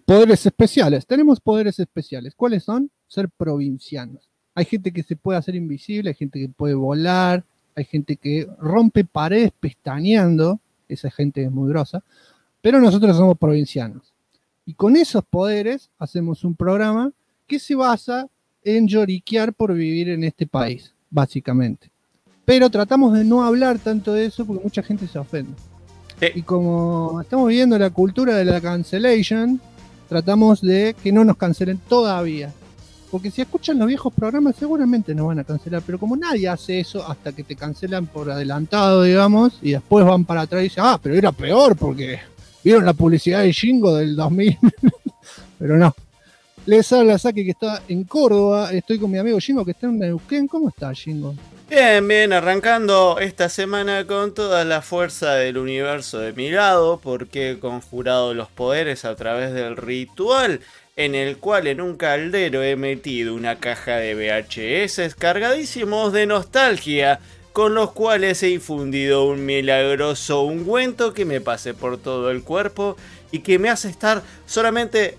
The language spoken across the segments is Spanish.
Poderes especiales. Tenemos poderes especiales. ¿Cuáles son? Ser provincianos. Hay gente que se puede hacer invisible, hay gente que puede volar, hay gente que rompe paredes pestañeando. Esa gente es muy grosa. Pero nosotros somos provincianos. Y con esos poderes hacemos un programa que se basa en lloriquear por vivir en este país, básicamente. Pero tratamos de no hablar tanto de eso porque mucha gente se ofende. Y como estamos viviendo la cultura de la cancellation, tratamos de que no nos cancelen todavía. Porque si escuchan los viejos programas seguramente nos van a cancelar, pero como nadie hace eso hasta que te cancelan por adelantado, digamos, y después van para atrás y dicen, pero era peor porque vieron la publicidad de Jingo del 2000. Pero no. Les habla Saki, que está en Córdoba. Estoy con mi amigo Jingo, que está en Neuquén. ¿Cómo está, Jingo? Bien, arrancando esta semana con toda la fuerza del universo de mi lado, porque he conjurado los poderes a través del ritual, en el cual en un caldero he metido una caja de VHS cargadísimos de nostalgia, con los cuales he infundido un milagroso ungüento que me pase por todo el cuerpo y que me hace estar solamente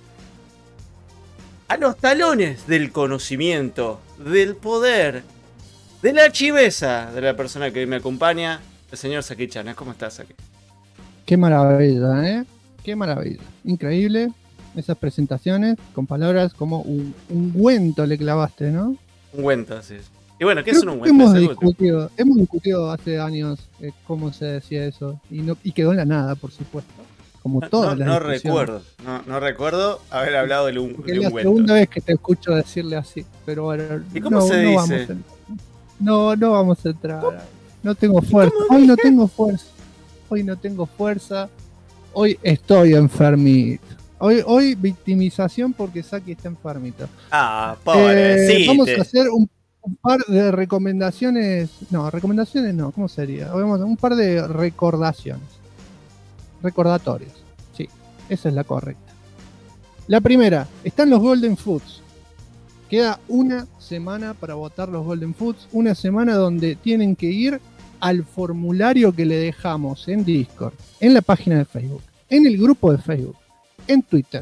a los talones del conocimiento, del poder, de la chiveza de la persona que me acompaña, el señor Saki Chan. ¿Cómo estás, Saki? Qué maravilla, ¿eh? Qué maravilla. Increíble esas presentaciones con palabras como un ungüento le clavaste, ¿no? Ungüento, sí. Y bueno, ¿qué es un ungüento? Hemos discutido hace años cómo se decía eso y quedó en la nada, por supuesto. Como todas las recuerdo, no recuerdo haber hablado de ungüento. Es la segunda vez que te escucho decirle así, pero bueno. ¿Y cómo se dice? No vamos a entrar. No tengo fuerza. Hoy no tengo fuerza. Hoy estoy enfermito. Hoy victimización porque Saki está enfermito. Pobrecito. Vamos a hacer un par de recomendaciones. No, recomendaciones no. ¿Cómo sería? Vamos a un par de recordaciones. Recordatorios. Sí, esa es la correcta. La primera, están los Golden Foods. Queda una semana para votar los Golden Foods. Una semana donde tienen que ir al formulario que le dejamos en Discord, en la página de Facebook, en el grupo de Facebook, en Twitter.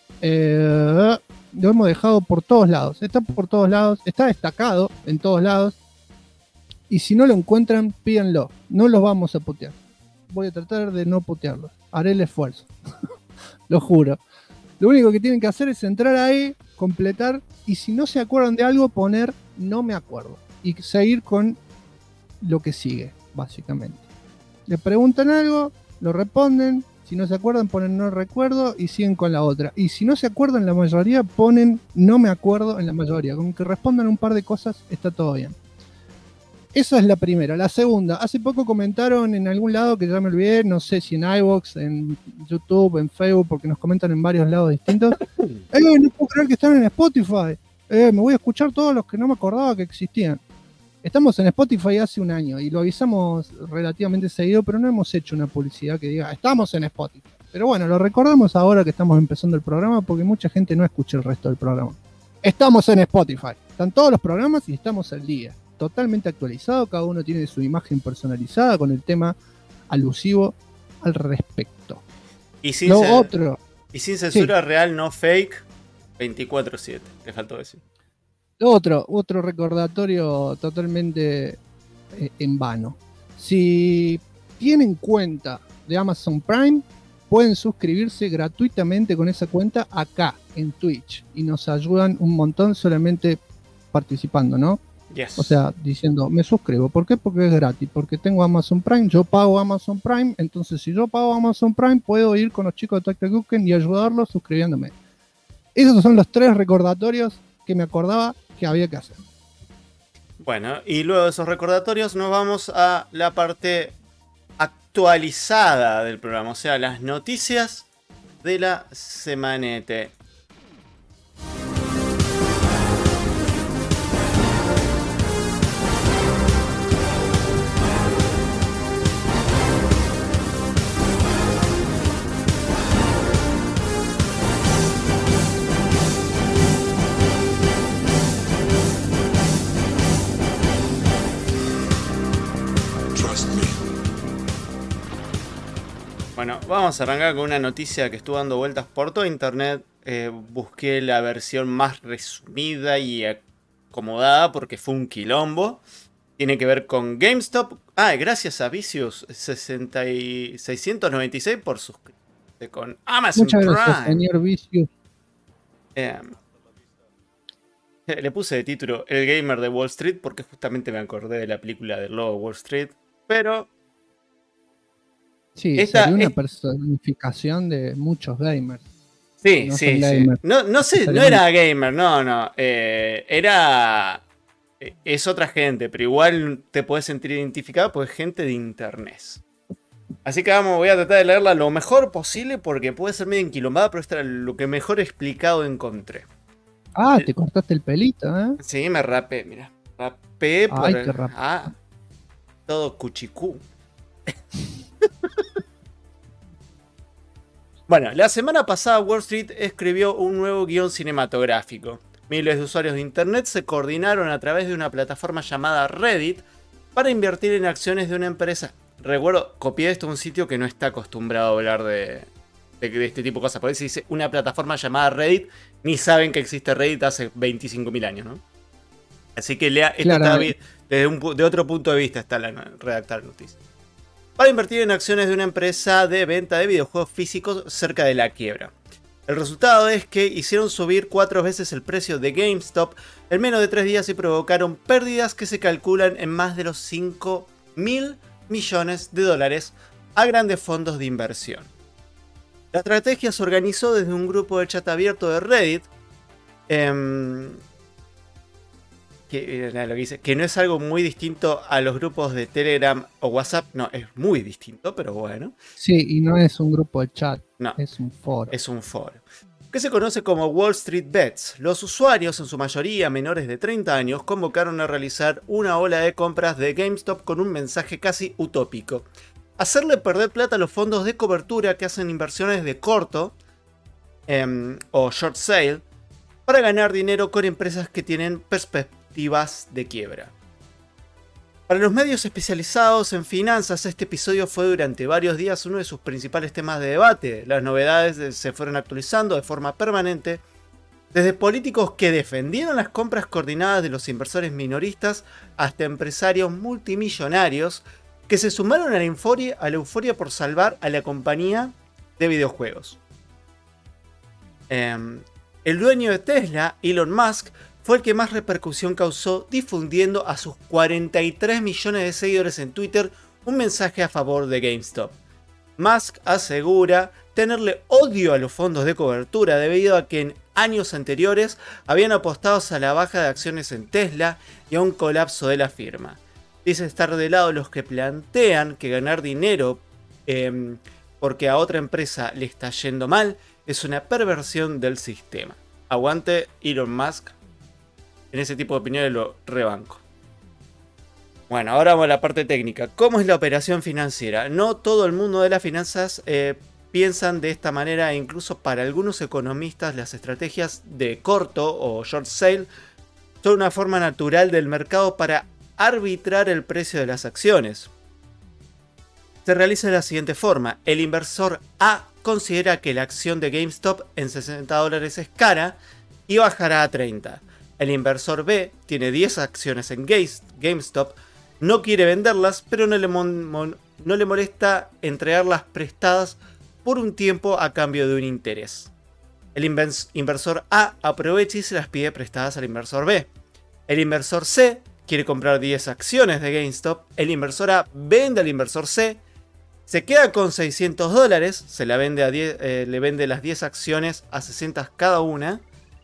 Lo hemos dejado por todos lados. Está por todos lados. Está destacado en todos lados. Y si no lo encuentran, pídanlo. No los vamos a putear. Voy a tratar de no putearlos. Haré el esfuerzo. Lo juro. Lo único que tienen que hacer es entrar ahí, completar, y si no se acuerdan de algo, poner no me acuerdo. Y seguir con lo que sigue, básicamente. Le preguntan algo, lo responden. Si no se acuerdan, ponen no recuerdo y siguen con la otra. Y si no se acuerdan la mayoría, ponen no me acuerdo en la mayoría. Con que respondan un par de cosas, está todo bien. Esa es la primera. La segunda, hace poco comentaron en algún lado que ya me olvidé, no sé si en iVoox, en YouTube, en Facebook, porque nos comentan en varios lados distintos. No puedo creer que están en Spotify. Me voy a escuchar todos los que no me acordaba que existían. Estamos en Spotify hace un año y lo avisamos relativamente seguido, pero no hemos hecho una publicidad que diga estamos en Spotify. Pero bueno, lo recordamos ahora que estamos empezando el programa porque mucha gente no escucha el resto del programa. Estamos en Spotify. Están todos los programas y estamos al día. Totalmente actualizado, cada uno tiene su imagen personalizada con el tema alusivo al respecto. Y sin censura real, no fake, 24/7, te faltó decir. Otro recordatorio totalmente en vano. Si tienen cuenta de Amazon Prime, pueden suscribirse gratuitamente con esa cuenta acá en Twitch y nos ayudan un montón solamente participando, ¿no? Yes. O sea, diciendo, me suscribo. ¿Por qué? Porque es gratis. Porque tengo Amazon Prime, yo pago Amazon Prime. Entonces, si yo pago Amazon Prime, puedo ir con los chicos de Tactic Cooking y ayudarlos suscribiéndome. Esos son los 3 recordatorios que me acordaba que había que hacer. Bueno, y luego de esos recordatorios nos vamos a la parte actualizada del programa. O sea, las noticias de la semanete. Bueno, vamos a arrancar con una noticia que estuvo dando vueltas por todo internet. Busqué la versión más resumida y acomodada porque fue un quilombo. Tiene que ver con GameStop. Gracias a Vicious 696 por suscribirse con Amazon Muchas Prime. gracias, señor Vicious. Le puse de título El Gamer de Wall Street porque justamente me acordé de la película del Lobo de Wall Street. Pero sí, sería una personificación de muchos gamers. Sí, no sí, sí. No sé, no era gamer, no. Es otra gente, pero igual te puedes sentir identificado porque es gente de internet. Así que voy a tratar de leerla lo mejor posible porque puede ser medio enquilombada, pero esto era lo que mejor explicado encontré. Te cortaste el pelito, ¿eh? Sí, me rapé, mira. Rapé por qué todo cuchicú. Bueno, la semana pasada Wall Street escribió un nuevo guión cinematográfico. Miles de usuarios de internet se coordinaron a través de una plataforma llamada Reddit para invertir en acciones de una empresa. Recuerdo, copié esto de un sitio que no está acostumbrado a hablar de este tipo de cosas. Por eso dice una plataforma llamada Reddit, ni saben que existe Reddit hace 25.000 años, ¿no? Así que lea, esto está bien, de otro punto de vista está redactar la noticia. Para invertir en acciones de una empresa de venta de videojuegos físicos cerca de la quiebra. El resultado es que hicieron subir 4 veces el precio de GameStop en menos de 3 días y provocaron pérdidas que se calculan en más de los 5.000 millones de dólares a grandes fondos de inversión. La estrategia se organizó desde un grupo de chat abierto de Reddit, que no es algo muy distinto a los grupos de Telegram o WhatsApp. No, es muy distinto, pero bueno. Sí, y no es un grupo de chat, no, es un foro. Es un foro. Que se conoce como Wall Street Bets. Los usuarios, en su mayoría menores de 30 años, convocaron a realizar una ola de compras de GameStop con un mensaje casi utópico. Hacerle perder plata a los fondos de cobertura que hacen inversiones de corto o short sale para ganar dinero con empresas que tienen perspectivas de quiebra. Para los medios especializados en finanzas, este episodio fue durante varios días uno de sus principales temas de debate. Las novedades se fueron actualizando de forma permanente, desde políticos que defendieron las compras coordinadas de los inversores minoristas hasta empresarios multimillonarios que se sumaron a la euforia por salvar a la compañía de videojuegos. El dueño de Tesla, Elon Musk, fue el que más repercusión causó difundiendo a sus 43 millones de seguidores en Twitter un mensaje a favor de GameStop. Musk asegura tenerle odio a los fondos de cobertura debido a que en años anteriores habían apostado a la baja de acciones en Tesla y a un colapso de la firma. Dice estar de lado los que plantean que ganar dinero porque a otra empresa le está yendo mal es una perversión del sistema. Aguante Elon Musk. En ese tipo de opiniones lo rebanco. Bueno, ahora vamos a la parte técnica. ¿Cómo es la operación financiera? No todo el mundo de las finanzas piensan de esta manera, e incluso para algunos economistas las estrategias de corto o short sale son una forma natural del mercado para arbitrar el precio de las acciones. Se realiza de la siguiente forma. El inversor A considera que la acción de GameStop en $60 es cara y bajará a 30. El inversor B tiene 10 acciones en GameStop, no quiere venderlas, pero no le molesta entregarlas prestadas por un tiempo a cambio de un interés. El inversor A aprovecha y se las pide prestadas al inversor B. El inversor C quiere comprar 10 acciones de GameStop, el inversor A vende al inversor C, se queda con $600, se la vende le vende las 10 acciones a 60 cada una.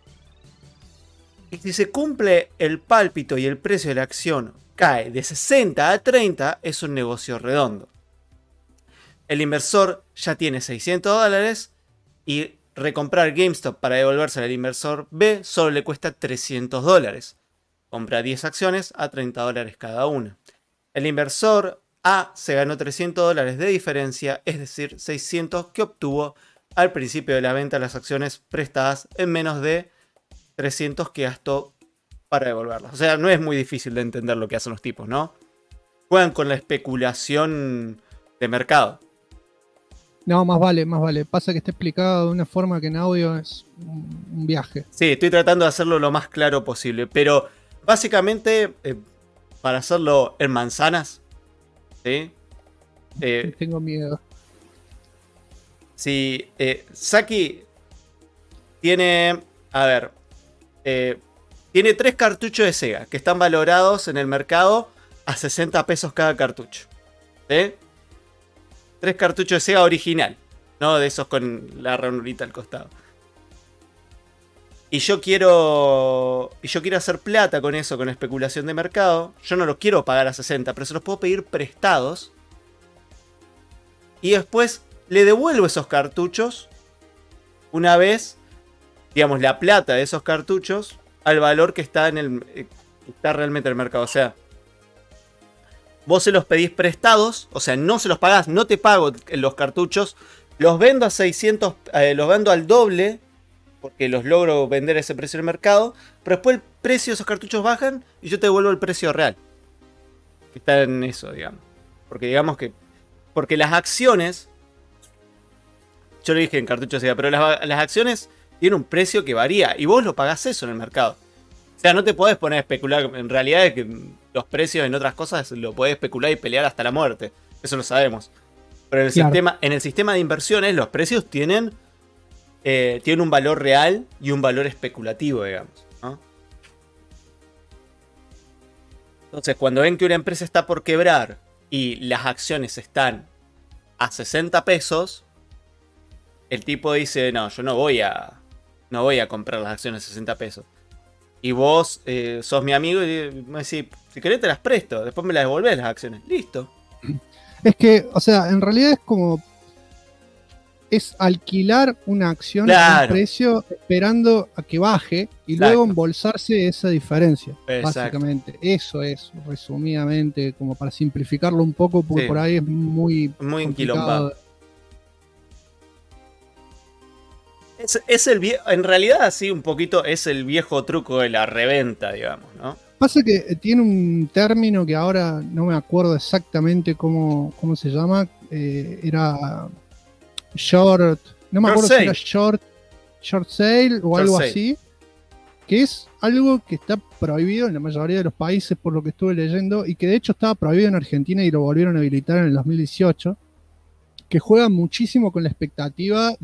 Y si se cumple el pálpito y el precio de la acción cae de 60 a 30, es un negocio redondo. El inversor ya tiene $600 y recomprar GameStop para devolvérsela al inversor B solo le cuesta $300. Compra 10 acciones a $30 cada una. El inversor A se ganó $300 de diferencia, es decir, 600 que obtuvo al principio de la venta de las acciones prestadas en menos de 300 que gastó para devolverlas. O sea, no es muy difícil de entender lo que hacen los tipos, ¿no? Juegan con la especulación de mercado. No, más vale, más vale. Pasa que está explicado de una forma que en audio es un viaje. Sí, estoy tratando de hacerlo lo más claro posible, pero básicamente, para hacerlo en manzanas, ¿sí? Eh, Tengo miedo. si Saki tiene, a ver, eh, tiene 3 cartuchos de Sega que están valorados en el mercado a 60 pesos cada cartucho. ¿Sí? 3 cartuchos de Sega original, no de esos con la ranurita al costado. Y yo quiero hacer plata con eso, con especulación de mercado. Yo no los quiero pagar a 60, pero se los puedo pedir prestados. Y después le devuelvo esos cartuchos una vez, digamos, la plata de esos cartuchos al valor que está está realmente en el mercado. O sea, vos se los pedís prestados, o sea, no se los pagás, no te pago los cartuchos, los vendo a 600, los vendo al doble, porque los logro vender a ese precio en el mercado, pero después el precio de esos cartuchos bajan y yo te devuelvo el precio real, que está en eso, digamos. Porque digamos que, porque las acciones, yo lo dije en cartuchos, pero las acciones tienen un precio que varía y vos lo pagás eso en el mercado. O sea, no te podés poner a especular. En realidad es que los precios en otras cosas lo podés especular y pelear hasta la muerte. Eso lo sabemos. Pero Claro. en el sistema de inversiones los precios tienen un valor real y un valor especulativo, digamos, ¿no? Entonces, cuando ven que una empresa está por quebrar y las acciones están a 60 pesos, el tipo dice, no, yo no voy a comprar las acciones a 60 pesos. Y vos sos mi amigo y me decís, si querés te las presto, después me las devolvés las acciones. Listo. Es que, o sea, en realidad es alquilar una acción a un Claro, precio esperando a que baje y luego exacto, embolsarse esa diferencia. exacto. Básicamente, eso es, resumidamente, como para simplificarlo un poco, porque Sí, por ahí es muy muy enquilombado. complicado. En realidad, sí, un poquito es el viejo truco de la reventa, digamos, ¿no? Pasa que tiene un término que ahora no me acuerdo exactamente cómo se llama. Era short, no me Short acuerdo si era sale. short sale o Short algo sale. así, que es algo que está prohibido en la mayoría de los países por lo que estuve leyendo y que de hecho estaba prohibido en Argentina y lo volvieron a habilitar en el 2018, que juega muchísimo con la expectativa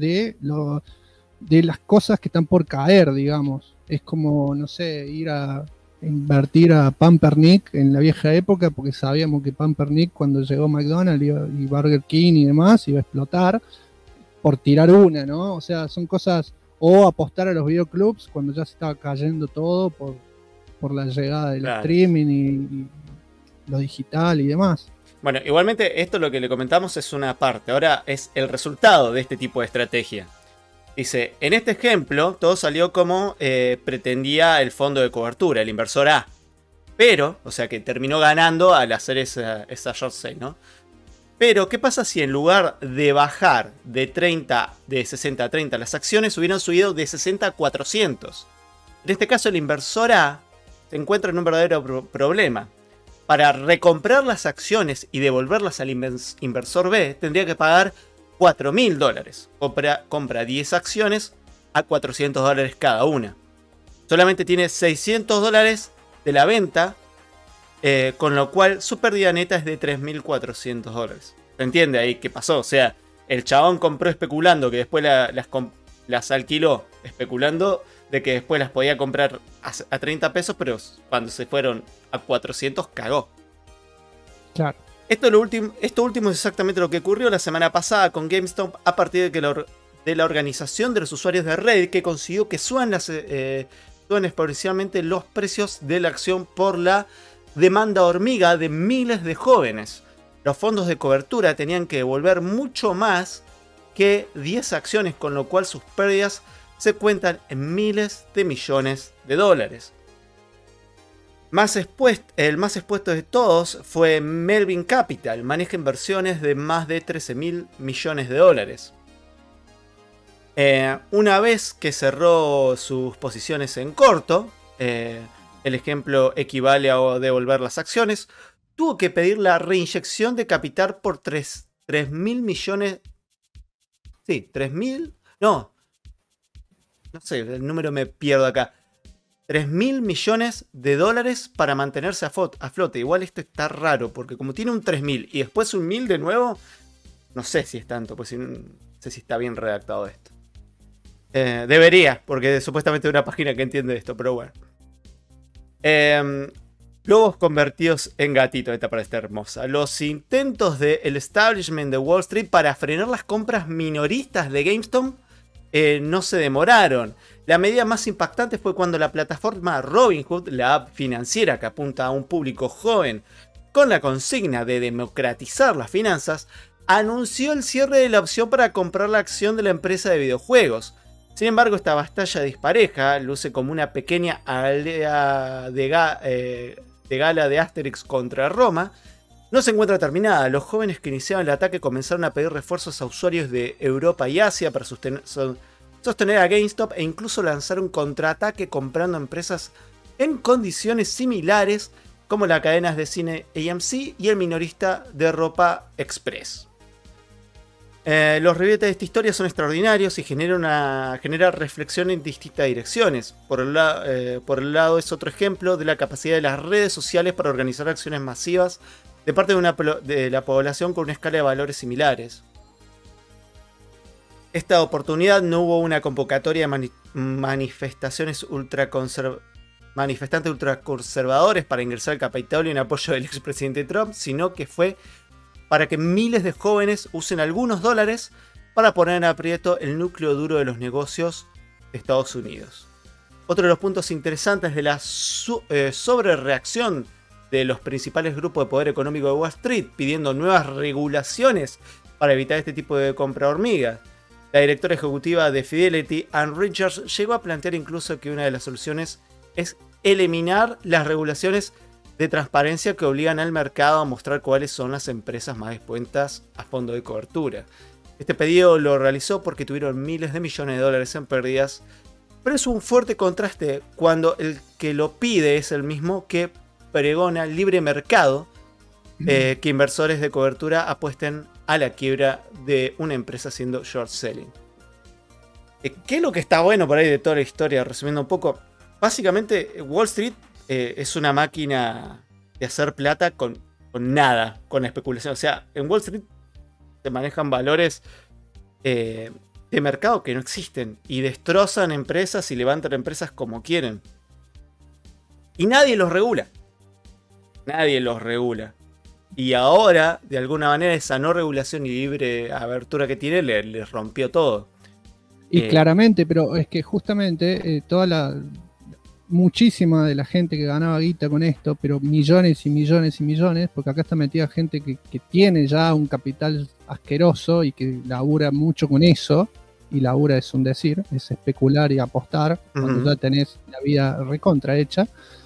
de las cosas que están por caer, digamos. Es como, no sé, ir a invertir a Pampernick en la vieja época, porque sabíamos que Pampernick cuando llegó McDonald's y Burger King y demás iba a explotar, por tirar una, ¿no? O sea, son cosas, o apostar a los videoclubs cuando ya se estaba cayendo todo por la llegada del Claro. streaming y lo digital y demás. Bueno, igualmente esto lo que le comentamos es una parte. Ahora es el resultado de este tipo de estrategia. Dice, en este ejemplo, todo salió como pretendía el fondo de cobertura, el inversor A. Pero, o sea que terminó ganando al hacer esa short sale, ¿no? Pero, ¿qué pasa si en lugar de bajar de 60 a 30 las acciones hubieran subido de 60 a 400? En este caso, el inversor A se encuentra en un verdadero problema. Para recomprar las acciones y devolverlas al inversor B, tendría que pagar $4.000. Compra 10 acciones a $400 cada una. Solamente tiene $600 de la venta, con lo cual su pérdida neta es de $3.400. ¿Se entiende ahí qué pasó? O sea, el chabón compró especulando, que después las alquiló especulando de que después las podía comprar a 30 pesos, pero cuando se fueron a 400 cagó. Claro. Esto último es exactamente lo que ocurrió la semana pasada con GameStop a partir de la organización de los usuarios de Reddit, que consiguió que suban exponencialmente los precios de la acción por la demanda hormiga de miles de jóvenes. Los fondos de cobertura tenían que devolver mucho más que 10 acciones, con lo cual sus pérdidas se cuentan en miles de millones de dólares. El más expuesto de todos fue Melvin Capital, maneja inversiones de más de 13.000 millones de dólares. Una vez que cerró sus posiciones en corto, el ejemplo equivale a devolver las acciones, tuvo que pedir la reinyección de capital por 3.000 millones Sí, 3.000. No sé, el número me pierdo acá. 3.000 millones de dólares para mantenerse a flote. Igual esto está raro, porque como tiene un 3.000 y después un 1.000 de nuevo, no sé si es tanto, pues no sé si está bien redactado esto. Debería, porque supuestamente hay una página que entiende esto, pero bueno. Lobos convertidos en gatitos, esta parece hermosa. Los intentos del establishment de Wall Street para frenar las compras minoristas de GameStop no se demoraron. La medida más impactante fue cuando la plataforma Robinhood, la app financiera que apunta a un público joven con la consigna de democratizar las finanzas, anunció el cierre de la opción para comprar la acción de la empresa de videojuegos. Sin embargo, esta batalla dispareja luce como una pequeña aldea de gala de Asterix contra Roma. No se encuentra terminada. Los jóvenes que iniciaron el ataque comenzaron a pedir refuerzos a usuarios de Europa y Asia para sostener a GameStop e incluso lanzar un contraataque comprando empresas en condiciones similares como las cadenas de cine AMC y el minorista de ropa Express. Los ribetes de esta historia son extraordinarios y generan reflexión en distintas direcciones. Por el lado es otro ejemplo de la capacidad de las redes sociales para organizar acciones masivas de parte de la población con una escala de valores similares. Esta oportunidad no hubo una convocatoria de manifestantes ultraconservadores para ingresar al Capitolio en apoyo del expresidente Trump, sino que fue para que miles de jóvenes usen algunos dólares para poner en aprieto el núcleo duro de los negocios de Estados Unidos. Otro de los puntos interesantes de la sobrereacción de los principales grupos de poder económico de Wall Street pidiendo nuevas regulaciones para evitar este tipo de compra hormiga. La directora ejecutiva de Fidelity, Ann Richards, llegó a plantear incluso que una de las soluciones es eliminar las regulaciones de transparencia que obligan al mercado a mostrar cuáles son las empresas más expuestas a fondo de cobertura. Este pedido lo realizó porque tuvieron miles de millones de dólares en pérdidas, pero es un fuerte contraste cuando el que lo pide es el mismo que pregona el libre mercado, que inversores de cobertura apuesten a la quiebra de una empresa haciendo short selling. ¿Qué es lo que está bueno por ahí de toda la historia? Resumiendo un poco, básicamente Wall Street es una máquina de hacer plata con nada, con especulación. O sea, en Wall Street se manejan valores de mercado que no existen y destrozan empresas y levantan empresas como quieren. Y nadie los regula. Nadie los regula. Y ahora, de alguna manera, esa no regulación y libre abertura que tiene les rompió todo. Y claramente, pero es que justamente muchísima de la gente que ganaba guita con esto, pero millones y millones y millones, porque acá está metida gente que tiene ya un capital asqueroso y que labura mucho con eso, y labura es un decir, es especular y apostar, cuando ya tenés la vida recontra hecha.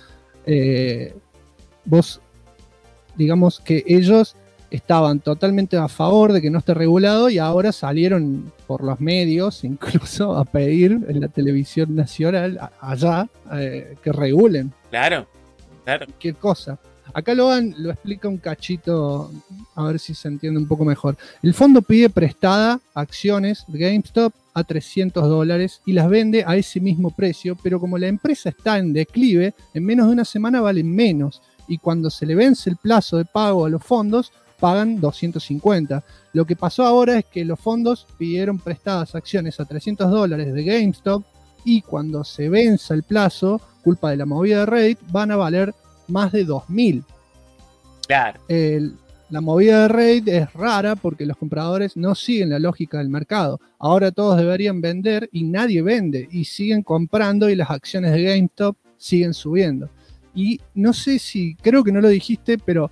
Vos, digamos que ellos estaban totalmente a favor de que no esté regulado y ahora salieron por los medios incluso a pedir en la televisión nacional allá que regulen. Claro. Cualquier cosa. Acá lo explica un cachito, a ver si se entiende un poco mejor. El fondo pide prestada acciones de GameStop a $300 y las vende a ese mismo precio, pero como la empresa está en declive, en menos de una semana valen menos y cuando se le vence el plazo de pago a los fondos, pagan 250. Lo que pasó ahora es que los fondos pidieron prestadas acciones a $300 de GameStop y cuando se venza el plazo, culpa de la movida de Reddit, van a valer más de 2.000. Claro. La movida de Reddit es rara porque los compradores no siguen la lógica del mercado. Ahora todos deberían vender y nadie vende y siguen comprando y las acciones de GameStop siguen subiendo. Y no sé si, creo que no lo dijiste, pero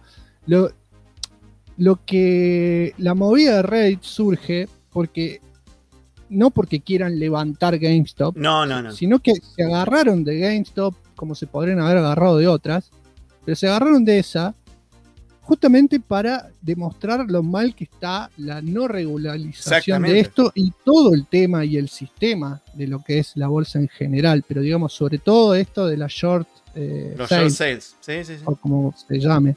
la movida de Reddit surge no porque quieran levantar GameStop, no. sino que se agarraron de GameStop como se podrían haber agarrado de otras, pero se agarraron de esa justamente para demostrar lo mal que está la no regularización de esto y todo el tema y el sistema de lo que es la bolsa en general, pero digamos sobre todo esto de la short sales. Sí. O como se llame.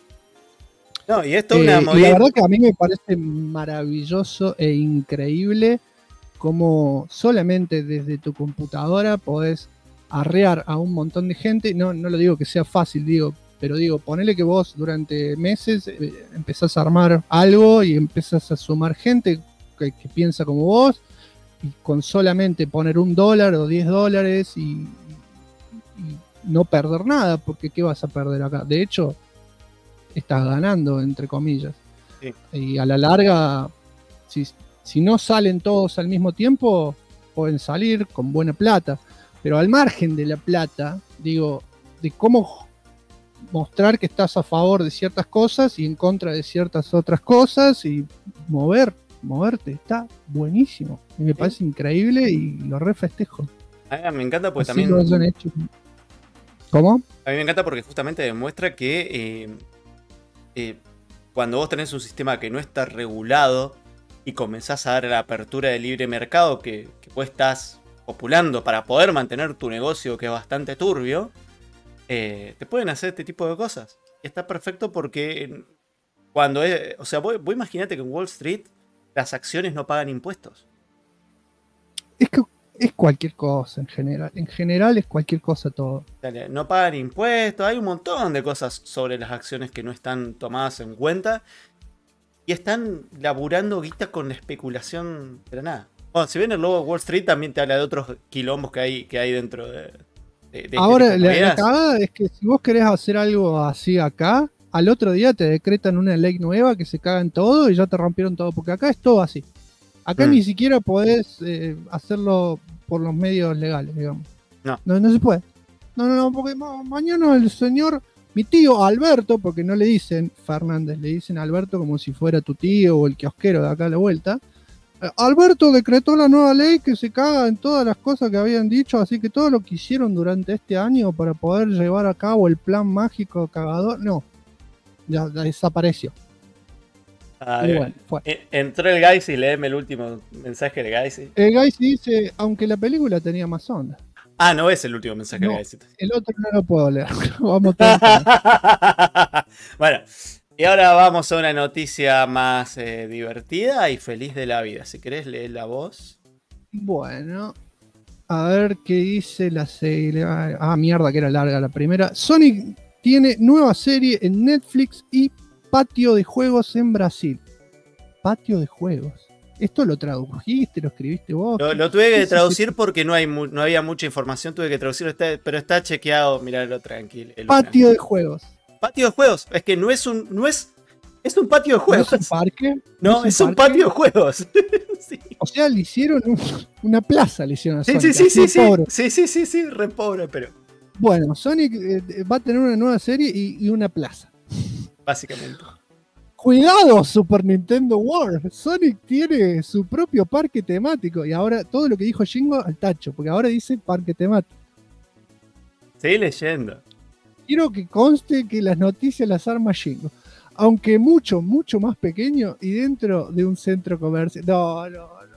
No, y esto es una movida. Y la verdad que a mí me parece maravilloso e increíble cómo solamente desde tu computadora podés arrear a un montón de gente. No lo digo que sea fácil, pero ponele que vos durante meses empezás a armar algo y empezás a sumar gente que piensa como vos, y con solamente poner $1 o $10 y no perder nada, porque ¿qué vas a perder acá? De hecho, estás ganando, entre comillas. Sí. Y a la larga, si no salen todos al mismo tiempo, pueden salir con buena plata. Pero al margen de la plata, de cómo mostrar que estás a favor de ciertas cosas y en contra de ciertas otras cosas y moverte, está buenísimo. Y me parece increíble y lo refestejo. A mí me encanta porque así también... lo han hecho. ¿Cómo? A mí me encanta porque justamente demuestra que cuando vos tenés un sistema que no está regulado y comenzás a dar la apertura del libre mercado que vos estás populando para poder mantener tu negocio, que es bastante turbio, te pueden hacer este tipo de cosas. Y está perfecto porque cuando o sea, vos imaginate que en Wall Street las acciones no pagan impuestos. Es que es cualquier cosa en general. En general es cualquier cosa todo. No pagan impuestos, hay un montón de cosas sobre las acciones que no están tomadas en cuenta. Y están laburando guita con especulación de la nada. Bueno, si bien el logo de Wall Street también te habla de otros quilombos que hay dentro de ahora, la cagada es que si vos querés hacer algo así acá, al otro día te decretan una ley nueva que se cagan todo y ya te rompieron todo. Porque acá es todo así. Acá ni siquiera podés hacerlo por los medios legales, digamos. No se puede. No, porque mañana el señor, mi tío Alberto, porque no le dicen Fernández, le dicen Alberto como si fuera tu tío o el kiosquero de acá a la vuelta. Alberto decretó la nueva ley que se caga en todas las cosas que habían dicho, así que todo lo que hicieron durante este año para poder llevar a cabo el plan mágico cagador, no, ya desapareció. Bueno, entró el Guys y léeme el último mensaje de Guys. El Guys dice, aunque la película tenía más onda. No es el último mensaje de Guys. El otro no lo puedo leer. Vamos Bueno, y ahora vamos a una noticia más divertida y feliz de la vida. Si querés leer la voz. Bueno, a ver qué dice la serie. Mierda, que era larga la primera. Sonic tiene nueva serie en Netflix y patio de juegos en Brasil. Patio de juegos. ¿Esto lo tradujiste? ¿Lo escribiste vos? Lo tuve que traducir porque no había mucha información. Tuve que traducirlo, pero está chequeado. Mirarlo tranquilo. Patio de juegos. Patio de juegos. Es que es un patio de juegos. ¿No es un parque? No, es un patio de juegos. Sí. O sea, le hicieron una plaza, le hicieron a Sonic. Sí, re pobre, pero... Bueno, Sonic va a tener una nueva serie y una plaza. Básicamente. Cuidado, Super Nintendo World. Sonic tiene su propio parque temático. Y ahora todo lo que dijo Jingo al tacho, porque ahora dice parque temático. Seguí leyendo. Quiero que conste que las noticias las arma Jingo. Aunque mucho, mucho más pequeño y dentro de un centro comercial. No.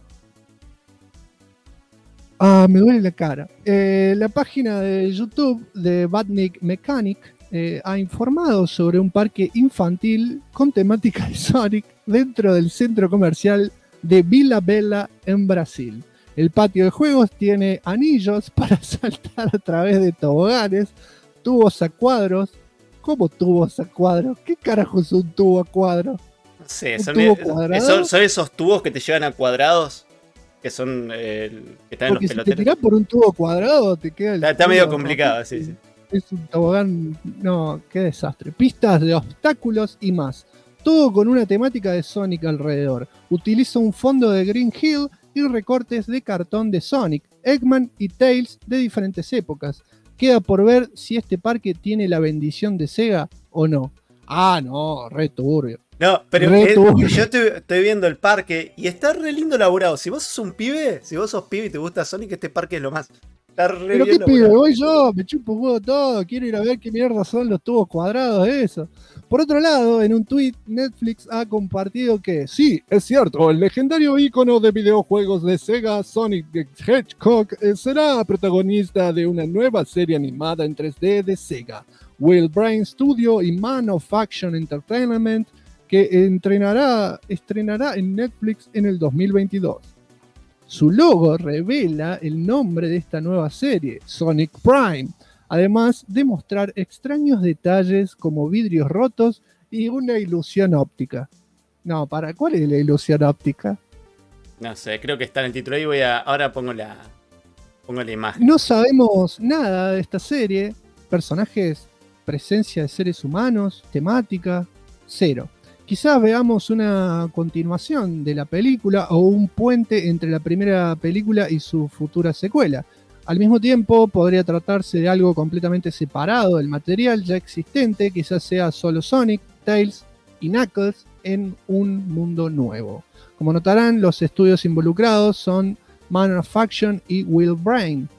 Me duele la cara. La página de YouTube de Badnik Mechanic ha informado sobre un parque infantil con temática de Sonic dentro del centro comercial de Vila Bela en Brasil. El patio de juegos tiene anillos para saltar a través de toboganes, tubos a cuadros. ¿Cómo tubos a cuadros? ¿Qué carajo es un tubo a cuadro? No sé, son esos tubos que te llevan a cuadrados, que son que están porque en los peloteros. Si te tirás por un tubo cuadrado te queda está medio complicado, sí. Es un tobogán, no, qué desastre. Pistas de obstáculos y más. Todo con una temática de Sonic alrededor. Utiliza un fondo de Green Hill y recortes de cartón de Sonic, Eggman y Tails de diferentes épocas. Queda por ver si este parque tiene la bendición de Sega o no. No, re turbio. No, pero yo estoy viendo el parque y está re lindo elaborado. Si vos sos pibe y te gusta Sonic, este parque es lo más. Pero qué pibe, voy yo, me chupo un huevo todo, quiero ir a ver qué mierda son los tubos cuadrados, eso. Por otro lado, en un tweet, Netflix ha compartido que, sí, es cierto, el legendario ícono de videojuegos de Sega, Sonic the Hedgehog, será protagonista de una nueva serie animada en 3D de Sega, Will Brain Studio y Man of Action Entertainment, que estrenará en Netflix en el 2022. Su logo revela el nombre de esta nueva serie, Sonic Prime, además de mostrar extraños detalles como vidrios rotos y una ilusión óptica. No, ¿cuál es la ilusión óptica? No sé, creo que está en el título. Ahora pongo la imagen. No sabemos nada de esta serie. Personajes, presencia de seres humanos, temática, cero. Quizás veamos una continuación de la película o un puente entre la primera película y su futura secuela. Al mismo tiempo, podría tratarse de algo completamente separado del material ya existente, quizás sea solo Sonic, Tails y Knuckles en un mundo nuevo. Como notarán, los estudios involucrados son Man of Action y Wild Brain.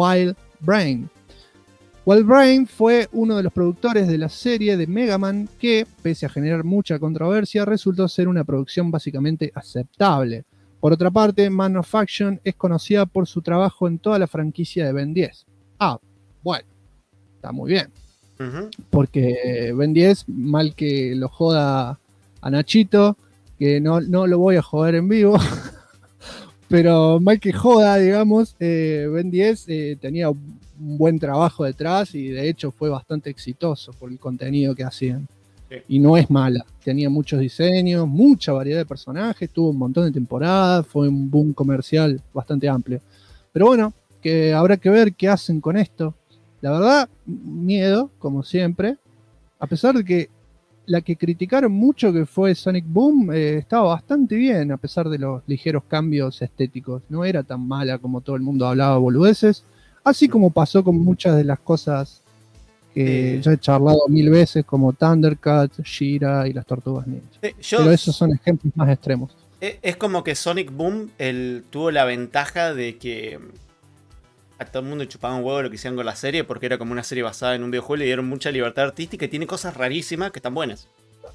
Wild Brain fue uno de los productores de la serie de Mega Man que, pese a generar mucha controversia, resultó ser una producción básicamente aceptable. Por otra parte, Man of Action es conocida por su trabajo en toda la franquicia de Ben 10. Bueno, está muy bien. Porque Ben 10, mal que lo joda a Nachito, que no lo voy a joder en vivo, pero mal que joda, digamos, Ben 10 tenía un buen trabajo detrás y de hecho fue bastante exitoso por el contenido que hacían. Sí. Y no es mala, tenía muchos diseños, mucha variedad de personajes, tuvo un montón de temporadas, fue un boom comercial bastante amplio. Pero bueno, que habrá que ver qué hacen con esto. La verdad, miedo, como siempre, a pesar de que la que criticaron mucho, que fue Sonic Boom, estaba bastante bien, a pesar de los ligeros cambios estéticos. No era tan mala como todo el mundo hablaba boludeces, así como pasó con muchas de las cosas que ya he charlado 1000 veces, como Thundercats, She-Ra y las Tortugas Ninja. Pero esos son ejemplos más extremos. Es como que Sonic Boom tuvo la ventaja de que a todo el mundo chupaba un huevo lo que hicieron con la serie, porque era como una serie basada en un videojuego y le dieron mucha libertad artística y tiene cosas rarísimas que están buenas.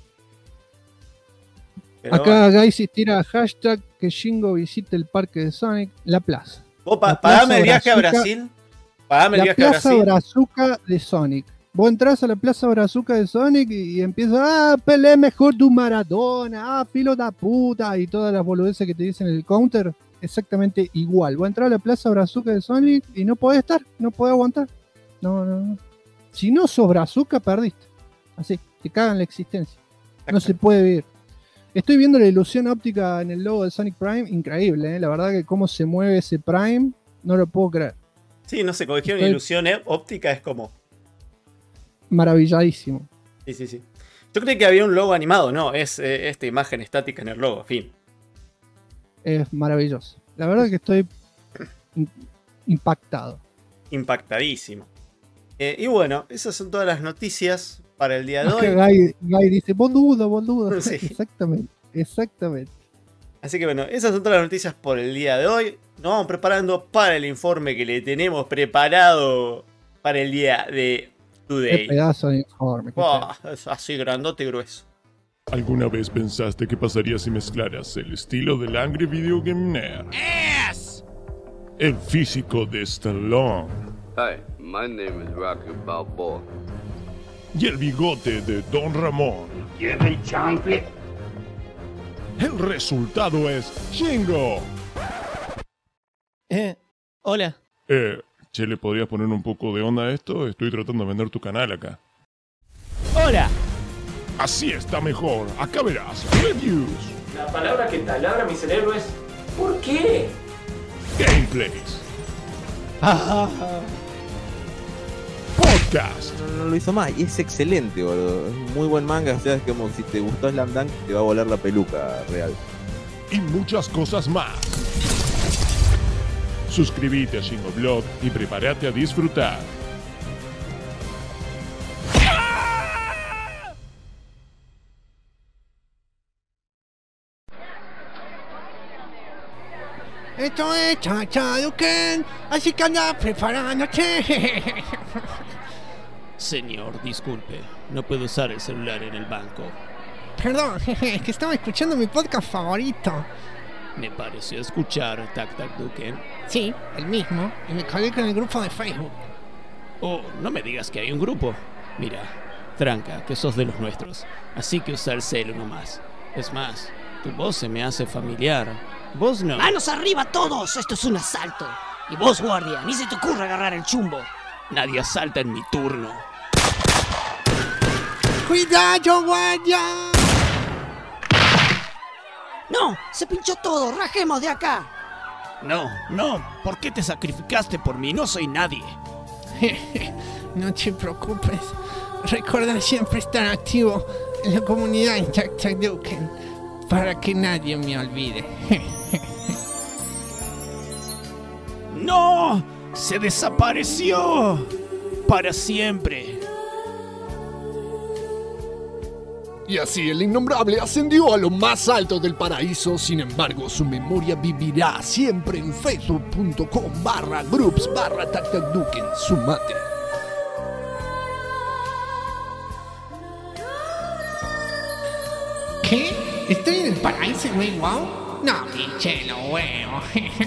Pero acá Gaisi tira hashtag que Shingo visite el parque de Sonic, la plaza. Pagame el viaje a Brasil. Pagame el viaje a Brasil. La Plaza Brazuca de Sonic. Vos entrás a la Plaza Brazuca de Sonic y empiezas, Pelé mejor tu Maradona, filo da puta, y todas las boludeces que te dicen en el counter. Exactamente igual. Voy a entrar a la Plaza Brazuca de Sonic y no podés estar, no podés aguantar. No. Si no sos Brazuca, perdiste. Así, te cagan la existencia. No se puede vivir. Estoy viendo la ilusión óptica en el logo de Sonic Prime, increíble, ¿eh? La verdad que cómo se mueve ese Prime, no lo puedo creer. Sí, no sé, como dijeron, ilusión óptica es como... maravilladísimo. Sí. Yo creí que había un logo animado, no, es esta imagen estática en el logo, fin. Es maravilloso. La verdad que estoy impactado. Impactadísimo. Y bueno, esas son todas las noticias para el día de hoy. Guy dice, boludo. Sí. Exactamente. Así que bueno, esas son todas las noticias por el día de hoy. Nos vamos preparando para el informe que le tenemos preparado para el día de Today. Qué pedazo de informe. Es así grandote y grueso. ¿Alguna vez pensaste qué pasaría si mezclaras el estilo del Angry Video Game Nerd? Yes! El físico de Stallone. Hi, my name is Rocky Balboa. Y el bigote de Don Ramón. ¿Quieren chanfle? El resultado es Shingo. Hola. Che, ¿le podrías poner un poco de onda a esto? Estoy tratando de vender tu canal acá. ¡Hola! Así está mejor. Acá verás. Reviews. La palabra que taladra mi cerebro es ¿por qué? Gameplays. Podcast. No lo hizo más y es excelente, boludo. Es un muy buen manga. O sea, es como si te gustó Slam Dunk, te va a volar la peluca real. Y muchas cosas más. Suscríbete a Shingo Blog y prepárate a disfrutar. Esto es Chachaduken, así que anda preparándote. Señor, disculpe, no puedo usar el celular en el banco. Perdón, es que estaba escuchando mi podcast favorito. Me pareció escuchar Tac Tac Duken. Sí, el mismo, y me colgué con el grupo de Facebook. Oh, no me digas que hay un grupo. Mira, tranca, que sos de los nuestros, así que usa el celu nomás. Es más, tu voz se me hace familiar. Vos no. ¡Manos arriba todos! ¡Esto es un asalto! Y vos, guardia, ni se te ocurra agarrar el chumbo. Nadie asalta en mi turno. ¡Cuidado, guardia! ¡No! ¡Se pinchó todo! ¡Rajemos de acá! No, ¿por qué te sacrificaste por mí? No soy nadie. No te preocupes. Recuerda siempre estar activo en la comunidad en Duken para que nadie me olvide. ¡No! ¡Se desapareció! Para siempre. Y así el innombrable ascendió a lo más alto del paraíso. Sin embargo, su memoria vivirá siempre en facebook.com/groups/tactacduken. Sumate. ¿Qué? ¿Estoy en el paraíso, güey? ¿Wow? No, pinche lo huevo.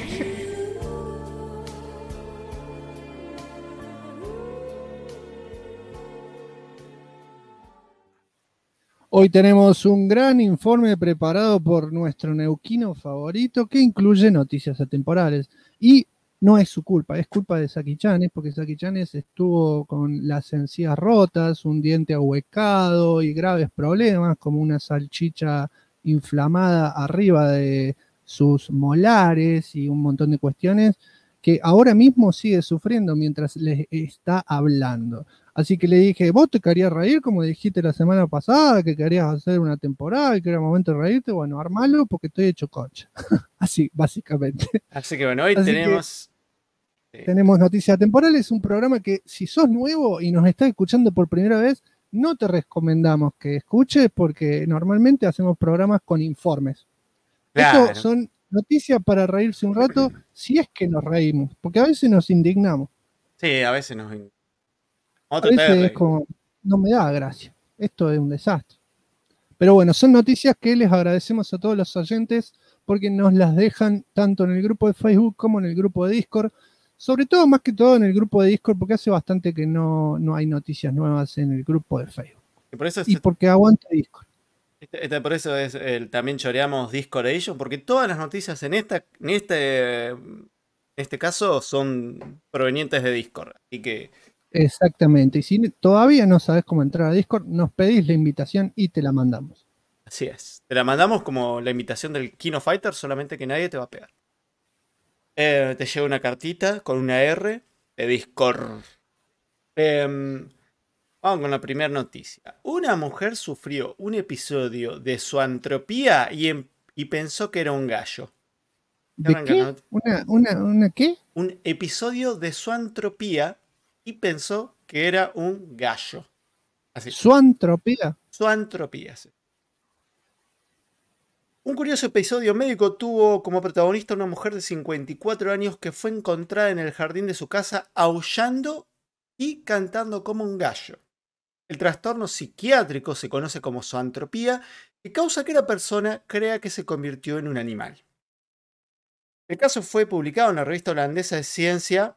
Hoy tenemos un gran informe preparado por nuestro neuquino favorito que incluye noticias atemporales. Y no es su culpa, es culpa de Saki Chanes, porque Saki Chanes estuvo con las encías rotas, un diente ahuecado y graves problemas, como una salchicha inflamada arriba de sus molares y un montón de cuestiones que ahora mismo sigue sufriendo mientras les está hablando. Así que le dije, vos te querías reír como dijiste la semana pasada, que querías hacer una temporada y que era momento de reírte. Bueno, armalo porque estoy hecho concha. Así, básicamente. Así que bueno, hoy tenemos Noticias Temporales, un programa que si sos nuevo y nos estás escuchando por primera vez, no te recomendamos que escuches porque normalmente hacemos programas con informes. Claro. Estos son noticias para reírse un rato, si es que nos reímos, porque a veces nos indignamos. Sí, a veces nos... A veces es como, no me da gracia. Esto es un desastre. Pero bueno, son noticias que les agradecemos a todos los oyentes porque nos las dejan tanto en el grupo de Facebook como en el grupo de Discord. Sobre todo, más que todo en el grupo de Discord, porque hace bastante que no hay noticias nuevas en el grupo de Facebook. Y porque aguanta Discord. Por eso también choreamos Discord Edition, porque todas las noticias en este caso son provenientes de Discord. Así que... Exactamente. Y si todavía no sabes cómo entrar a Discord, nos pedís la invitación y te la mandamos. Así es. Te la mandamos como la invitación del Kino Fighter, solamente que nadie te va a pegar. Te llega una cartita con una R de Discord. Vamos con la primera noticia. Una mujer sufrió un episodio de zoantropía y pensó que era un gallo. ¿De qué? ¿Una qué? Un episodio de zoantropía y pensó que era un gallo. Así. ¿Zoantropía? Zoantropía, sí. Un curioso episodio médico tuvo como protagonista una mujer de 54 años que fue encontrada en el jardín de su casa aullando y cantando como un gallo. El trastorno psiquiátrico se conoce como zoantropía y causa que la persona crea que se convirtió en un animal. El caso fue publicado en la revista holandesa de ciencia.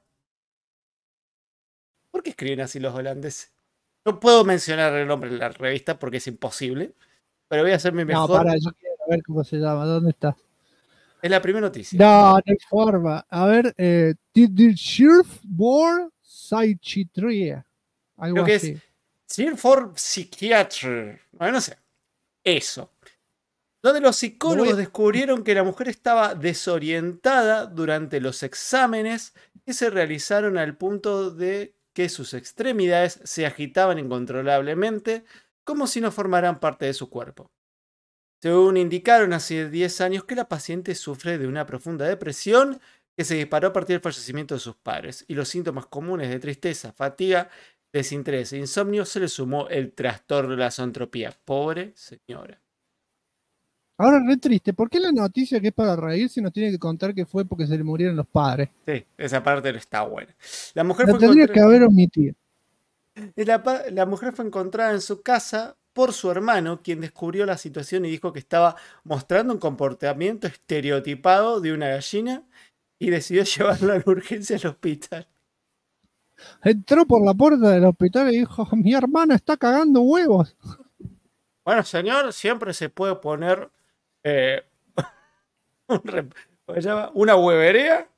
¿Por qué escriben así los holandeses? No puedo mencionar el nombre de la revista porque es imposible, pero voy a hacer mi mejor. No, yo quiero ver cómo se llama. ¿Dónde está? Es la primera noticia. No hay forma. A ver, Die Schurfbohr Psychiatrie. Algo Creo que así. es Schurfbohr Psychiatrie. Bueno, no sé. Eso. Donde los psicólogos descubrieron que la mujer estaba desorientada durante los exámenes que se realizaron al punto de que sus extremidades se agitaban incontrolablemente como si no formaran parte de su cuerpo. Según indicaron hace 10 años que la paciente sufre de una profunda depresión que se disparó a partir del fallecimiento de sus padres y los síntomas comunes de tristeza, fatiga, desinterés e insomnio se le sumó el trastorno de la zoantropía. Pobre señora. Ahora re triste, ¿por qué la noticia que es para reírse nos tiene que contar que fue porque se le murieron los padres? Sí, esa parte no está buena. La mujer La tendría que haber omitido. La mujer fue encontrada en su casa por su hermano, quien descubrió la situación y dijo que estaba mostrando un comportamiento estereotipado de una gallina y decidió llevarla a la urgencia al hospital. Entró por la puerta del hospital y dijo, mi hermana está cagando huevos. Bueno, señor, siempre se puede poner ¿Cómo se llama? Una huevería.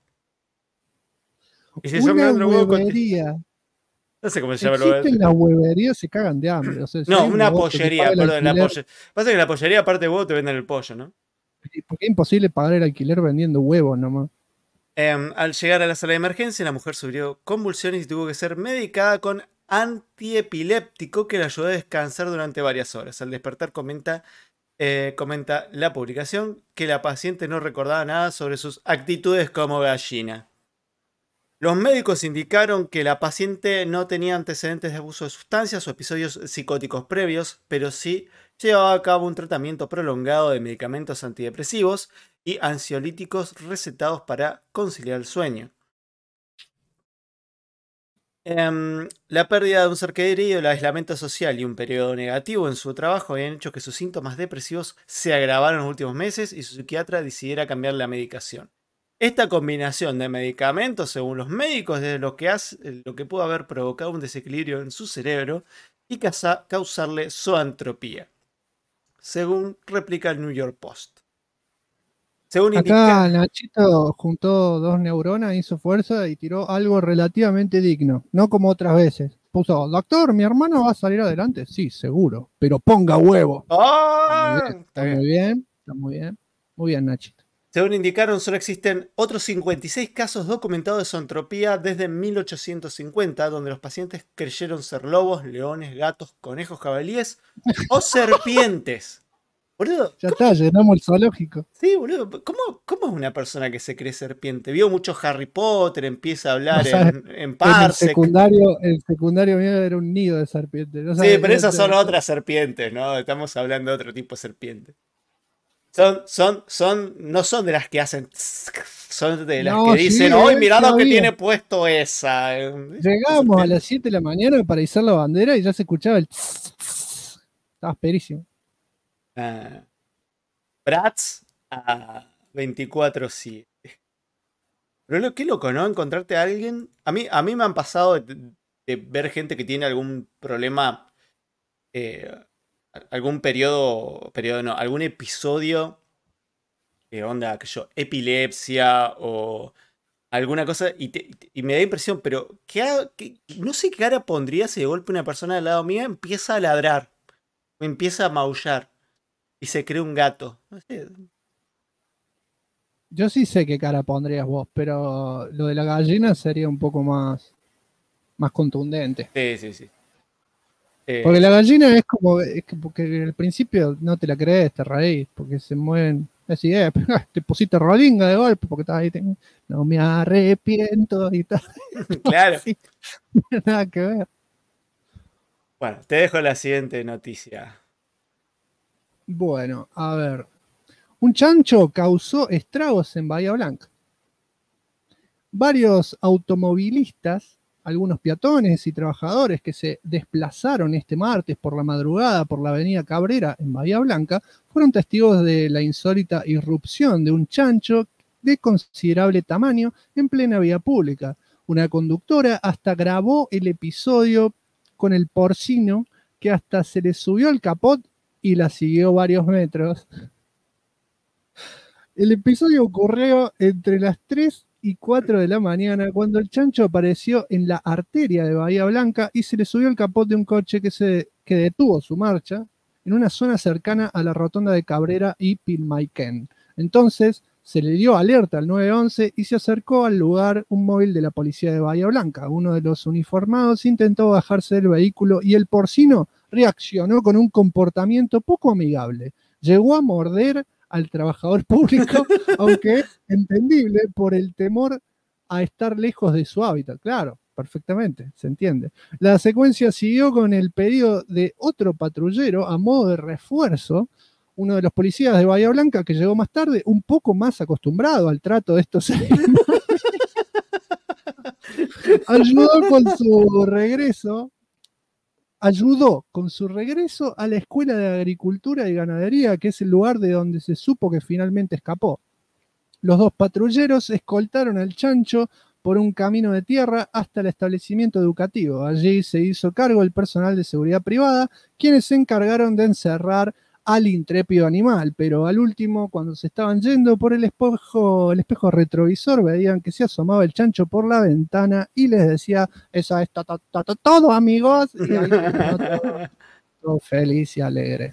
Y se Una son huevos huevería. no sé cómo se llama el Existen las hueverías, se cagan de hambre. O sea, si No, hay un una negocio que pollería, paga el perdón. alquiler, Pasa que la pollería, aparte de huevo, te venden el pollo, ¿no? porque es imposible pagar el alquiler vendiendo huevos nomás. Al llegar a la sala de emergencia, la mujer sufrió convulsiones y tuvo que ser medicada con antiepiléptico que la ayudó a descansar durante varias horas. Al despertar comenta la publicación que la paciente no recordaba nada sobre sus actitudes como gallina. Los médicos indicaron que la paciente no tenía antecedentes de abuso de sustancias o episodios psicóticos previos, pero sí llevaba a cabo un tratamiento prolongado de medicamentos antidepresivos y ansiolíticos recetados para conciliar el sueño. La pérdida de un ser querido, el aislamiento social y un periodo negativo en su trabajo habían hecho que sus síntomas depresivos se agravaran en los últimos meses y su psiquiatra decidiera cambiar la medicación. Esta combinación de medicamentos, según los médicos, es lo que pudo haber provocado un desequilibrio en su cerebro y causarle zoantropía, según replica el New York Post. Según Acá Nachito juntó 2 neuronas, hizo fuerza y tiró algo relativamente digno, no como otras veces. Puso, doctor, ¿mi hermano va a salir adelante? Sí, seguro, pero ponga huevo. ¡Oh! Está muy bien, está muy bien. Muy bien, Nachito. Según indicaron, solo existen otros 56 casos documentados de zoantropía desde 1850, donde los pacientes creyeron ser lobos, leones, gatos, conejos, jabalíes o serpientes. Boludo, ya está, llenamos el zoológico. Sí, boludo. ¿Cómo es una persona que se cree serpiente? Vio mucho Harry Potter, empieza a hablar en Parsec. El secundario mío era un nido de serpientes. No sí, pero esas son otras serpientes, ¿no? Estamos hablando de otro tipo de serpiente. No son de las que hacen. Son de las que dicen, ¡ay, mirá lo que tiene puesto esa! Llegamos a las 7 de la mañana para izar la bandera y ya se escuchaba el. Estaba asperísimo. Bratz a 24/7. Pero qué loco, ¿no? Encontrarte a alguien. A mí me han pasado de ver gente que tiene algún problema. Algún algún episodio. Onda, que yo, epilepsia o alguna cosa. Y me da impresión, pero no sé qué cara pondría si de golpe una persona al lado mío empieza a ladrar. O empieza a maullar. Y se cree un gato. No sé. Yo sí sé qué cara pondrías vos, pero lo de la gallina sería un poco más contundente. Sí. Porque la gallina es porque al principio no te la crees, te reís, porque se mueven así, te pusiste rolinga de golpe porque estás ahí, no me arrepiento y tal. Claro. Sí, nada que ver. Bueno, te dejo la siguiente noticia. Bueno, a ver. Un chancho causó estragos en Bahía Blanca. Varios automovilistas, algunos peatones y trabajadores que se desplazaron este martes por la madrugada por la avenida Cabrera en Bahía Blanca, fueron testigos de la insólita irrupción de un chancho de considerable tamaño en plena vía pública. Una conductora hasta grabó el episodio con el porcino que hasta se le subió al capot y la siguió varios metros. El episodio ocurrió entre las 3 y 4 de la mañana cuando el chancho apareció en la arteria de Bahía Blanca y se le subió al capot de un coche que detuvo su marcha en una zona cercana a la rotonda de Cabrera y Pilmaiquén. Entonces se le dio alerta al 911 y se acercó al lugar un móvil de la policía de Bahía Blanca. Uno de los uniformados intentó bajarse del vehículo y el porcino reaccionó con un comportamiento poco amigable. Llegó a morder al trabajador público, aunque es entendible por el temor a estar lejos de su hábitat. Claro, perfectamente, se entiende. La secuencia siguió con el pedido de otro patrullero a modo de refuerzo, uno de los policías de Bahía Blanca que llegó más tarde, un poco más acostumbrado al trato de estos animales. Ayudó con su regreso a la Escuela de Agricultura y Ganadería, que es el lugar de donde se supo que finalmente escapó. Los 2 patrulleros escoltaron al chancho por un camino de tierra hasta el establecimiento educativo. Allí se hizo cargo el personal de seguridad privada, quienes se encargaron de encerrar al intrépido animal, pero al último, cuando se estaban yendo por el espejo retrovisor, veían que se asomaba el chancho por la ventana y les decía, eso es todo, amigos. Y ahí todo feliz y alegre.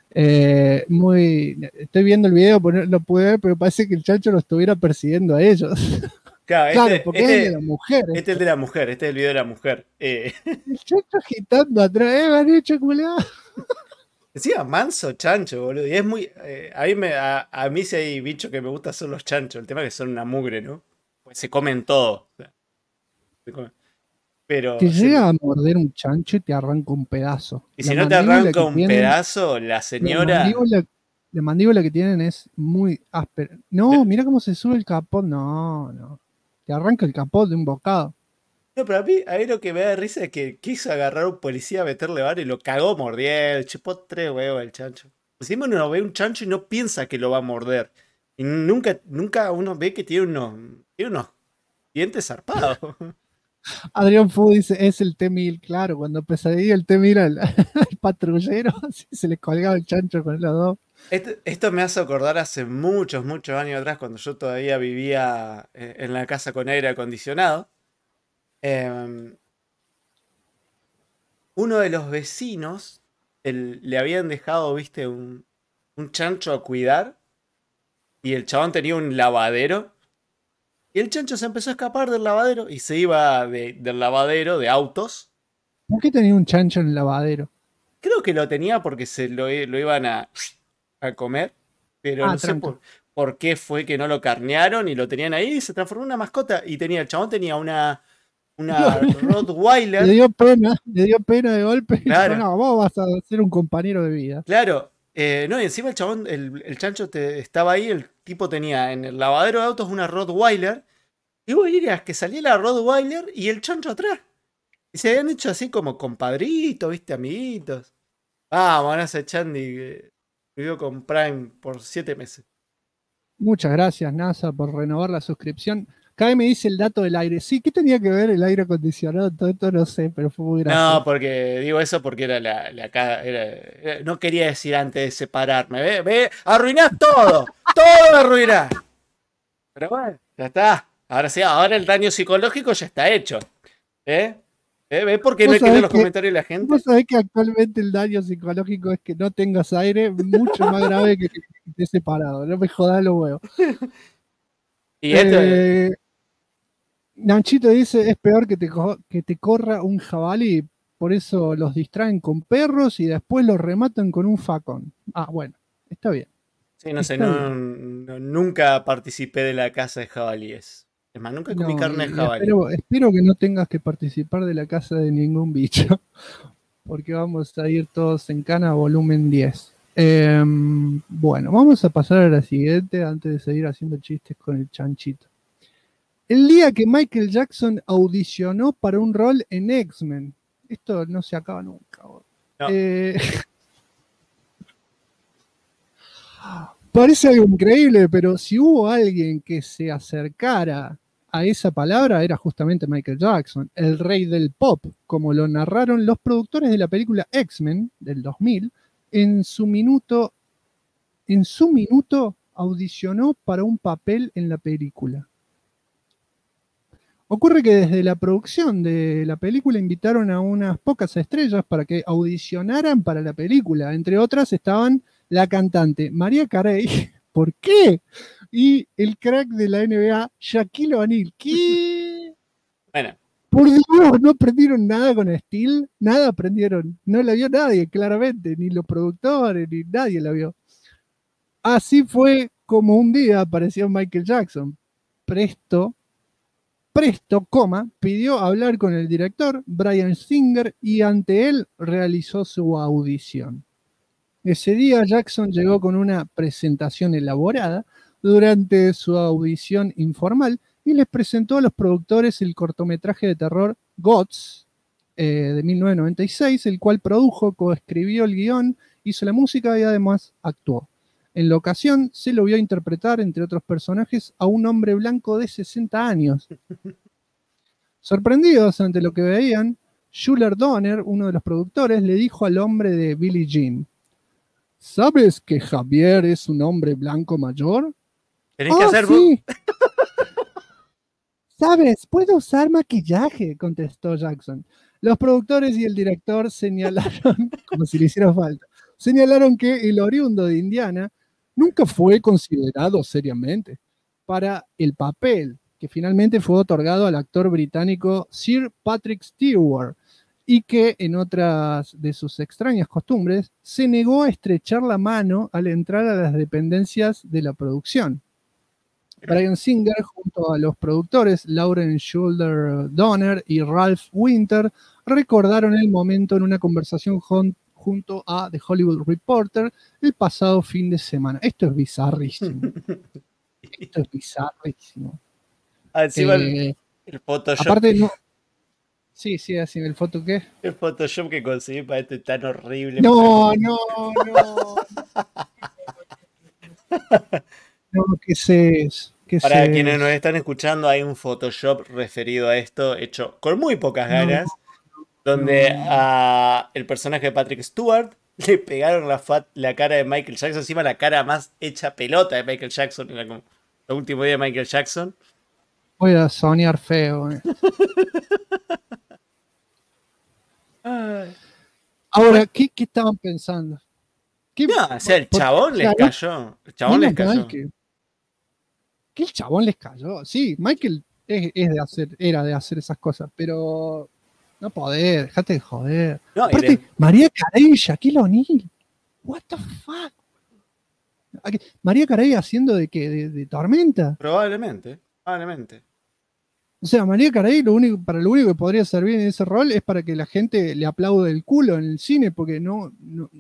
Estoy viendo el video, no pude ver, pero parece que el chancho lo estuviera persiguiendo a ellos. Claro, porque es el de la mujer. Este es el de la mujer, este es el video de la mujer. El chancho agitando atrás, me han hecho culiado. Decía manso chancho, boludo. Y es muy. A mí si hay bichos que me gustan son los chanchos. El tema es que son una mugre, ¿no? Pues se comen todo. O sea, Pero. Te llega a morder un chancho y te arranca un pedazo. Y si no te arranca un pedazo, la señora. La mandíbula que tienen es muy áspera. No, mira cómo se sube el capot. No. Te arranca el capot de un bocado. No, pero a mí lo que me da risa es que quiso agarrar a un policía, meterle vara y lo cagó mordiendo. Chupó 3 huevos el chancho. Encima uno ve un chancho y no piensa que lo va a morder. Y nunca uno ve que tiene unos dientes zarpados. Adrián Fu dice, es el T-1000, claro, cuando Pesadilla el T-1000 al patrullero, así se le colgaba el chancho con los dos. Esto me hace acordar hace muchos años atrás, cuando yo todavía vivía en la casa con aire acondicionado. Uno de los vecinos le habían dejado, viste, un chancho a cuidar. Y el chabón tenía un lavadero. Y el chancho se empezó a escapar del lavadero y se iba del lavadero de autos. ¿Por qué tenía un chancho en el lavadero? Creo que lo tenía porque lo iban a comer. Pero no sé por qué fue que no lo carnearon y lo tenían ahí y se transformó en una mascota. Y el chabón tenía una Rottweiler. Le dio pena de golpe. Claro. Y dijo, no, vos vas a ser un compañero de vida. Claro. No, y encima el chabón, el chancho estaba ahí, el tipo tenía en el lavadero de autos una Rottweiler. Y vos dirías que salía la Rottweiler y el chancho atrás. Y se habían hecho así como compadritos, viste, amiguitos. Vamos, ese Chandy que vivió con Prime por 7 meses. Muchas gracias, NASA, por renovar la suscripción. Cada vez me dice el dato del aire. Sí, ¿qué tenía que ver el aire acondicionado? Todo esto no sé, pero fue muy gracioso. No, porque digo eso porque era no quería decir antes de separarme. ¿Ve? Arruinás todo. Todo arruinás. Pero bueno, ya está. Ahora sí, ahora el daño psicológico ya está hecho. ¿Ve por qué no hay que leer los comentarios de la gente? Vos sabés que actualmente el daño psicológico es que no tengas aire, mucho más grave que estés separado. No me jodas los huevos. Y esto Nanchito dice, es peor que te corra un jabalí, por eso los distraen con perros y después los rematan con un facón. Ah, bueno, está bien. Sí, no sé, nunca participé de la caza de jabalíes. Es más, nunca comí carne de jabalí. Espero que no tengas que participar de la caza de ningún bicho, porque vamos a ir todos en cana volumen 10. Bueno, vamos a pasar a la siguiente antes de seguir haciendo chistes con el chanchito. El día que Michael Jackson audicionó para un rol en X-Men. Esto no se acaba nunca. No. Parece algo increíble, pero si hubo alguien que se acercara a esa palabra, era justamente Michael Jackson, el rey del pop, como lo narraron los productores de la película X-Men del 2000. En su minuto audicionó para un papel en la película. Ocurre que desde la producción de la película invitaron a unas pocas estrellas para que audicionaran para la película. Entre otras estaban la cantante Mariah Carey, ¿por qué? Y el crack de la NBA, Shaquille O'Neal. ¿Qué? Bueno. Por Dios, no aprendieron nada con Steel, nada aprendieron. No la vio nadie, claramente, ni los productores, ni nadie la vio. Así fue como un día apareció Michael Jackson. Presto, pidió hablar con el director, Bryan Singer, y ante él realizó su audición. Ese día Jackson llegó con una presentación elaborada durante su audición informal y les presentó a los productores el cortometraje de terror Gods de 1996, el cual produjo, coescribió el guión, hizo la música y además actuó. En la ocasión se lo vio interpretar, entre otros personajes, a un hombre blanco de 60 años. Sorprendidos ante lo que veían, Schuller Donner, uno de los productores, le dijo al hombre de Billie Jean: ¿Sabes que Javier es un hombre blanco mayor? Tenés que hacer... Sí. ¿Sabes? Puedo usar maquillaje, contestó Jackson. Los productores y el director señalaron, como si le hiciera falta, señalaron que el oriundo de Indiana nunca fue considerado seriamente para el papel que finalmente fue otorgado al actor británico Sir Patrick Stewart y que, en otras de sus extrañas costumbres, se negó a estrechar la mano al entrar a las dependencias de la producción. Bryan Singer, junto a los productores Lauren Schuller Donner y Ralph Winter, recordaron el momento en una conversación junto a The Hollywood Reporter el pasado fin de semana. Esto es bizarrísimo. Esto es bizarrísimo. Encima el Photoshop. Aparte, no. Sí, así, ¿el foto qué? El Photoshop que conseguí para este tan horrible. No. No, ¿qué es eso? Para quienes nos están escuchando, hay un Photoshop referido a esto, hecho con muy pocas ganas, donde a el personaje de Patrick Stewart le pegaron la cara de Michael Jackson, encima la cara más hecha pelota de Michael Jackson, en el último día de Michael Jackson. Voy a soñar feo. Ahora, ¿qué estaban pensando? No, o sea, el chabón les cayó. El chabón les cayó. Que el chabón les cayó. Sí, Michael era de hacer esas cosas, pero no podés, dejate de joder. No, aparte, María Carey y Shaquille O'Neal. What the fuck? María Carey haciendo de qué, de Tormenta. Probablemente. O sea, María Carey lo único que podría servir en ese rol es para que la gente le aplaude el culo en el cine, porque no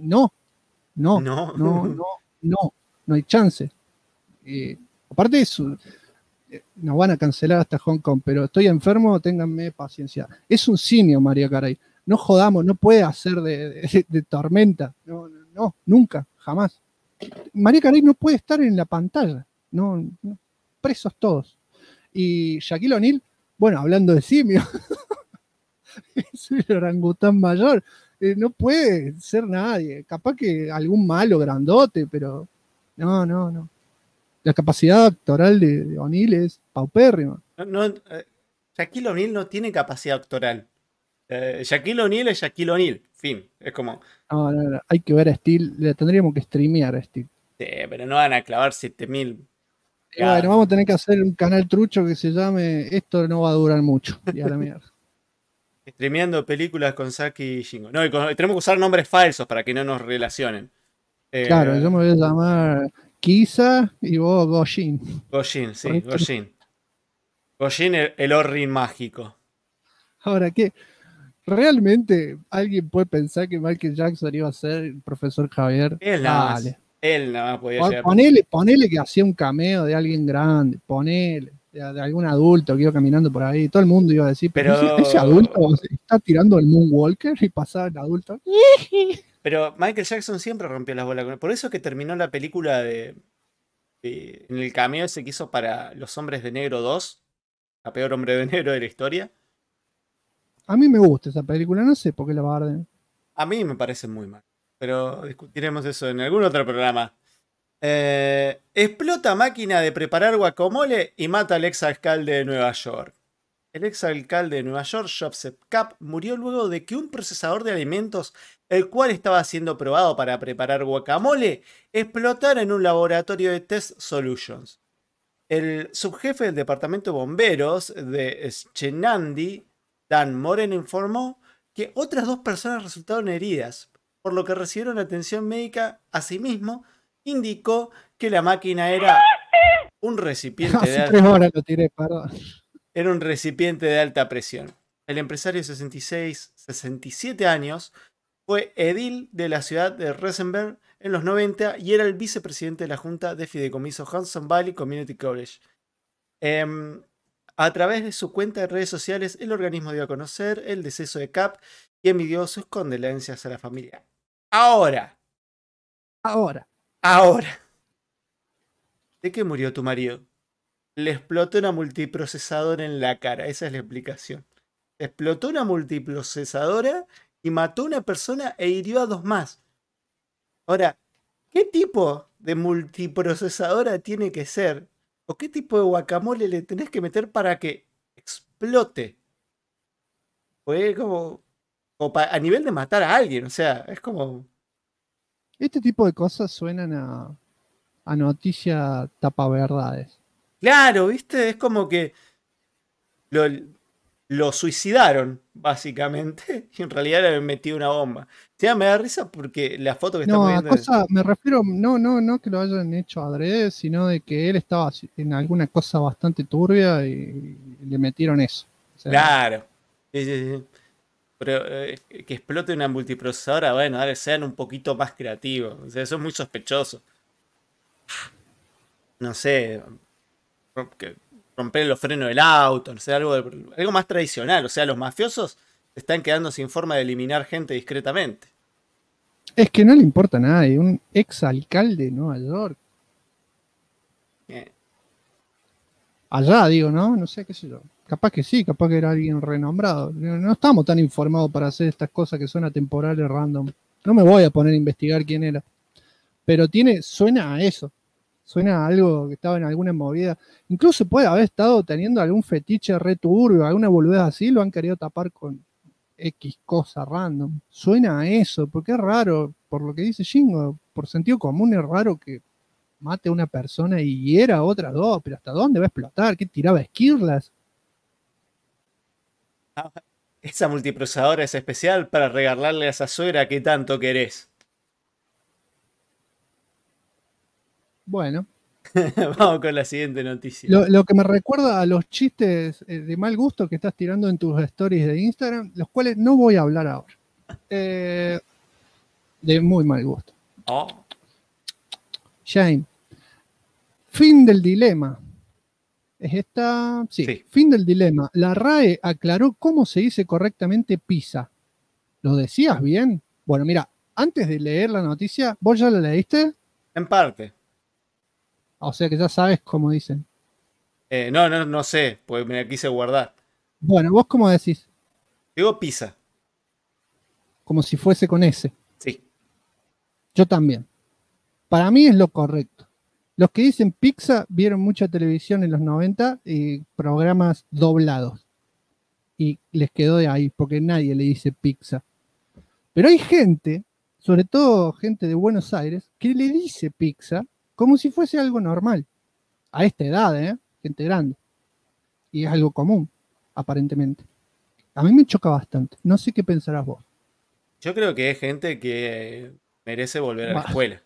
hay chance. Aparte nos van a cancelar hasta Hong Kong, pero estoy enfermo, ténganme paciencia. Es un simio María Carey. No jodamos, no puede hacer de Tormenta. No, nunca, jamás. María Carey no puede estar en la pantalla. No, presos todos. Y Shaquille O'Neal, bueno, hablando de simio, es el orangután mayor. No puede ser nadie. Capaz que algún malo grandote, pero no. La capacidad actoral de O'Neal es paupérrima. Shaquille O'Neal no tiene capacidad actoral. Shaquille O'Neal es Shaquille O'Neal. Fin. Es como... No. Hay que ver a Steel. Le tendríamos que streamear a Steel. Sí, pero no van a clavar 7000. Bueno, vamos a tener que hacer un canal trucho que se llame Esto no va a durar mucho. Y a la mierda. Streameando películas con Saki y Shingo. No, tenemos que usar nombres falsos para que no nos relacionen. Claro, yo me voy a llamar Kisa y vos Goshin. Goshin, sí, Goshin. Goshin, el Orrin mágico. Ahora, ¿qué? ¿Realmente alguien puede pensar que Michael Jackson iba a ser el profesor Javier? Él nada más podía llegar. Ponele que hacía un cameo de alguien grande, ponele, de algún adulto que iba caminando por ahí, todo el mundo iba a decir, pero ese adulto está tirando el Moonwalker y pasaba el adulto. Pero Michael Jackson siempre rompió las bolas con él. Por eso que terminó la película en el cameo ese que hizo para Los Hombres de Negro 2, la peor hombre de negro de la historia. A mí me gusta esa película, no sé por qué la barden. A mí me parece muy mal, pero discutiremos eso en algún otro programa. Explota máquina de preparar guacamole y mata al exalcalde de Nueva York. El exalcalde de Nueva York, Joseph Kapp, murió luego de que un procesador de alimentos, el cual estaba siendo probado para preparar guacamole, explotara en un laboratorio de Test Solutions. El subjefe del departamento de bomberos de Schenandi, Dan Moren, informó que otras 2 personas resultaron heridas, por lo que recibieron atención médica. Asimismo, indicó que la máquina era un recipiente de Hace 3 horas lo tiré, perdón. Era un recipiente de alta presión. El empresario de 67 años fue edil de la ciudad de Rosenberg en los 90 y era el vicepresidente de la junta de fideicomiso Hudson Valley Community College. A través de su cuenta de redes sociales, el organismo dio a conocer el deceso de Kapp y envió sus condolencias a la familia. Ahora. ¿De qué murió tu marido? Le explotó una multiprocesadora en la cara. Esa es la explicación. Explotó una multiprocesadora y mató a una persona e hirió a 2 más. Ahora, ¿Qué tipo de multiprocesadora tiene que ser? ¿O qué tipo de guacamole le tenés que meter para que explote? Fue como a nivel de matar a alguien, o sea, es como... Este tipo de cosas suenan a noticia tapaverdades. Claro, ¿viste? Es como que lo suicidaron, básicamente, y en realidad le habían metido una bomba. O sea, me da risa porque la foto que estamos No, a viendo... cosa, me refiero, no que lo hayan hecho adrede, sino de que él estaba en alguna cosa bastante turbia y le metieron eso. O sea, Claro. Sí, sí, sí. Pero que explote una multiprocesadora, bueno, dale, sean un poquito más creativos. O sea, eso es muy sospechoso. No sé, romper los frenos del auto, no sé, algo más tradicional. O sea, los mafiosos están quedando sin forma de eliminar gente discretamente. es que no le importa a nadie, un ex alcalde de Nueva York. Eh, Allá, digo, ¿no? No sé, qué sé yo. Capaz que sí, capaz que era alguien renombrado. No estamos tan informados para hacer estas cosas que son atemporales, random. No me voy a poner a investigar quién era. Pero suena a eso. Suena a algo que estaba en alguna movida. Incluso puede haber estado teniendo algún fetiche re turbio, alguna boludez así, lo han querido tapar con X cosa random. Suena a eso, porque es raro, por lo que dice Shingo, por sentido común es raro que mate a una persona y hiera a otras dos, pero ¿hasta dónde va a explotar? ¿Qué tiraba esquirlas? Esa multiprocesadora es especial para regalarle a esa suegra que tanto querés. Bueno, Vamos con la siguiente noticia. lo que me recuerda a los chistes de mal gusto que estás tirando en tus stories de Instagram, los cuales no voy a hablar ahora. De muy mal gusto. Oh. Shane. Fin del dilema. ¿Es esta? Sí. Fin del dilema. La RAE aclaró cómo se dice correctamente pizza. ¿Lo decías bien? Bueno, mira, antes de leer la noticia, ¿vos ya la leíste? En parte. O sea que ya sabes cómo dicen. No sé, pues me la quise guardar. Bueno, ¿vos cómo decís? Digo pizza. Como si fuese con S. Sí. Yo también. Para mí es lo correcto. Los que dicen pizza vieron mucha televisión en los 90 y programas doblados. Y les quedó de ahí, porque nadie le dice pizza. Pero hay gente, sobre todo gente de Buenos Aires, que le dice pizza como si fuese algo normal. A esta edad, gente grande. Y es algo común, aparentemente. A mí me choca bastante. No sé qué pensarás vos. Yo creo que es gente que merece volver a la escuela.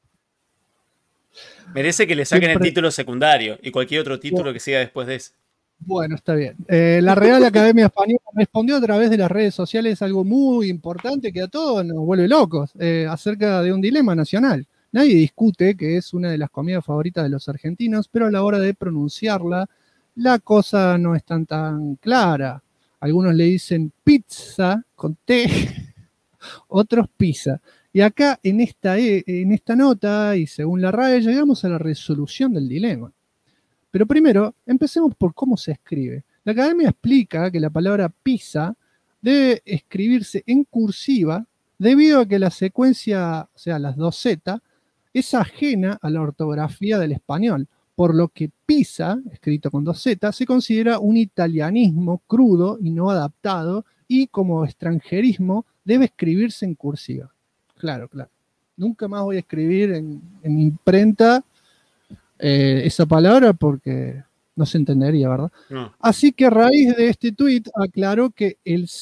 Merece que le saquen el título secundario y cualquier otro título que siga después de ese. Bueno, está bien. La Real Academia Española respondió a través de las redes sociales algo muy importante que a todos nos vuelve locos, acerca de un dilema nacional. Nadie discute que es una de las comidas favoritas de los argentinos, pero a la hora de pronunciarla, la cosa no es tan clara. Algunos le dicen pizza con T, otros pizza. Y acá en esta nota, y según la RAE, llegamos a la resolución del dilema. Pero primero, empecemos por cómo se escribe. La academia explica que la palabra pizza debe escribirse en cursiva debido a que la secuencia, o sea, las dos Z, es ajena a la ortografía del español, por lo que pizza, escrito con dos Z, se considera un italianismo crudo y no adaptado, y como extranjerismo debe escribirse en cursiva. Claro. Nunca más voy a escribir en imprenta esa palabra porque no se entendería, ¿verdad? No. Así que a raíz de este tuit aclaró que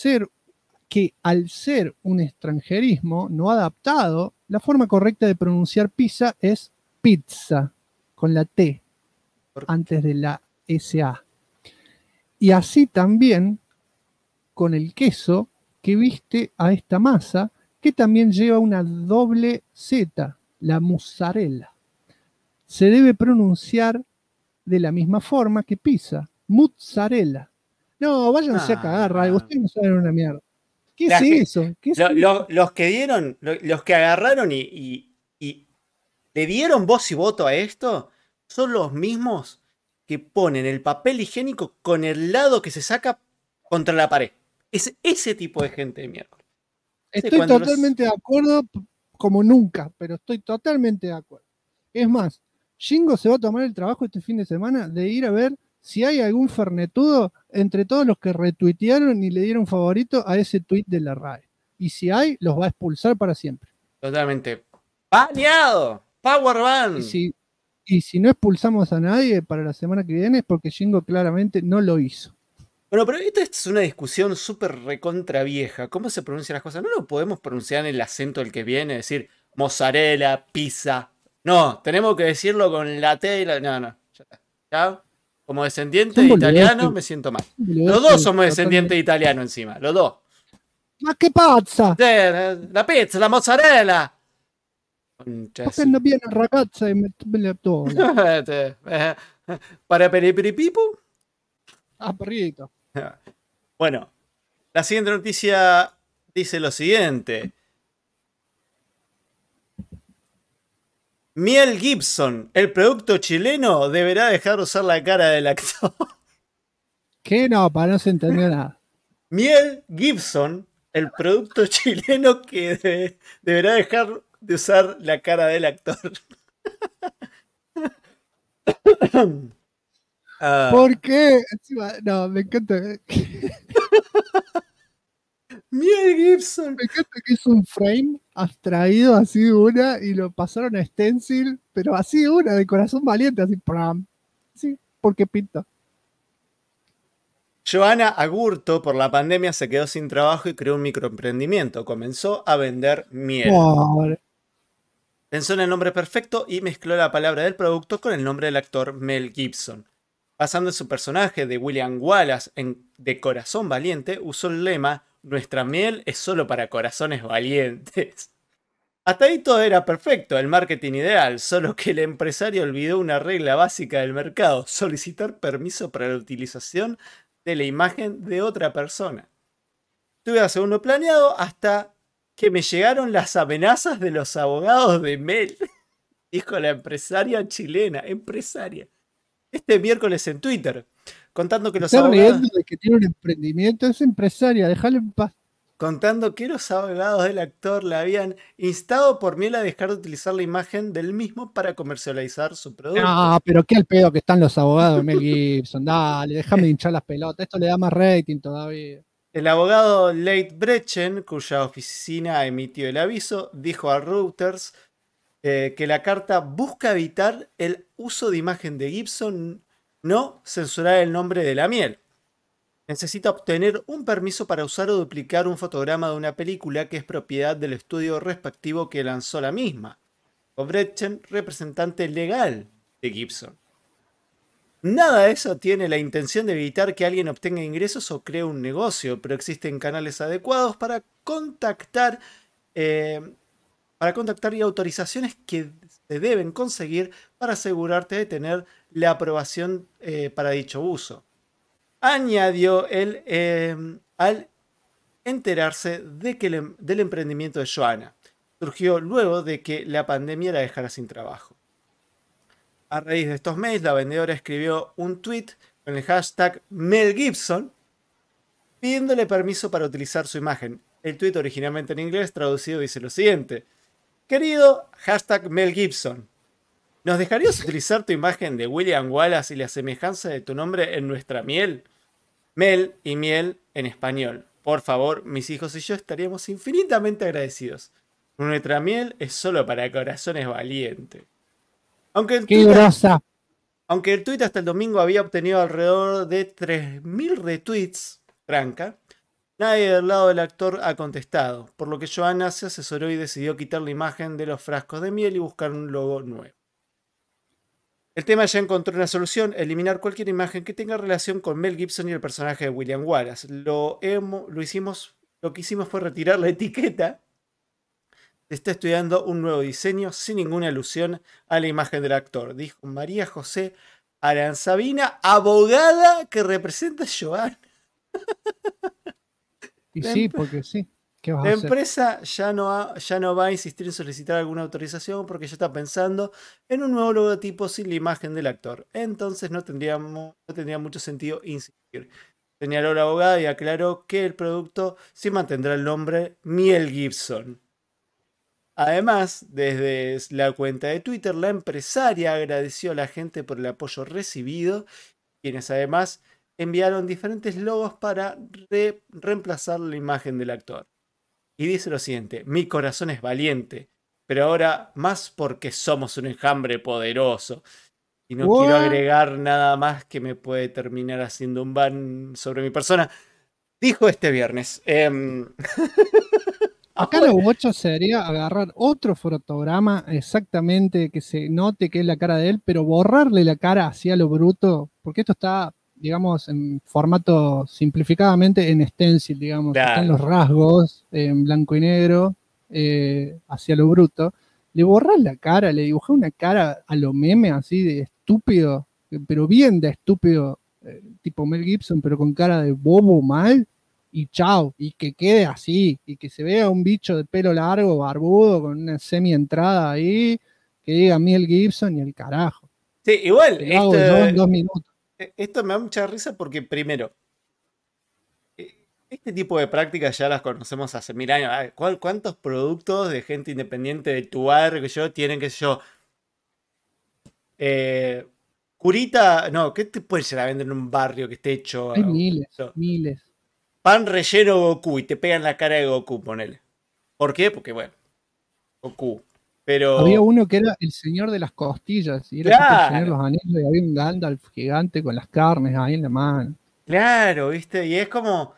al ser un extranjerismo no adaptado, la forma correcta de pronunciar pizza es pizza, con la T antes de la SA. Y así también con el queso que viste a esta masa, que también lleva una doble Z, la mozzarella. Se debe pronunciar de la misma forma que pizza, mozzarella. No, váyanse a cagar, Ray, ustedes no saben una mierda. ¿Qué es eso? Los que agarraron y le dieron voz y voto a esto son los mismos que ponen el papel higiénico con el lado que se saca contra la pared. Es ese tipo de gente de mierda. Estoy totalmente de acuerdo como nunca, pero estoy totalmente de acuerdo. Es más, Jingo se va a tomar el trabajo este fin de semana de ir a ver si hay algún fernetudo entre todos los que retuitearon y le dieron favorito a ese tweet de la RAE. Y si hay, los va a expulsar para siempre. Totalmente. ¡Baneado! ¡Power ban! Y si no expulsamos a nadie para la semana que viene es porque Jingo claramente no lo hizo. Bueno, pero esta es una discusión súper recontra vieja. ¿Cómo se pronuncian las cosas? No lo podemos pronunciar en el acento del que viene, decir mozzarella, pizza. No, tenemos que decirlo con la T y la... No, ya está. ¿Ya? Como descendiente de italiano me siento mal. Los dos somos descendientes de italiano encima, los dos. Ma che pazza! La pizza, la mozzarella. Perché non viene ragazza e me la tola. Para periperipipu. Ah, perrito. Bueno, la siguiente noticia dice lo siguiente. Miel Gibson, el producto chileno, deberá dejar de usar la cara del actor. ¿Qué? No, para no se entender nada. Miel Gibson, el producto chileno que deberá dejar de usar la cara del actor. ¿Por qué? No, me encanta. Miel Gibson. Me encanta que es un frame abstraído así de una y lo pasaron a stencil, pero así de una, de corazón valiente, así, ¡pram! Sí, porque pinta. Joana Agurto, por la pandemia, se quedó sin trabajo y creó un microemprendimiento. Comenzó a vender miel. Pobre. Pensó en el nombre perfecto y mezcló la palabra del producto con el nombre del actor Mel Gibson. Basando en su personaje de William Wallace de Corazón Valiente, usó el lema "Nuestra miel es solo para corazones valientes". Hasta ahí todo era perfecto, el marketing ideal, solo que el empresario olvidó una regla básica del mercado: solicitar permiso para la utilización de la imagen de otra persona. Tuve a segundo planeado hasta que me llegaron las amenazas de los abogados de Mel, dijo la empresaria chilena, este miércoles en Twitter, contando que los abogados... de que tiene un emprendimiento, es empresaria, déjalo en paz. Contando que los abogados del actor le habían instado por Miel a dejar de utilizar la imagen del mismo para comercializar su producto. No, pero qué al pedo que están los abogados de Mel Gibson, dale, déjame hinchar las pelotas, esto le da más rating todavía. El abogado Leigh Brechen, cuya oficina emitió el aviso, dijo a Reuters que la carta busca evitar el uso de imagen de Gibson, no censurar el nombre de la miel. Necesita obtener un permiso para usar o duplicar un fotograma de una película que es propiedad del estudio respectivo que lanzó la misma. O Brechen, representante legal de Gibson. Nada de eso tiene la intención de evitar que alguien obtenga ingresos o cree un negocio, pero existen canales adecuados para contactar y autorizaciones que se deben conseguir para asegurarte de tener la aprobación para dicho uso. Añadió él al enterarse del emprendimiento de Joana. Surgió luego de que la pandemia la dejara sin trabajo. A raíz de estos mails, la vendedora escribió un tweet con el hashtag Mel Gibson pidiéndole permiso para utilizar su imagen. El tweet, originalmente en inglés, traducido, dice lo siguiente: querido hashtag Mel Gibson, ¿nos dejarías utilizar tu imagen de William Wallace y la semejanza de tu nombre en nuestra miel? Mel y miel en español. Por favor, mis hijos y yo estaríamos infinitamente agradecidos. Nuestra miel es solo para corazones valientes. Aunque el tweet hasta el domingo había obtenido alrededor de 3.000 retweets, tranca, nadie del lado del actor ha contestado, por lo que Joana se asesoró y decidió quitar la imagen de los frascos de miel y buscar un logo nuevo. El tema ya encontró una solución: eliminar cualquier imagen que tenga relación con Mel Gibson y el personaje de William Wallace. Lo que hicimos fue retirar la etiqueta. Se está estudiando un nuevo diseño sin ninguna alusión a la imagen del actor, dijo María José Aranzabina, abogada que representa a Joana. Y sí, porque sí. ¿Qué vas a La hacer? empresa ya no va a insistir en solicitar alguna autorización porque ya está pensando en un nuevo logotipo sin la imagen del actor. Entonces no tendría mucho sentido insistir, señaló la abogada y aclaró que el producto sí mantendrá el nombre Miel Gibson. Además, desde la cuenta de Twitter, la empresaria agradeció a la gente por el apoyo recibido, quienes además enviaron diferentes logos para reemplazar la imagen del actor. Y dice lo siguiente: mi corazón es valiente, pero ahora más porque somos un enjambre poderoso. Y no quiero agregar nada más que me puede terminar haciendo un ban sobre mi persona. Dijo este viernes. Acá lo bocho sería agarrar otro fotograma exactamente que se note que es la cara de él, pero borrarle la cara hacia lo bruto, porque esto está, digamos, en formato simplificadamente en stencil, digamos. Claro. Están los rasgos en blanco y negro hacia lo bruto. Le borrás la cara, le dibujás una cara a lo meme así de estúpido, pero bien de estúpido, tipo Mel Gibson, pero con cara de bobo mal. Y chao, y que quede así, y que se vea un bicho de pelo largo, barbudo, con una semi-entrada ahí, que diga Mel Gibson y el carajo. Sí, igual, Lo hago yo en 2 minutos. Esto me da mucha risa porque, primero, este tipo de prácticas ya las conocemos hace 1000 años. ¿Cuántos productos de gente independiente de tu barrio que yo tienen, qué sé yo? Curita, no, ¿qué te puede llegar a vender en un barrio que esté hecho? Hay miles. Pan relleno Goku y te pegan la cara de Goku, ponele. ¿Por qué? Porque, bueno, Goku. Pero... había uno que era el señor de las costillas, y era tipo el señor de los anillos, y había un Gandalf gigante con las carnes ahí en la mano. Claro, ¿viste? Y es como...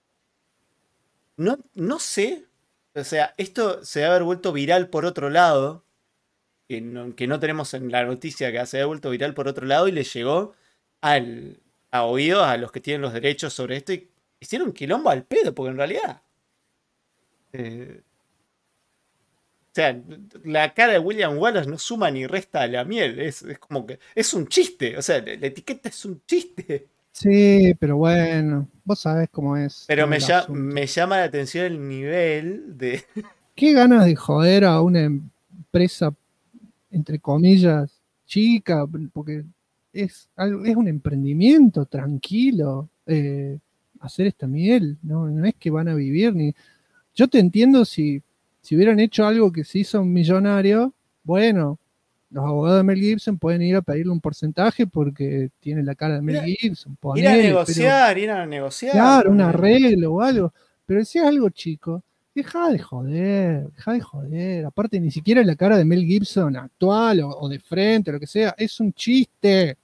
No sé. O sea, esto se debe haber vuelto viral por otro lado. Que no tenemos en la noticia, que se ha vuelto viral por otro lado y le llegó a oídos a los que tienen los derechos sobre esto y hicieron quilombo al pedo, porque en realidad... o sea, la cara de William Wallace no suma ni resta a la miel. Es como que es un chiste. O sea, la etiqueta es un chiste. Sí, pero bueno, vos sabés cómo es. Pero me llama la atención el nivel de... Qué ganas de joder a una empresa, entre comillas, chica, porque es un emprendimiento tranquilo. Hacer esta miel, no es que van a vivir ni... Yo te entiendo si hubieran hecho algo que se hizo un millonario, bueno, los abogados de Mel Gibson pueden ir a pedirle un porcentaje porque tiene la cara de Mel Gibson. Ir a negociar. Claro, un arreglo o algo. Pero si es algo chico, deja de joder. Aparte, ni siquiera la cara de Mel Gibson actual o de frente, lo que sea, es un chiste.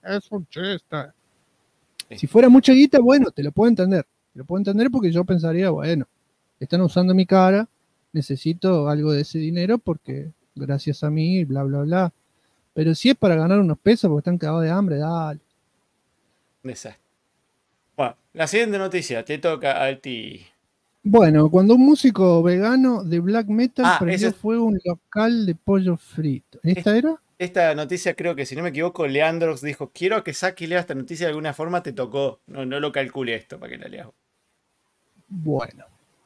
Si fuera mucha guita, bueno, te lo puedo entender. Porque yo pensaría, bueno, están usando mi cara, necesito algo de ese dinero porque gracias a mí, bla, bla, bla. Pero si es para ganar unos pesos porque están cagados de hambre, dale. Desastre. Bueno, la siguiente noticia, te toca a ti. Bueno, cuando un músico vegano de black metal prendió fuego un local de pollo frito. ¿Esta era? Esta noticia creo que, si no me equivoco, Leandros dijo, quiero que Saki lea esta noticia de alguna forma, te tocó. No lo calcule esto para que la leas. Bueno.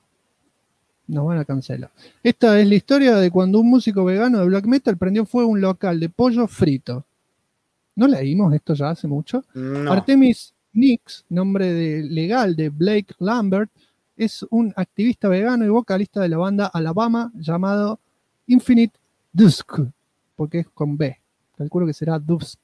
Nos van a cancelar. Esta es la historia de cuando un músico vegano de black metal prendió fuego un local de pollo frito. ¿No leímos esto ya hace mucho? No. Artemis Nix, nombre legal de Blake Lambert, es un activista vegano y vocalista de la banda Alabama llamado Infinite Dusk, porque es con B. Calculo que será Dusk.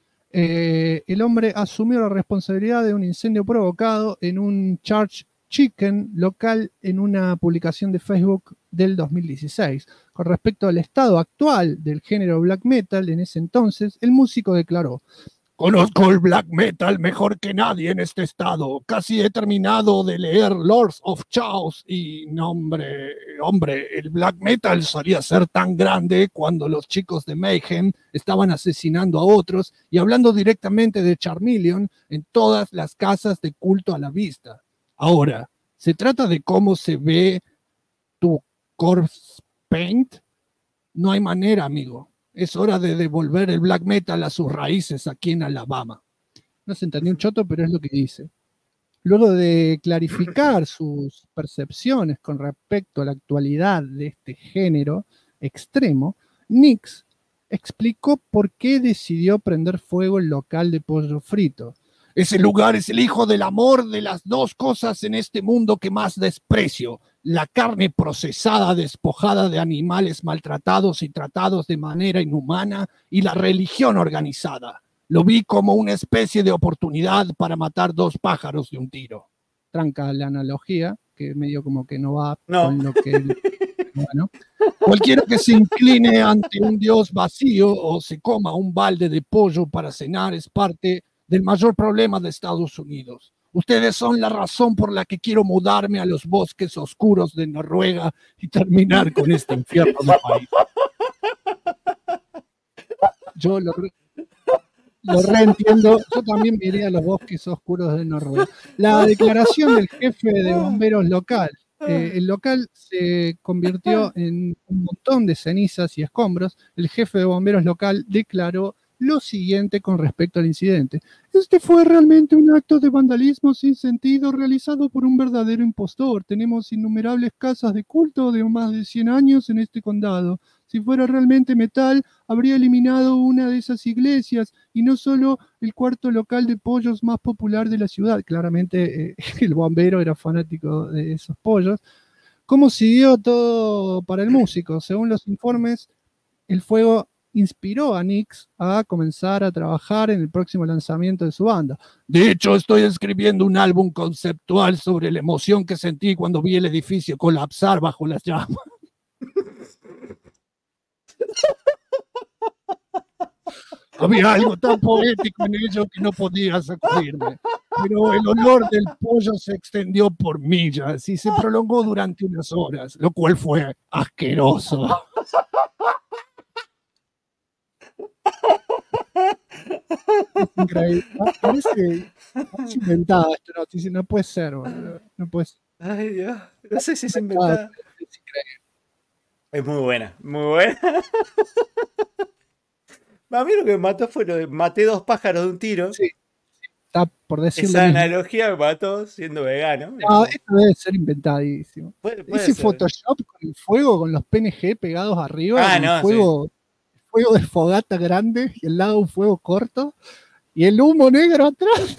El hombre asumió la responsabilidad de un incendio provocado en un Church Chicken local en una publicación de Facebook del 2016. Con respecto al estado actual del género black metal en ese entonces, el músico declaró: conozco el black metal mejor que nadie en este estado. Casi he terminado de leer Lords of Chaos y hombre, el black metal solía ser tan grande cuando los chicos de Mayhem estaban asesinando a otros y hablando directamente de Charmeleon en todas las casas de culto a la vista. Ahora, ¿se trata de cómo se ve tu corpse paint? No hay manera, amigo. Es hora de devolver el black metal a sus raíces aquí en Alabama. No se entendió un choto, pero es lo que dice. Luego de clarificar sus percepciones con respecto a la actualidad de este género extremo, Nix explicó por qué decidió prender fuego el local de pollo frito. Ese lugar es el hijo del amor de las dos cosas en este mundo que más desprecio, la carne procesada despojada de animales maltratados y tratados de manera inhumana y la religión organizada. Lo vi como una especie de oportunidad para matar 2 pájaros de un tiro. Tranca la analogía, que medio como que no va No. con lo que... Bueno, Cualquiera que se incline ante un Dios vacío o se coma un balde de pollo para cenar es parte del mayor problema de Estados Unidos. Ustedes son la razón por la que quiero mudarme a los bosques oscuros de Noruega y terminar con este infierno de país. yo lo reentiendo. Yo también me iría a los bosques oscuros de Noruega. La declaración del jefe de bomberos local. El local se convirtió en un montón de cenizas y escombros. El jefe de bomberos local declaró lo siguiente con respecto al incidente. Este fue realmente un acto de vandalismo sin sentido realizado por un verdadero impostor. Tenemos innumerables casas de culto de más de 100 años en este condado. Si fuera realmente metal, habría eliminado una de esas iglesias y no solo el cuarto local de pollos más popular de la ciudad. Claramente el bombero era fanático de esos pollos. ¿Cómo siguió todo para el músico? Según los informes, el fuego inspiró a Nix a comenzar a trabajar en el próximo lanzamiento de su banda. De hecho, estoy escribiendo un álbum conceptual sobre la emoción que sentí cuando vi el edificio colapsar bajo las llamas. Había algo tan poético en ello que no podía sacudirme. Pero el olor del pollo se extendió por millas y se prolongó durante unas horas, lo cual fue asqueroso. Es increíble. Parece inventada esta noticia. No puede ser, boludo. No puede ser. Ay, Dios. No sé si es inventada. Es increíble. Es muy buena, muy buena. A mí lo que me mató fue lo de maté 2 pájaros de un tiro. Sí. Está por decirlo. Esa analogía me mató siendo vegano. No, esto debe ser inventadísimo. Puede Ese ser. Photoshop con el fuego, con los PNG pegados arriba, Ah, el no, fuego de fogata grande y al lado un fuego corto y el humo negro atrás.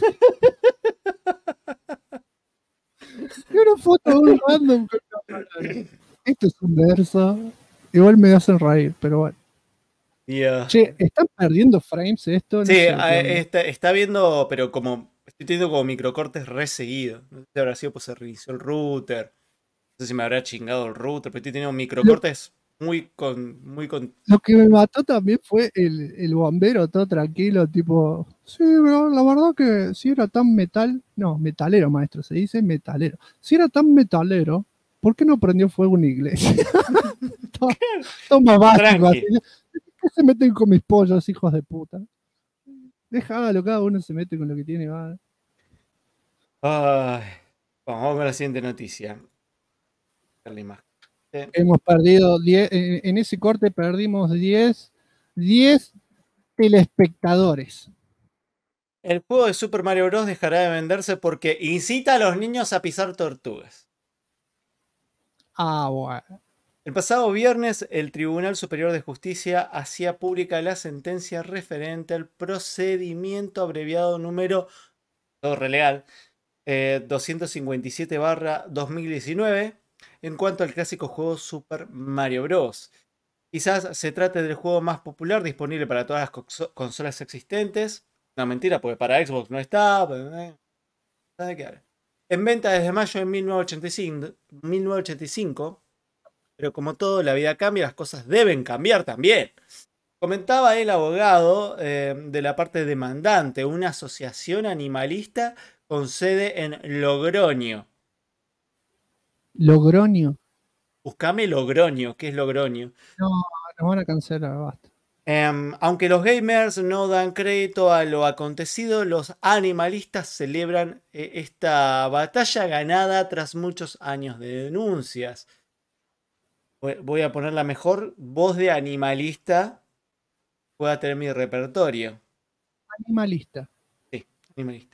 Y una foto de un random. Esto es un verso. Igual me hacen reír, pero bueno. Yeah. Che, ¿están perdiendo frames esto? No Sí, sé, está viendo, pero como estoy teniendo como microcortes re seguidos. No sé si habrá sido, pues se reinició el router. No sé si me habrá chingado el router, pero estoy teniendo microcortes muy con. Lo que me mató también fue el bombero todo tranquilo, tipo, sí, pero la verdad que si era tan metalero, maestro, se dice metalero. Si era tan metalero, ¿por qué no prendió fuego una iglesia? Toma básico, así. ¿Qué se meten con mis pollos, hijos de puta? Déjalo, cada uno se mete con lo que tiene, va. Ay, vamos con la siguiente noticia. La imagen. Hemos perdido 10, en ese corte perdimos 10 telespectadores. El juego de Super Mario Bros. Dejará de venderse porque incita a los niños a pisar tortugas. Ah, bueno. El pasado viernes, el Tribunal Superior de Justicia hacía pública la sentencia referente al procedimiento abreviado número, todo relegal, 257/2019, en cuanto al clásico juego Super Mario Bros. Quizás se trate del juego más popular disponible para todas las consolas existentes. No, mentira, porque para Xbox no está. En venta desde mayo de 1985. Pero como todo, la vida cambia, las cosas deben cambiar también. Comentaba el abogado de la parte demandante, una asociación animalista con sede en Logroño. Logroño. Buscame Logroño. ¿Qué es Logroño? No, nos van a cancelar, basta. Aunque los gamers no dan crédito a lo acontecido, los animalistas celebran esta batalla ganada tras muchos años de denuncias. Voy a poner la mejor voz de animalista que pueda tener mi repertorio. Animalista. Sí, animalista.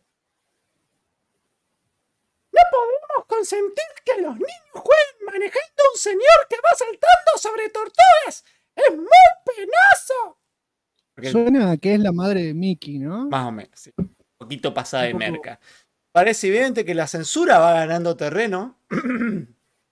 No podemos consentir que los niños jueguen manejando a un señor que va saltando sobre tortugas. ¡Es muy penoso! Porque suena a que es la madre de Mickey, ¿no? más o menos, sí. Un poquito pasada de merca. Parece evidente que la censura va ganando terreno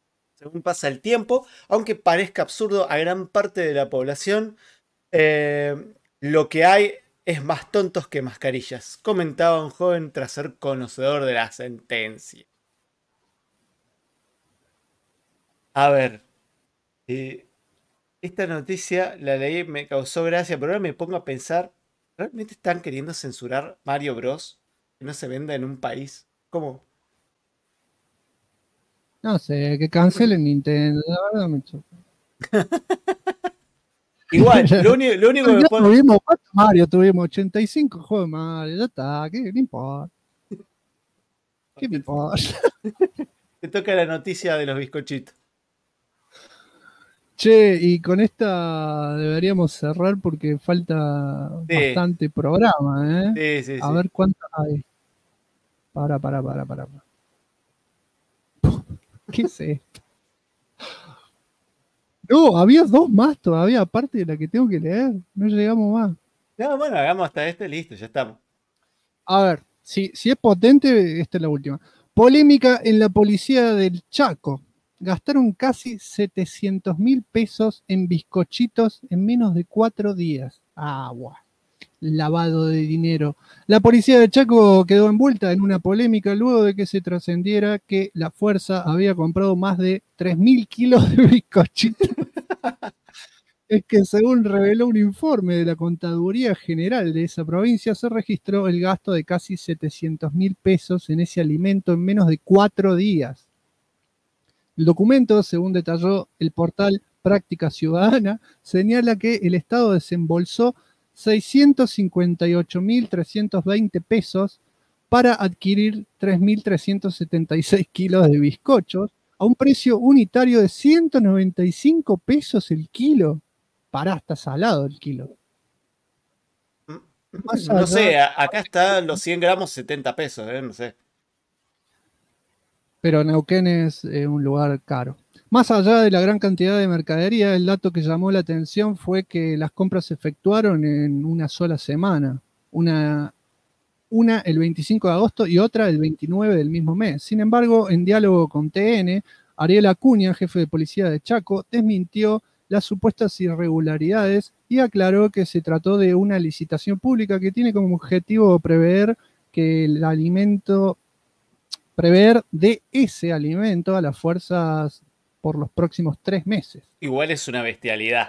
según pasa el tiempo, aunque parezca absurdo a gran parte de la población, lo que hay es más tontos que mascarillas, comentaba un joven tras ser conocedor de la sentencia. A ver, esta noticia la leí, me causó gracia, pero ahora me pongo a pensar, ¿realmente están queriendo censurar Mario Bros? Que no se venda en un país. ¿Cómo? No sé, que cancelen Nintendo, la verdad me choca. Igual, lo único que Ya pone... tuvimos, ¿cuántos Mario tuvimos? 85 juegos de Mario, ya está, ¿qué me importa? ¿Qué me importa? Te toca la noticia de los bizcochitos. Che, y con esta deberíamos cerrar porque falta Sí. bastante programa, Sí, sí, A sí. ver cuántos hay. Para. ¿Qué es esto? No, había dos más todavía, aparte de la que tengo que leer. No llegamos más. No, bueno, hagamos hasta este, listo, ya estamos. A ver, si es potente, esta es la última. Polémica en la policía del Chaco. Gastaron casi 700.000 pesos en bizcochitos en menos de 4 días. Agua. Lavado de dinero. La policía de Chaco quedó envuelta en una polémica luego de que se trascendiera que la fuerza había comprado más de 3.000 kilos de bizcochitos. Es que según reveló un informe de la Contaduría General de esa provincia, se registró el gasto de casi 700.000 pesos en ese alimento en menos de 4 días. El documento, según detalló el portal Práctica Ciudadana, señala que el Estado desembolsó 658.320 pesos para adquirir 3.376 kilos de bizcochos a un precio unitario de 195 pesos el kilo. Pará, está salado el kilo. No sé, acá están los 100 gramos 70 pesos, no sé. Pero Neuquén es un lugar caro. Más allá de la gran cantidad de mercadería, el dato que llamó la atención fue que las compras se efectuaron en una sola semana. Una el 25 de agosto y otra el 29 del mismo mes. Sin embargo, en diálogo con TN, Ariel Acuña, jefe de policía de Chaco, desmintió las supuestas irregularidades y aclaró que se trató de una licitación pública que tiene como objetivo prever de ese alimento a las fuerzas por los próximos 3 meses. Igual es una bestialidad.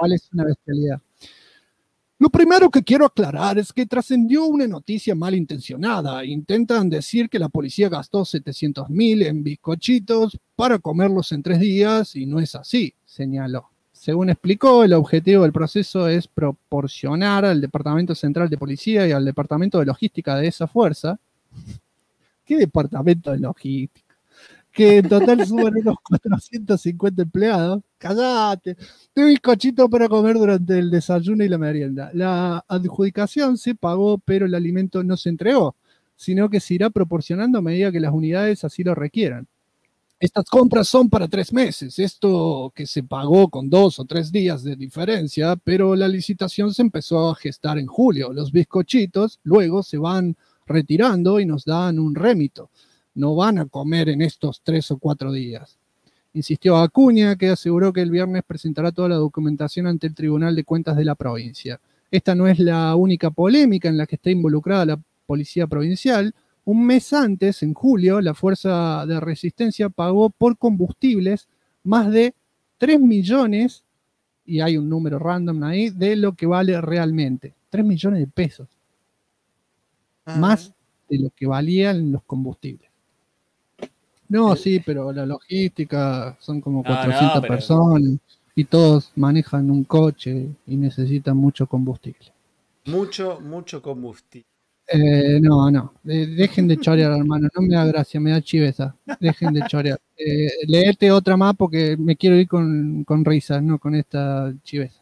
Lo primero que quiero aclarar es que trascendió una noticia malintencionada. Intentan decir que la policía gastó 700.000 en bizcochitos para comerlos en 3 días y no es así, señaló. Según explicó, el objetivo del proceso es proporcionar al Departamento Central de Policía y al Departamento de Logística de esa fuerza. ¿Qué departamento de logística? Que en total suman unos 450 empleados. ¡Cállate! De bizcochito para comer durante el desayuno y la merienda. La adjudicación se pagó, pero el alimento no se entregó, sino que se irá proporcionando a medida que las unidades así lo requieran. Estas compras son para 3 meses, esto que se pagó con 2 o 3 días de diferencia, pero la licitación se empezó a gestar en julio. Los bizcochitos luego se van retirando y nos dan un rémito. No van a comer en estos 3 o 4 días. Insistió Acuña, que aseguró que el viernes presentará toda la documentación ante el Tribunal de Cuentas de la provincia. Esta no es la única polémica en la que está involucrada la Policía Provincial. Un mes antes, en julio, la Fuerza de Resistencia pagó por combustibles más de 3 millones, y hay un número random ahí, de lo que vale realmente. 3 millones de pesos. Más de lo que valían los combustibles. No, sí, pero la logística son como 400 personas y todos manejan un coche y necesitan mucho combustible. Mucho combustible. No, dejen de chorear, hermano, no me da gracia, me da chiveza. Dejen de chorear. Leete otra más porque me quiero ir con risas, no con esta chiveza.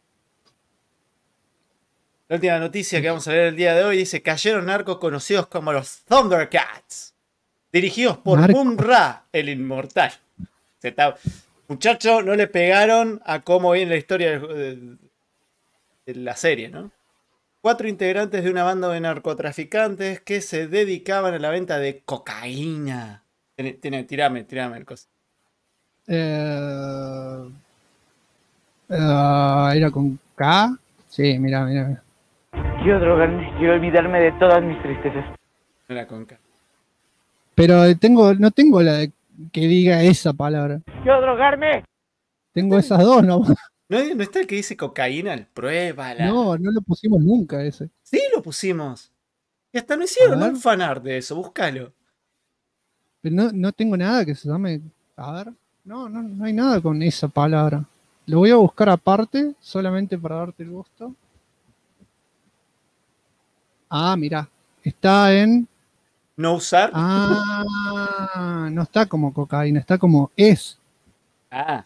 La última noticia que vamos a leer el día de hoy dice: cayeron narcos conocidos como los Thundercats, dirigidos por Mun-Ra, el inmortal. Muchachos, no le pegaron a cómo viene la historia de la serie, ¿no? 4 integrantes de una banda de narcotraficantes que se dedicaban a la venta de cocaína. Tirame el coso. Era con K. Sí, mira. Quiero drogarme, quiero olvidarme de todas mis tristezas. Era con K. Pero no tengo la de que diga esa palabra. ¡Quiero drogarme! Tengo esas dos, ¿no? ¿No está el que dice cocaína? Pruébala. No lo pusimos nunca ese. Sí, lo pusimos. Y hasta no hicieron A ver. un fanart de eso, búscalo. Pero no tengo nada que se llame. A ver. No hay nada con esa palabra. Lo voy a buscar aparte, solamente para darte el gusto. Ah, mirá. Está en. No usar. Ah, no está como cocaína, está como es. Ah.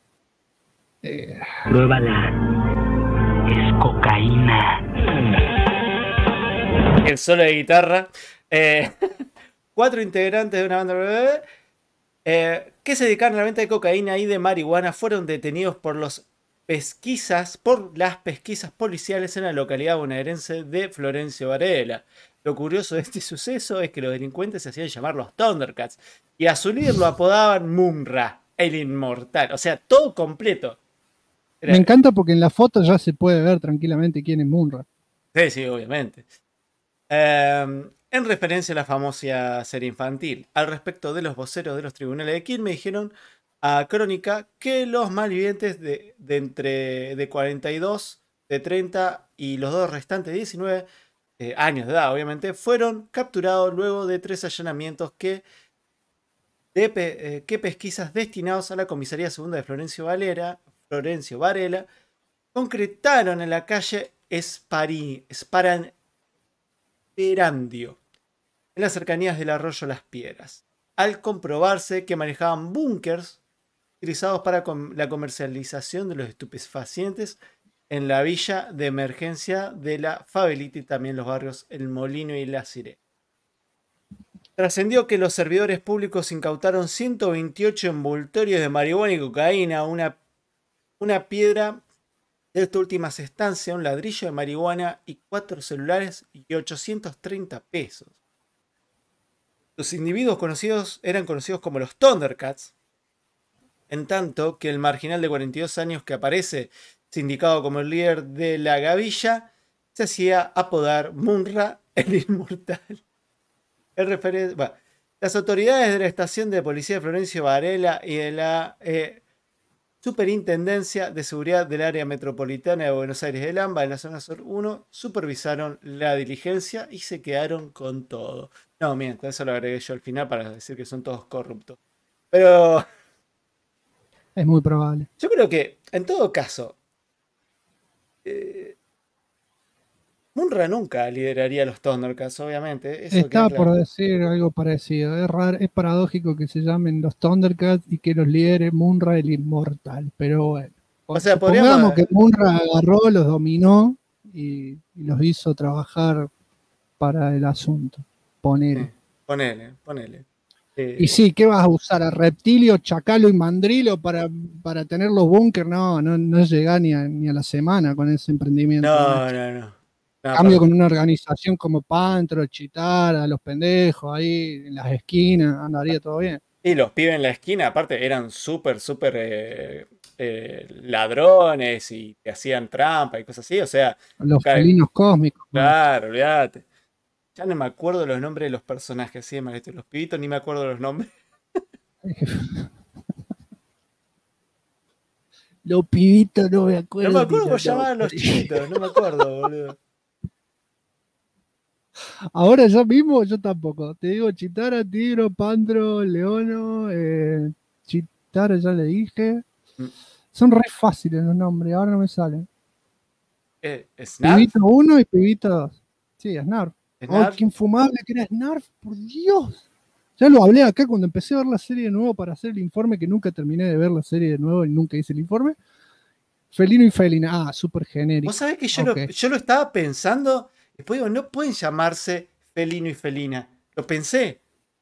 Pruébala. Es cocaína. El solo de guitarra. 4 integrantes de una banda que se dedicaron a la venta de cocaína y de marihuana fueron detenidos por las pesquisas policiales en la localidad bonaerense de Florencio Varela. Lo curioso de este suceso es que los delincuentes se hacían llamar los Thundercats y a su líder lo apodaban Munra, el inmortal. O sea, todo completo. Me encanta porque en la foto ya se puede ver tranquilamente quién es Munra. Sí, obviamente. En referencia a la famosa serie infantil. Al respecto de los voceros de los tribunales de Quilmes, dijeron a Crónica que los malvivientes de 42, de 30 y los dos restantes de 19 años de edad, obviamente, fueron capturados luego de 3 allanamientos que pesquisas destinados a la comisaría segunda de Florencio Varela concretaron en la calle Esperandio, en las cercanías del arroyo Las Piedras, al comprobarse que manejaban búnkers utilizados para la comercialización de los estupefacientes en la villa de emergencia de la Fabelita y también los barrios El Molino y La Sirena. Trascendió que los servidores públicos incautaron 128 envoltorios de marihuana y cocaína, una piedra de esta última estancia, un ladrillo de marihuana y 4 celulares y 830 pesos. Los individuos eran conocidos como los Thundercats, en tanto que el marginal de 42 años que aparece sindicado como el líder de la gavilla se hacía apodar Munra el Inmortal. Las autoridades de la estación de policía de Florencio Varela y de la Superintendencia de Seguridad del Área Metropolitana de Buenos Aires del AMBA en la zona sur 1 supervisaron la diligencia y se quedaron con todo. No, miento, eso lo agregué yo al final para decir que son todos corruptos. Pero es muy probable. Yo creo que, en todo caso, Munra nunca lideraría a los Thundercats, obviamente. Eso estaba queda claro. por decir algo parecido. Es raro, es paradójico que se llamen los Thundercats y que los lidere Munra el Inmortal. Pero bueno. O sea, supongamos que Munra agarró, los dominó y los hizo trabajar para el asunto. Ponele. Ponele. Y sí, ¿qué vas a usar? ¿A Reptilio, Chacalo y Mandrilo para tener los búnkers? No llega ni a la semana con ese emprendimiento. No. Cambio con una organización como Pantro, Chitara, los pendejos ahí en las esquinas, andaría todo bien. Y los pibes en la esquina, aparte, eran súper ladrones y que hacían trampa y cosas así, o sea... Los felinos cósmicos. Claro, olvídate. Ya no me acuerdo los nombres de los personajes, ¿sí? Los pibitos ni me acuerdo los nombres. Los pibitos no me acuerdo. No me acuerdo cómo llamaban los chiquitos, no me acuerdo, boludo. Ahora ya mismo yo tampoco. Te digo Chitara, Tigro, Pandro, Leono, Chitara ya le dije. Son re fáciles los nombres, ahora no me salen. ¿Snarf? Pibito 1 y Pibito 2. Sí, Snarf. ¿Snarf? ¡Ay, qué infumable que era Snarf! ¡Por Dios! Ya lo hablé acá cuando empecé a ver la serie de nuevo para hacer el informe, que nunca terminé de ver la serie de nuevo y nunca hice el informe. Felino y Felina. Ah, súper genérico. Vos sabés que yo lo estaba pensando. Después digo, no pueden llamarse Felino y Felina. Lo pensé.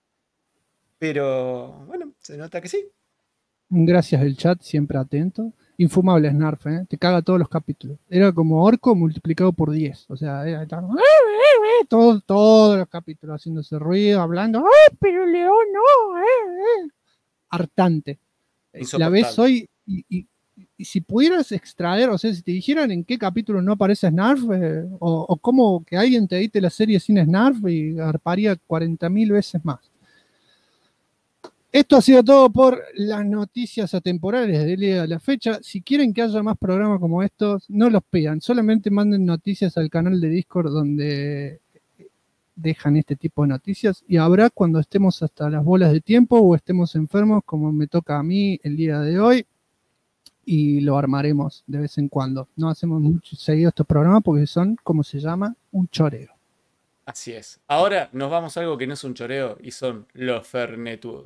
Pero, bueno, se nota que sí. Gracias del chat, siempre atento. Infumable Snarf, ¿eh? Te caga todos los capítulos. Era como Orco multiplicado por 10. O sea, era todos los capítulos haciendo ese ruido, hablando. ¡Ay, pero León no! Hartante. La ves hoy y si pudieras extraer, o sea, si te dijeran en qué capítulo no aparece Snarf, o cómo que alguien te edite la serie sin Snarf, y garparía 40.000 veces más. Esto ha sido todo por las noticias atemporales del día de la fecha. Si quieren que haya más programas como estos, no los pidan. Solamente manden noticias al canal de Discord donde dejan este tipo de noticias. Y habrá cuando estemos hasta las bolas de tiempo o estemos enfermos, como me toca a mí el día de hoy. Y lo armaremos de vez en cuando. No hacemos mucho seguido estos programas porque son, como se llama, un choreo. Así es. Ahora nos vamos a algo que no es un choreo y son los fernetudos.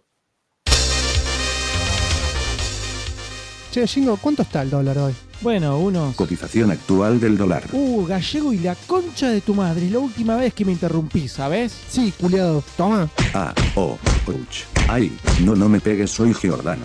Che, Jingo, ¿cuánto está el dólar hoy? Bueno, unos... Cotización actual del dólar. Gallego y la concha de tu madre. Es la última vez que me interrumpí, ¿sabes? Sí, culiado. Toma. Ouch. Ay, no me pegues, soy Giordano.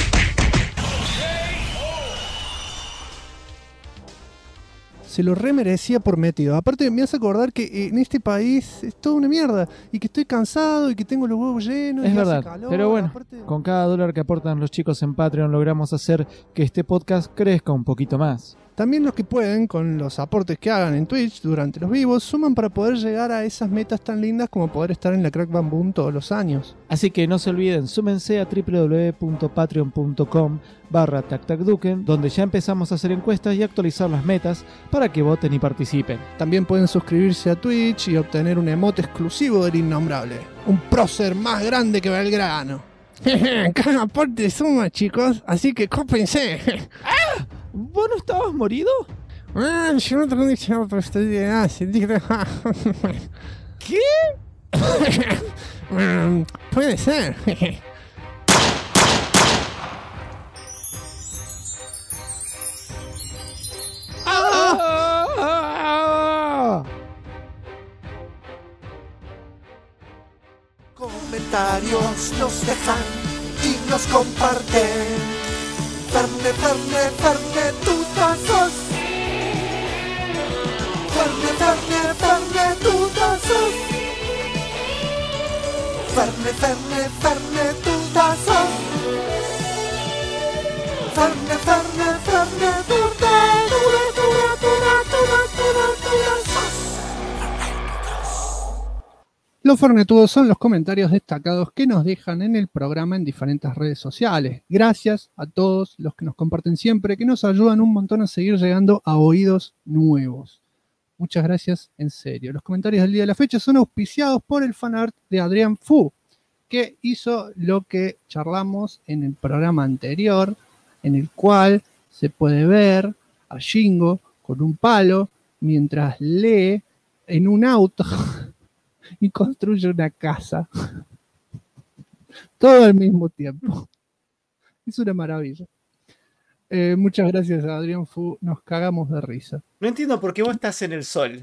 Se lo remerecía por metido. Aparte me hace acordar que en este país es toda una mierda y que estoy cansado y que tengo los huevos llenos. Es y verdad, hace calor, pero bueno, aparte... con cada dólar que aportan los chicos en Patreon logramos hacer que este podcast crezca un poquito más. También los que pueden, con los aportes que hagan en Twitch durante los vivos, suman para poder llegar a esas metas tan lindas como poder estar en la Crack Bam Boom todos los años. Así que no se olviden, súmense a www.patreon.com/tactacduken, donde ya empezamos a hacer encuestas y actualizar las metas para que voten y participen. También pueden suscribirse a Twitch y obtener un emote exclusivo del innombrable. Un prócer más grande que Belgrano. Cada aporte suma, chicos, así que cópense. ¡Ah! ¿Vos no estabas morido? Yo no te dije nada, pero estoy de ¿Qué? Puede ser. Comentarios nos dejan y nos comparten. Fernetutazos. Fernetutazos. Fernetutazos. Los fernetudos son los comentarios destacados que nos dejan en el programa en diferentes redes sociales. Gracias a todos los que nos comparten siempre, que nos ayudan un montón a seguir llegando a oídos nuevos. Muchas gracias, en serio. Los comentarios del día de la fecha son auspiciados por el fanart de Adrián Fu, que hizo lo que charlamos en el programa anterior, en el cual se puede ver a Jingo con un palo mientras lee en un auto y construye una casa. Todo al mismo tiempo. Es una maravilla. Muchas gracias a Adrián Fu. Nos cagamos de risa. No entiendo por qué vos estás en el sol.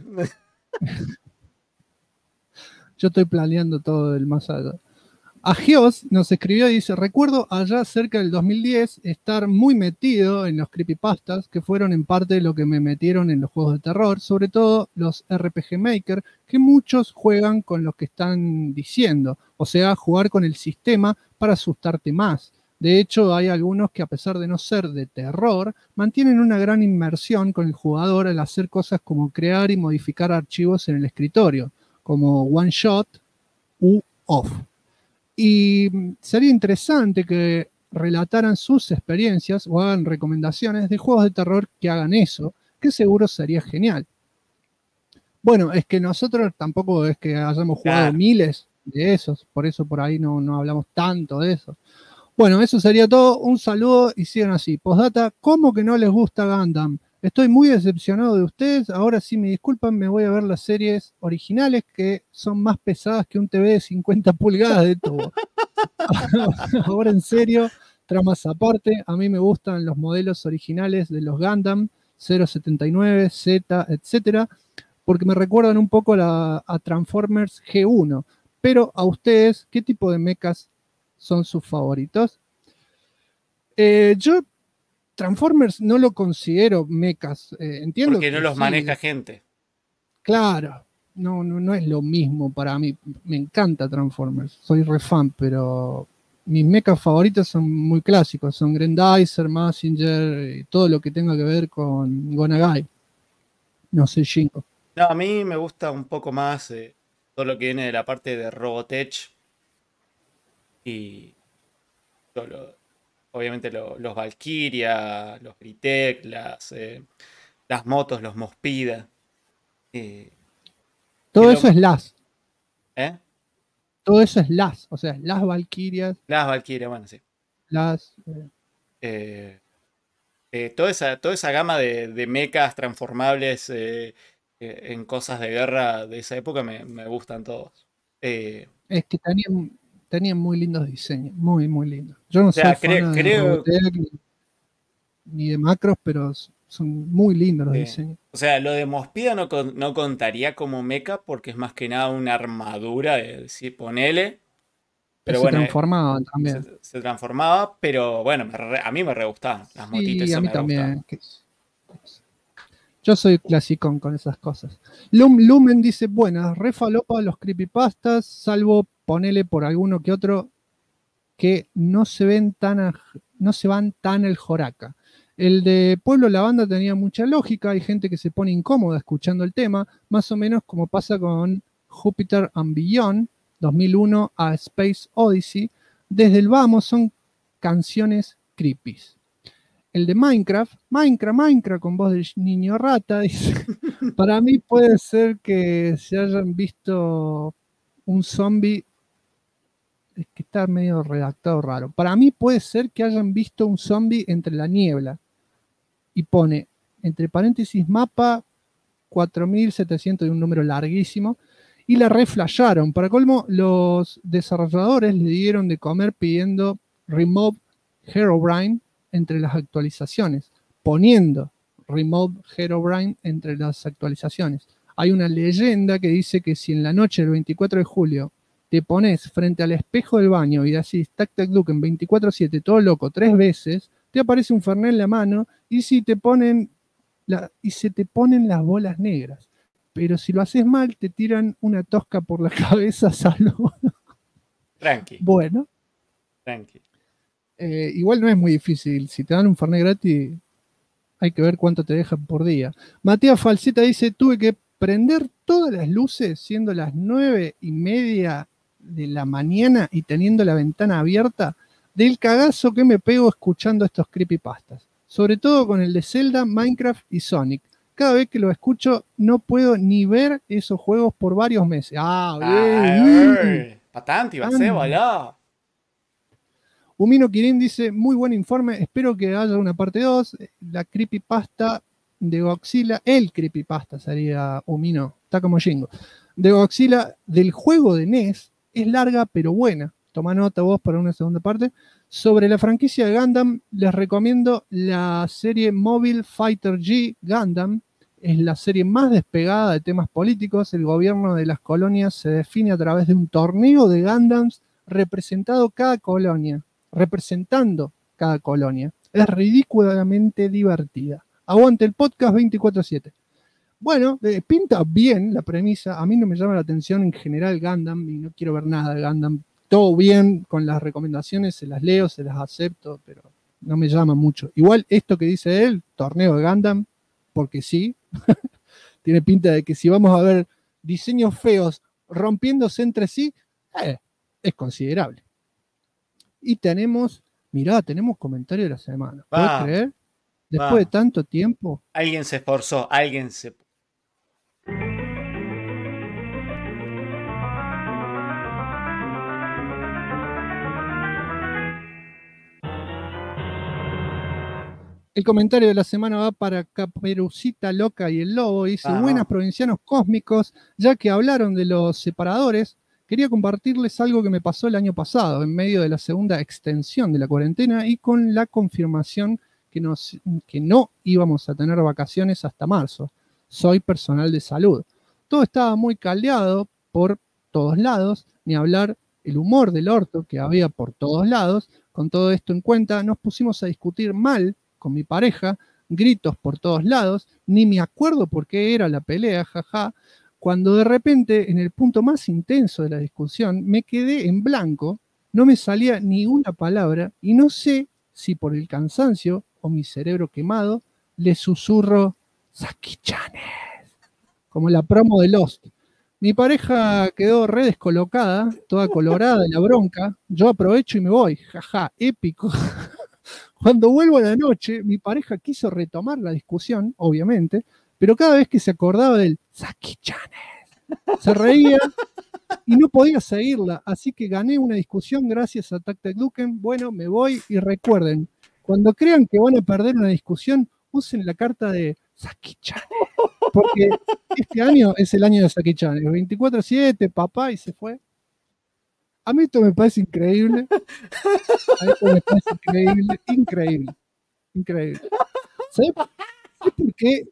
Yo estoy planeando todo del más allá. Agios nos escribió y dice: recuerdo allá cerca del 2010 estar muy metido en los creepypastas, que fueron en parte lo que me metieron en los juegos de terror, sobre todo los RPG Maker, que muchos juegan con lo que están diciendo, o sea, jugar con el sistema para asustarte más. De hecho, hay algunos que, a pesar de no ser de terror, mantienen una gran inmersión con el jugador al hacer cosas como crear y modificar archivos en el escritorio, como One Shot u Off. Y sería interesante que relataran sus experiencias o hagan recomendaciones de juegos de terror que hagan eso, que seguro sería genial. Bueno, es que nosotros tampoco es que hayamos jugado miles de esos, por eso por ahí no hablamos tanto de eso. Bueno, eso sería todo. Un saludo y sigan así. Postdata, ¿cómo que no les gusta Gundam? Estoy muy decepcionado de ustedes. Ahora sí me disculpan, me voy a ver las series originales que son más pesadas que un TV de 50 pulgadas de tubo. Ahora en serio, tramas aparte. A mí me gustan los modelos originales de los Gundam 079, Z, etcétera, porque me recuerdan un poco a Transformers G1. Pero a ustedes, ¿qué tipo de mechas son sus favoritos? Yo Transformers no lo considero mechas, entiendo. Porque no los maneja gente. Claro, no es lo mismo para mí. Me encanta Transformers, soy re fan, pero mis mechas favoritos son muy clásicos, son Grendizer, Mazinger, todo lo que tenga que ver con Gonagai. No sé, Shinko. No, a mí me gusta un poco más todo lo que viene de la parte de Robotech y obviamente los Valkyria, los Gritec, las motos, los Mospida. Todo eso es las. ¿Eh? Todo eso es las, o sea, las Valkyrias. Las Valkyrias, bueno, sí. Las. Toda esa gama de mechas transformables en cosas de guerra de esa época me gustan todos. Es que tenían muy lindos diseños, muy, muy lindos. Yo no soy fan de Robotech ni de Macros, pero son muy lindos los diseños. O sea, lo de Mospida no contaría como mecha porque es más que nada una armadura, ponele. Pero se transformaban también. Se transformaba, pero bueno, a mí me re gustaban las motitas. Sí, a mí también. Yo soy clasicón con esas cosas. Lumen dice, buenas, re falopa los creepypastas, salvo ponele por alguno que otro que no se van tan el joraca. El de Pueblo La Banda tenía mucha lógica, hay gente que se pone incómoda escuchando el tema, más o menos como pasa con Jupiter and Beyond, 2001 a Space Odyssey. Desde el vamos son canciones creepies. El de Minecraft con voz de niño rata, dice, para mí puede ser que se hayan visto un zombie, es que está medio redactado raro, para mí puede ser que hayan visto un zombie entre la niebla, y pone, entre paréntesis, mapa 4700 y un número larguísimo, y la reflasharon. Para colmo, los desarrolladores le dieron de comer pidiendo Remove Herobrine entre las actualizaciones, poniendo Remove Herobrine entre las actualizaciones. Hay una leyenda que dice que si en la noche del 24 de julio te pones frente al espejo del baño y decís tac tac duc en 24/7 todo loco 3 veces, te aparece un Fernet en la mano y se te ponen las bolas negras. Pero si lo haces mal, te tiran una tosca por la cabeza, salvo. Tranqui. Bueno. Tranqui. Igual no es muy difícil. Si te dan un Fernet gratis, hay que ver cuánto te dejan por día. Matías Falseta dice, tuve que prender todas las luces siendo las 9:30 de la mañana y teniendo la ventana abierta del cagazo que me pego escuchando estos creepypastas. Sobre todo con el de Zelda, Minecraft y Sonic. Cada vez que lo escucho no puedo ni ver esos juegos por varios meses. Patanti, va a ser, voilà. Umino Kirin dice, muy buen informe, espero que haya una parte 2. La creepypasta de Godzilla, el creepypasta sería Umino, está como Jingo. De Godzilla del juego de NES es larga pero buena. Toma nota vos para una segunda parte. Sobre la franquicia de Gundam, les recomiendo la serie Mobile Fighter G Gundam. Es la serie más despegada de temas políticos. El gobierno de las colonias se define a través de un torneo de Gundams representando cada colonia. Es ridículamente divertida. Aguante el podcast 24/7. Bueno, pinta bien la premisa. A mí no me llama la atención en general Gundam y no quiero ver nada de Gundam. Todo bien con las recomendaciones, se las leo, se las acepto, pero no me llama mucho. Igual esto que dice él, torneo de Gundam, porque sí, tiene pinta de que si vamos a ver diseños feos rompiéndose entre sí, es considerable. Y tenemos comentario de la semana. ¿Puedes creer? Después de tanto tiempo. Alguien se esforzó, El comentario de la semana va para Caperucita Loca y el Lobo. Dice, buenas provincianos cósmicos, ya que hablaron de los separadores, quería compartirles algo que me pasó el año pasado, en medio de la segunda extensión de la cuarentena y con la confirmación que no íbamos a tener vacaciones hasta marzo. Soy personal de salud. Todo estaba muy caldeado por todos lados, ni hablar el humor del orto que había por todos lados. Con todo esto en cuenta, nos pusimos a discutir mal con mi pareja, gritos por todos lados, ni me acuerdo por qué era la pelea, jaja, cuando de repente, en el punto más intenso de la discusión, me quedé en blanco no me salía ni una palabra y no sé si por el cansancio o mi cerebro quemado le susurro Saki-chanes, como la promo de Lost. Mi pareja quedó re descolocada, toda colorada de la bronca. Yo aprovecho y me voy. Jaja, épico. Cuando vuelvo a la noche, mi pareja quiso retomar la discusión, obviamente, pero cada vez que se acordaba del Saki-chanes, se reía y no podía seguirla. Así que gané una discusión gracias a Tactic Duken. Bueno, me voy y recuerden, cuando crean que van a perder una discusión, usen la carta de Saki-chanes. Porque este año es el año de Saki-chanes. 24/7, papá, y se fue. A mí esto me parece increíble. A mí esto me parece increíble. Increíble. ¿Sabes por qué?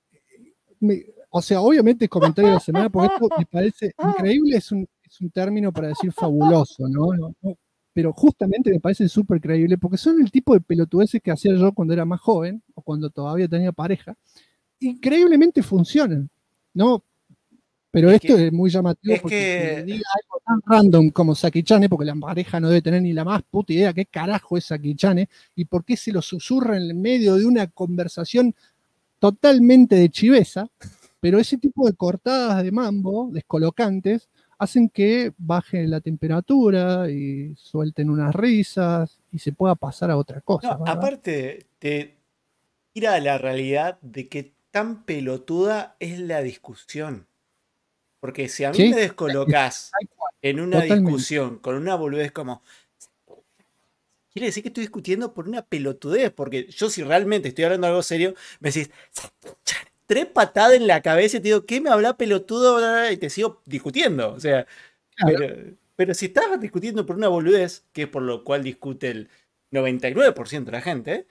O sea, obviamente es comentario de la semana, porque esto me parece increíble, es un término para decir fabuloso, ¿no? Pero justamente me parece súper creíble, porque son el tipo de pelotudeces que hacía yo cuando era más joven, o cuando todavía tenía pareja. Increíblemente funcionan, ¿no? Pero esto es muy llamativo porque si diga algo tan random como Saki-chanes, porque la pareja no debe tener ni la más puta idea qué carajo es Saki-chanes y por qué se lo susurra en el medio de una conversación totalmente de chiveza, pero ese tipo de cortadas de mambo, descolocantes, hacen que baje la temperatura y suelten unas risas y se pueda pasar a otra cosa. No, aparte, te tira a la realidad de que tan pelotuda es la discusión. Porque si a mí me descolocás en una discusión con una boludez como... Quiere decir que estoy discutiendo por una pelotudez, porque yo si realmente estoy hablando de algo serio, me decís, 3 patadas en la cabeza y te digo, ¿qué me habla pelotudo? Y te sigo discutiendo. O sea, claro. pero si estás discutiendo por una boludez, que es por lo cual discute el 99% de la gente,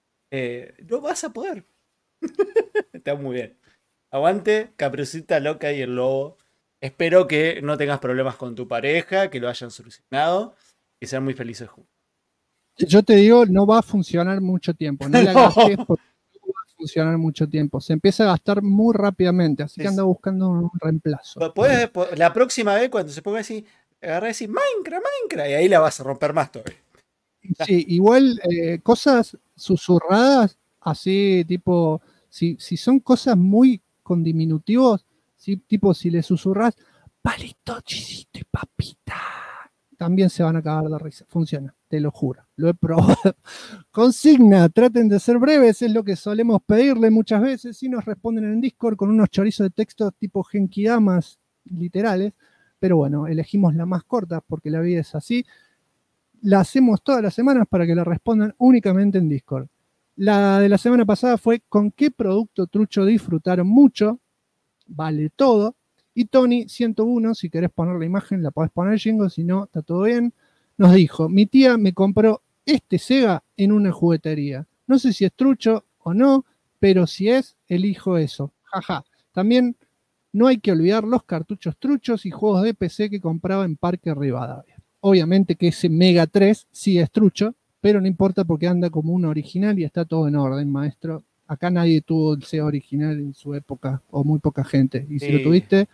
no vas a poder. Está muy bien. Aguante, Caperucita Loca y el Lobo. Espero que no tengas problemas con tu pareja, que lo hayan solucionado, que sean muy felices juntos. Yo te digo, no va a funcionar mucho tiempo. No la gastes porque no va a funcionar mucho tiempo. Se empieza a gastar muy rápidamente, así que anda buscando un reemplazo. La próxima vez, cuando se ponga así, agarrar y decir Minecraft, y ahí la vas a romper más todavía. Sí, igual cosas susurradas, así tipo, si son cosas muy con diminutivos, tipo si le susurras, palito, chisito y papita, también se van a acabar de risa. Funciona, te lo juro, lo he probado. Consigna, traten de ser breves, es lo que solemos pedirle muchas veces, y nos responden en Discord con unos chorizos de texto tipo genkidamas literales, pero bueno, elegimos la más corta porque la vida es así. La hacemos todas las semanas para que la respondan únicamente en Discord. La de la semana pasada fue ¿con qué producto trucho disfrutaron mucho? Vale todo. Y Tony 101, si querés poner la imagen la podés poner, Jingo, si no, está todo bien. Nos dijo, mi tía me compró este Sega en una juguetería. No sé si es trucho o no, pero si es, elijo eso. Jaja. También no hay que olvidar los cartuchos truchos y juegos de PC que compraba en Parque Rivadavia. Obviamente que ese Mega 3 sí es trucho, pero no importa porque anda como un original y está todo en orden, maestro. Acá nadie tuvo el Sega original en su época, o muy poca gente. Y si lo tuviste,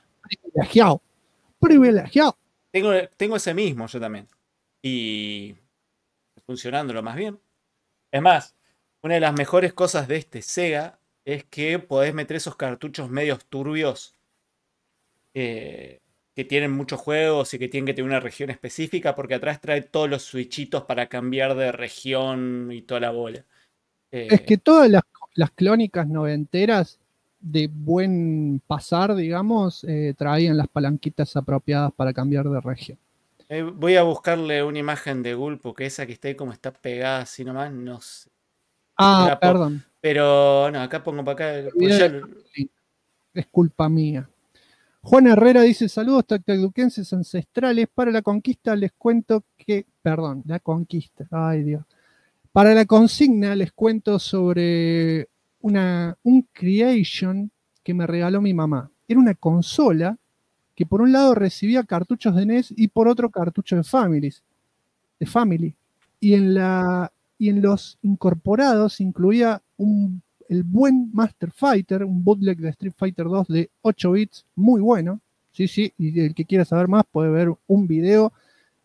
privilegiado. Tengo ese mismo yo también. Y funcionándolo más bien. Es más, una de las mejores cosas de este Sega es que podés meter esos cartuchos medios turbios que tienen muchos juegos y que tienen que tener una región específica, porque atrás trae todos los switchitos para cambiar de región y toda la bola. Es que todas las clónicas noventeras de buen pasar, digamos, traían las palanquitas apropiadas para cambiar de región. Voy a buscarle una imagen de Gulp, porque esa que está ahí como está pegada así nomás, no sé. Perdón. Pero no, acá pongo para acá. Pues ya... Es culpa mía. Juan Herrera dice, saludos tactaduquenses ancestrales. Para la conquista les cuento que... Perdón, la conquista. Ay, Dios. Para la consigna les cuento sobre un Creation que me regaló mi mamá. Era una consola que por un lado recibía cartuchos de NES y por otro cartuchos de Family. Y en los incorporados incluía el buen Master Fighter, un bootleg de Street Fighter 2 de 8 bits, muy bueno. Sí, y el que quiera saber más puede ver un video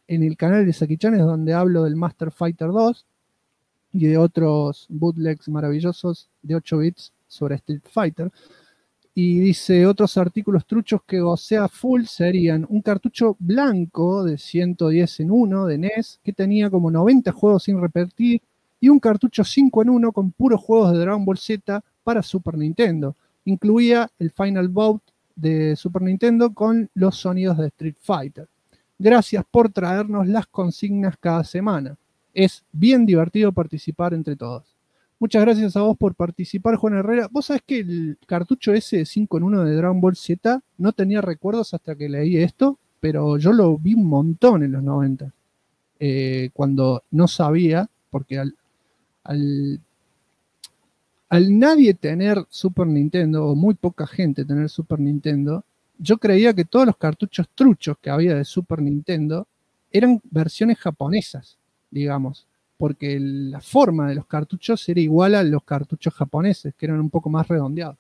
en el canal de Saki-chan es donde hablo del Master Fighter 2 y de otros bootlegs maravillosos de 8 bits sobre Street Fighter. Y dice, otros artículos truchos que gocea full serían un cartucho blanco de 110 en 1 de NES, que tenía como 90 juegos sin repetir, y un cartucho 5 en 1 con puros juegos de Dragon Ball Z para Super Nintendo. Incluía el Final Bout de Super Nintendo con los sonidos de Street Fighter. Gracias por traernos las consignas cada semana. Es bien divertido participar entre todos. Muchas gracias a vos por participar, Juan Herrera. Vos sabés que el cartucho ese 5 en 1 de Dragon Ball Z no tenía recuerdos hasta que leí esto, pero yo lo vi un montón en los 90. Cuando no sabía, porque al nadie tener Super Nintendo, o muy poca gente tener Super Nintendo, yo creía que todos los cartuchos truchos que había de Super Nintendo eran versiones japonesas, digamos, porque la forma de los cartuchos era igual a los cartuchos japoneses, que eran un poco más redondeados.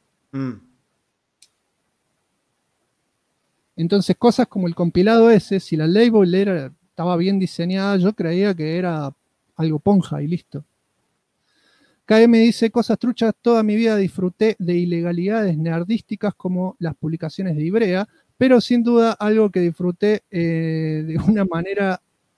Entonces, cosas como el compilado ese, si la label estaba bien diseñada, yo creía que era algo ponja y listo. KM dice, cosas truchas, toda mi vida disfruté de ilegalidades nerdísticas como las publicaciones de Ibrea, pero sin duda algo que disfruté de una manera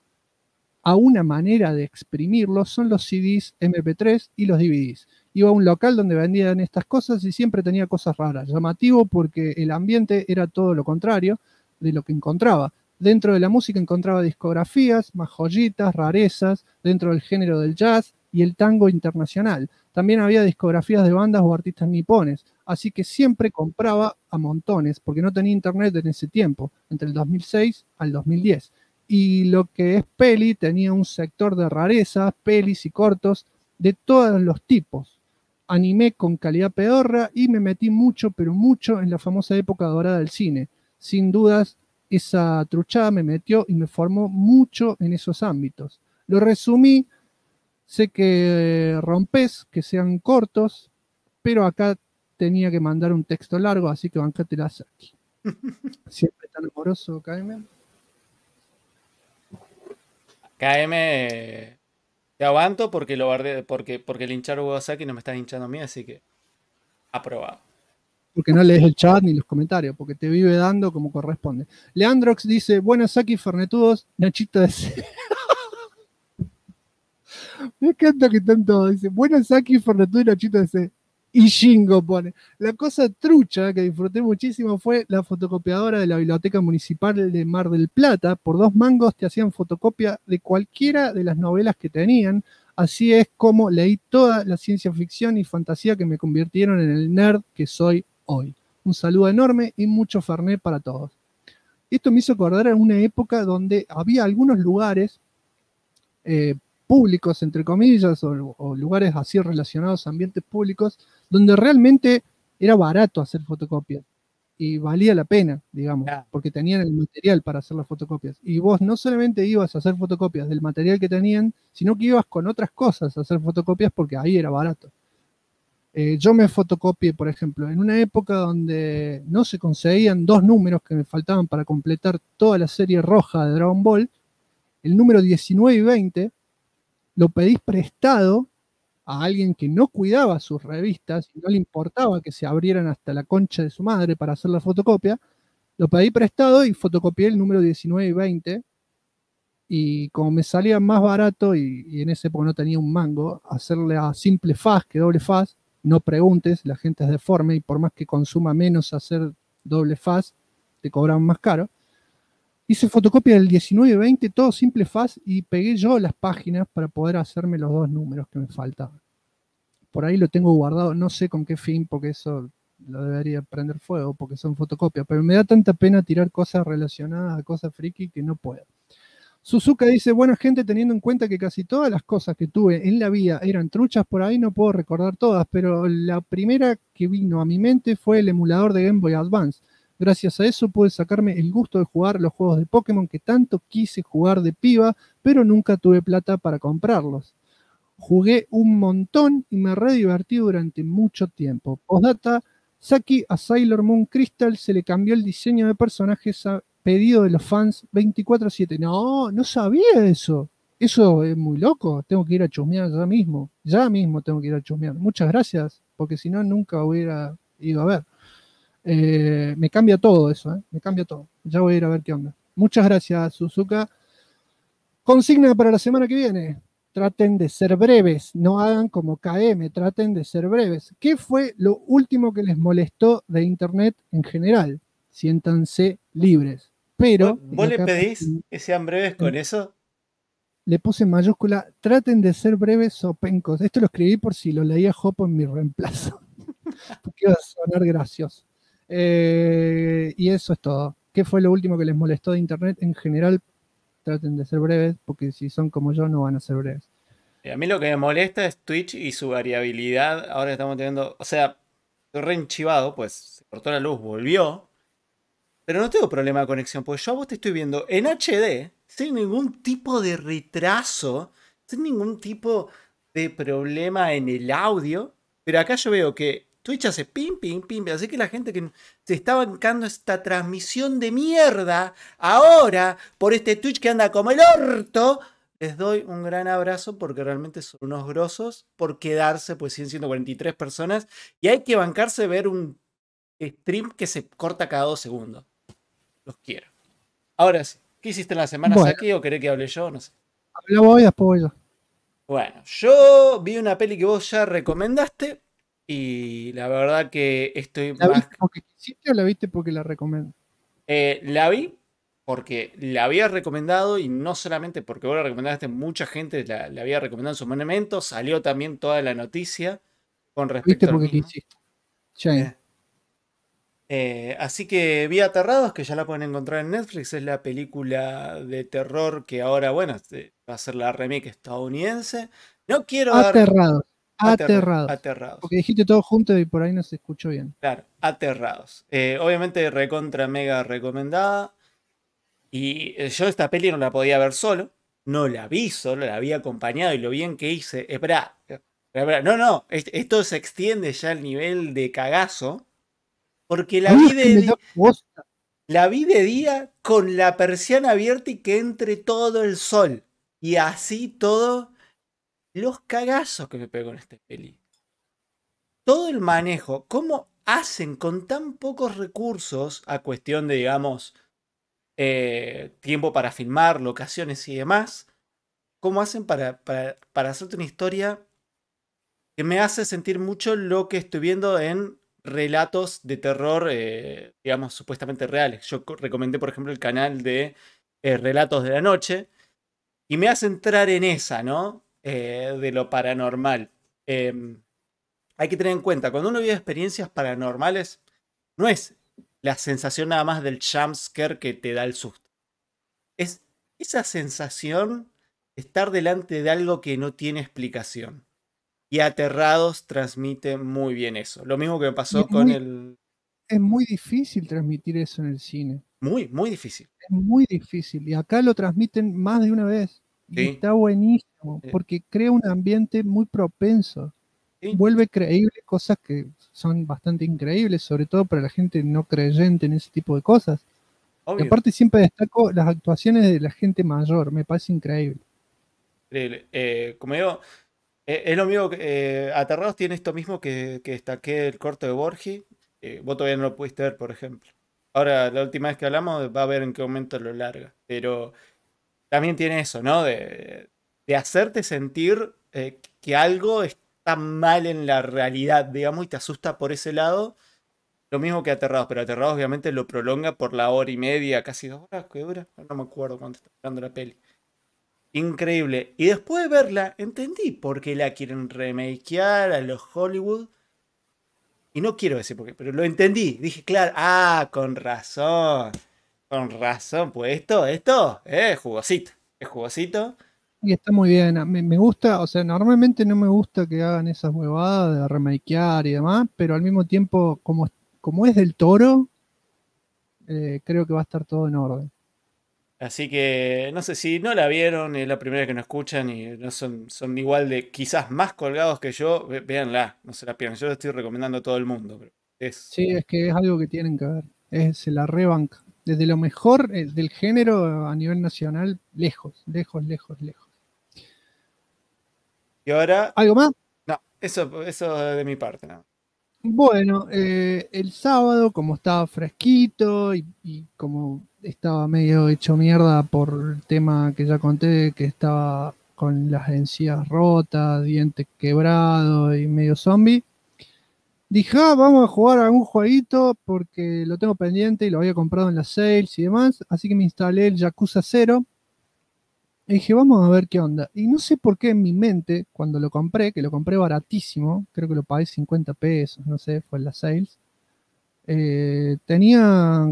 de exprimirlo son los CDs MP3 y los DVDs. Iba a un local donde vendían estas cosas y siempre tenía cosas raras. Llamativo porque el ambiente era todo lo contrario de lo que encontraba. Dentro de la música encontraba discografías, más joyitas, rarezas, dentro del género del jazz y el tango internacional. También había discografías de bandas o artistas nipones, así que siempre compraba a montones, porque no tenía internet en ese tiempo, entre el 2006 al 2010. Y lo que es peli, tenía un sector de rarezas, pelis y cortos de todos los tipos. Animé con calidad pedorra y me metí mucho, pero mucho en la famosa época dorada del cine. Sin dudas, esa truchada me metió y me formó mucho en esos ámbitos. Lo resumí, sé que rompes, que sean cortos, pero acá tenía que mandar un texto largo, así que bancátela aquí. Siempre tan amoroso, KM. KM, te aguanto porque lo guardé, porque el hinchar Ugasaki no me está hinchando a mí, así que aprobado. Porque no lees el chat ni los comentarios, porque te vive dando como corresponde. Leandrox dice, buenas Saki Fernetudos, Nachito de C. Me encanta que están todos. Dice, buenas Saki Fernetudos, Nachito de C. Y Shingo pone. La cosa trucha que disfruté muchísimo fue la fotocopiadora de la Biblioteca Municipal de Mar del Plata. Por 2 mangos te hacían fotocopia de cualquiera de las novelas que tenían. Así es como leí toda la ciencia ficción y fantasía que me convirtieron en el nerd que soy hoy. Un saludo enorme y mucho Fernet para todos. Esto me hizo acordar a una época donde había algunos lugares públicos, entre comillas, o lugares así relacionados a ambientes públicos, donde realmente era barato hacer fotocopias y valía la pena, digamos, porque tenían el material para hacer las fotocopias. Y vos no solamente ibas a hacer fotocopias del material que tenían, sino que ibas con otras cosas a hacer fotocopias porque ahí era barato. Yo me fotocopié, por ejemplo, en una época donde no se conseguían 2 números que me faltaban para completar toda la serie roja de Dragon Ball, el número 19 y 20, lo pedís prestado a alguien que no cuidaba sus revistas y no le importaba que se abrieran hasta la concha de su madre para hacer la fotocopia, lo pedí prestado y fotocopié el número 19 y 20, y como me salía más barato y en esa época no tenía un mango, hacerle a simple faz que doble faz, no preguntes, la gente es deforme y por más que consuma menos hacer doble faz, te cobran más caro. Hice fotocopia del 19 y 20, todo simple faz, y pegué yo las páginas para poder hacerme los 2 números que me faltaban. Por ahí lo tengo guardado, no sé con qué fin, porque eso lo debería prender fuego, porque son fotocopias, pero me da tanta pena tirar cosas relacionadas a cosas friki que no puedo. Suzuka dice, buena gente, teniendo en cuenta que casi todas las cosas que tuve en la vida eran truchas, por ahí no puedo recordar todas, pero la primera que vino a mi mente fue el emulador de Game Boy Advance. Gracias a eso pude sacarme el gusto de jugar los juegos de Pokémon que tanto quise jugar de piba, pero nunca tuve plata para comprarlos. Jugué un montón y me re divertí durante mucho tiempo. Postdata, Saki a Sailor Moon Crystal se le cambió el diseño de personajes pedido de los fans 24/7. No, no sabía eso. Eso es muy loco. Tengo que ir a chusmear ya mismo. Ya mismo tengo que ir a chusmear. Muchas gracias, porque si no, nunca hubiera ido a ver. Me cambia todo eso, me cambia todo. Ya voy a ir a ver qué onda. Muchas gracias, Suzuka. Consigna para la semana que viene. Traten de ser breves, no hagan como KM, traten de ser breves. ¿Qué fue lo último que les molestó de Internet en general? Siéntanse libres. Pero. ¿Vos le pedís que sean breves con eso? Le puse en mayúscula, traten de ser breves o pencos. Esto lo escribí por si lo leía Jopo en mi reemplazo. Porque iba a sonar gracioso. Y eso es todo. ¿Qué fue lo último que les molestó de Internet en general? Traten de ser breves, porque si son como yo no van a ser breves. A mí lo que me molesta es Twitch y su variabilidad. Ahora estamos teniendo, o sea, estoy re enchivado, pues se cortó la luz, volvió. Pero no tengo problema de conexión, porque yo a vos te estoy viendo en HD, sin ningún tipo de retraso, sin ningún tipo de problema en el audio. Pero acá yo veo que Twitch hace pim, pim, pim. Así que la gente que se está bancando esta transmisión de mierda ahora por este Twitch que anda como el orto, les doy un gran abrazo porque realmente son unos grosos por quedarse, pues siguen siendo 43 personas y hay que bancarse ver un stream que se corta cada 2 segundos. Los quiero. Ahora sí, ¿qué hiciste en la semana, Saki? ¿O querés que hable yo? No sé. Habla vos y después voy yo. Bueno, yo vi una peli que vos ya recomendaste. Y la verdad que estoy ¿La más... viste porque quisiste o la viste porque la recomiendo? La vi porque la había recomendado y no solamente porque vos la recomendaste, mucha gente la había recomendado en su momento. Salió también toda la noticia con respecto ¿Viste porque quisiste? Así que vi Aterrados, que ya la pueden encontrar en Netflix. Es la película de terror que ahora, bueno, va a ser la remake estadounidense. No quiero Aterrados. Aterrados. Porque dijiste todo junto y por ahí no se escuchó bien. Claro, Aterrados. Obviamente recontra mega recomendada. Y yo esta peli no la podía ver solo. No la vi solo, la había acompañado y lo bien que hice. Espera. No. Esto se extiende ya al nivel de cagazo. Porque la vi de día con la persiana abierta y que entre todo el sol. Y así todo... Los cagazos que me pegó en esta peli. Todo el manejo, cómo hacen con tan pocos recursos a cuestión de, digamos, tiempo para filmar, locaciones y demás. Cómo hacen para hacerte una historia que me hace sentir mucho lo que estoy viendo en relatos de terror, digamos, supuestamente reales. Yo recomendé, por ejemplo, el canal de Relatos de la Noche. Y me hace entrar en esa, ¿no? De lo paranormal. Hay que tener en cuenta, cuando uno vive experiencias paranormales, no es la sensación nada más del jumpscare que te da el susto. Es esa sensación de estar delante de algo que no tiene explicación. Y Aterrados transmite muy bien eso. Lo mismo que me pasó con el... Es muy difícil transmitir eso en el cine. Muy, muy difícil. Es muy difícil. Y acá lo transmiten más de una vez. Y Sí. está buenísimo, porque crea un ambiente muy propenso. Sí. Vuelve creíble cosas que son bastante increíbles, sobre todo para la gente no creyente en ese tipo de cosas. Obvio. Y aparte siempre destaco las actuaciones de la gente mayor, me parece increíble. Increíble. Como digo, es lo mismo que Aterrados tiene esto mismo que destaqué el corto de Borgi. Vos todavía no lo pudiste ver, por ejemplo. Ahora, la última vez que hablamos, va a ver en qué momento lo larga. Pero también tiene eso, ¿no? De hacerte sentir que algo está mal en la realidad, digamos, y te asusta por ese lado. Lo mismo que Aterrados, pero Aterrados obviamente lo prolonga por la hora y media, casi 2 horas, ¿qué dura? No me acuerdo cuánto está durando la peli. Increíble. Y después de verla, entendí por qué la quieren remakear a los Hollywood. Y no quiero decir por qué, pero lo entendí. Dije, claro, con razón. Con razón, pues esto es jugosito. Es jugosito. Y está muy bien, me gusta, o sea, normalmente no me gusta que hagan esas huevadas de remakear y demás, pero al mismo tiempo, como es del Toro, creo que va a estar todo en orden. Así que, no sé, si no la vieron, es la primera que nos escuchan y no son igual de, quizás más colgados que yo, véanla, no se la pierdan. Yo la estoy recomendando a todo el mundo. Pero Sí, es que es algo que tienen que ver, se la rebanca. Desde lo mejor del género a nivel nacional, lejos, lejos, lejos, lejos. Y ahora. ¿Algo más? No, eso de mi parte, no. Bueno, el sábado, como estaba fresquito y como estaba medio hecho mierda por el tema que ya conté, que estaba con las encías rotas, dientes quebrados y medio zombie, dije, vamos a jugar a un jueguito porque lo tengo pendiente y lo había comprado en las sales y demás, así que me instalé el Yakuza 0. Y dije, vamos a ver qué onda. Y no sé por qué en mi mente, cuando lo compré, que lo compré baratísimo, creo que lo pagué 50 pesos, no sé, fue en las sales, tenía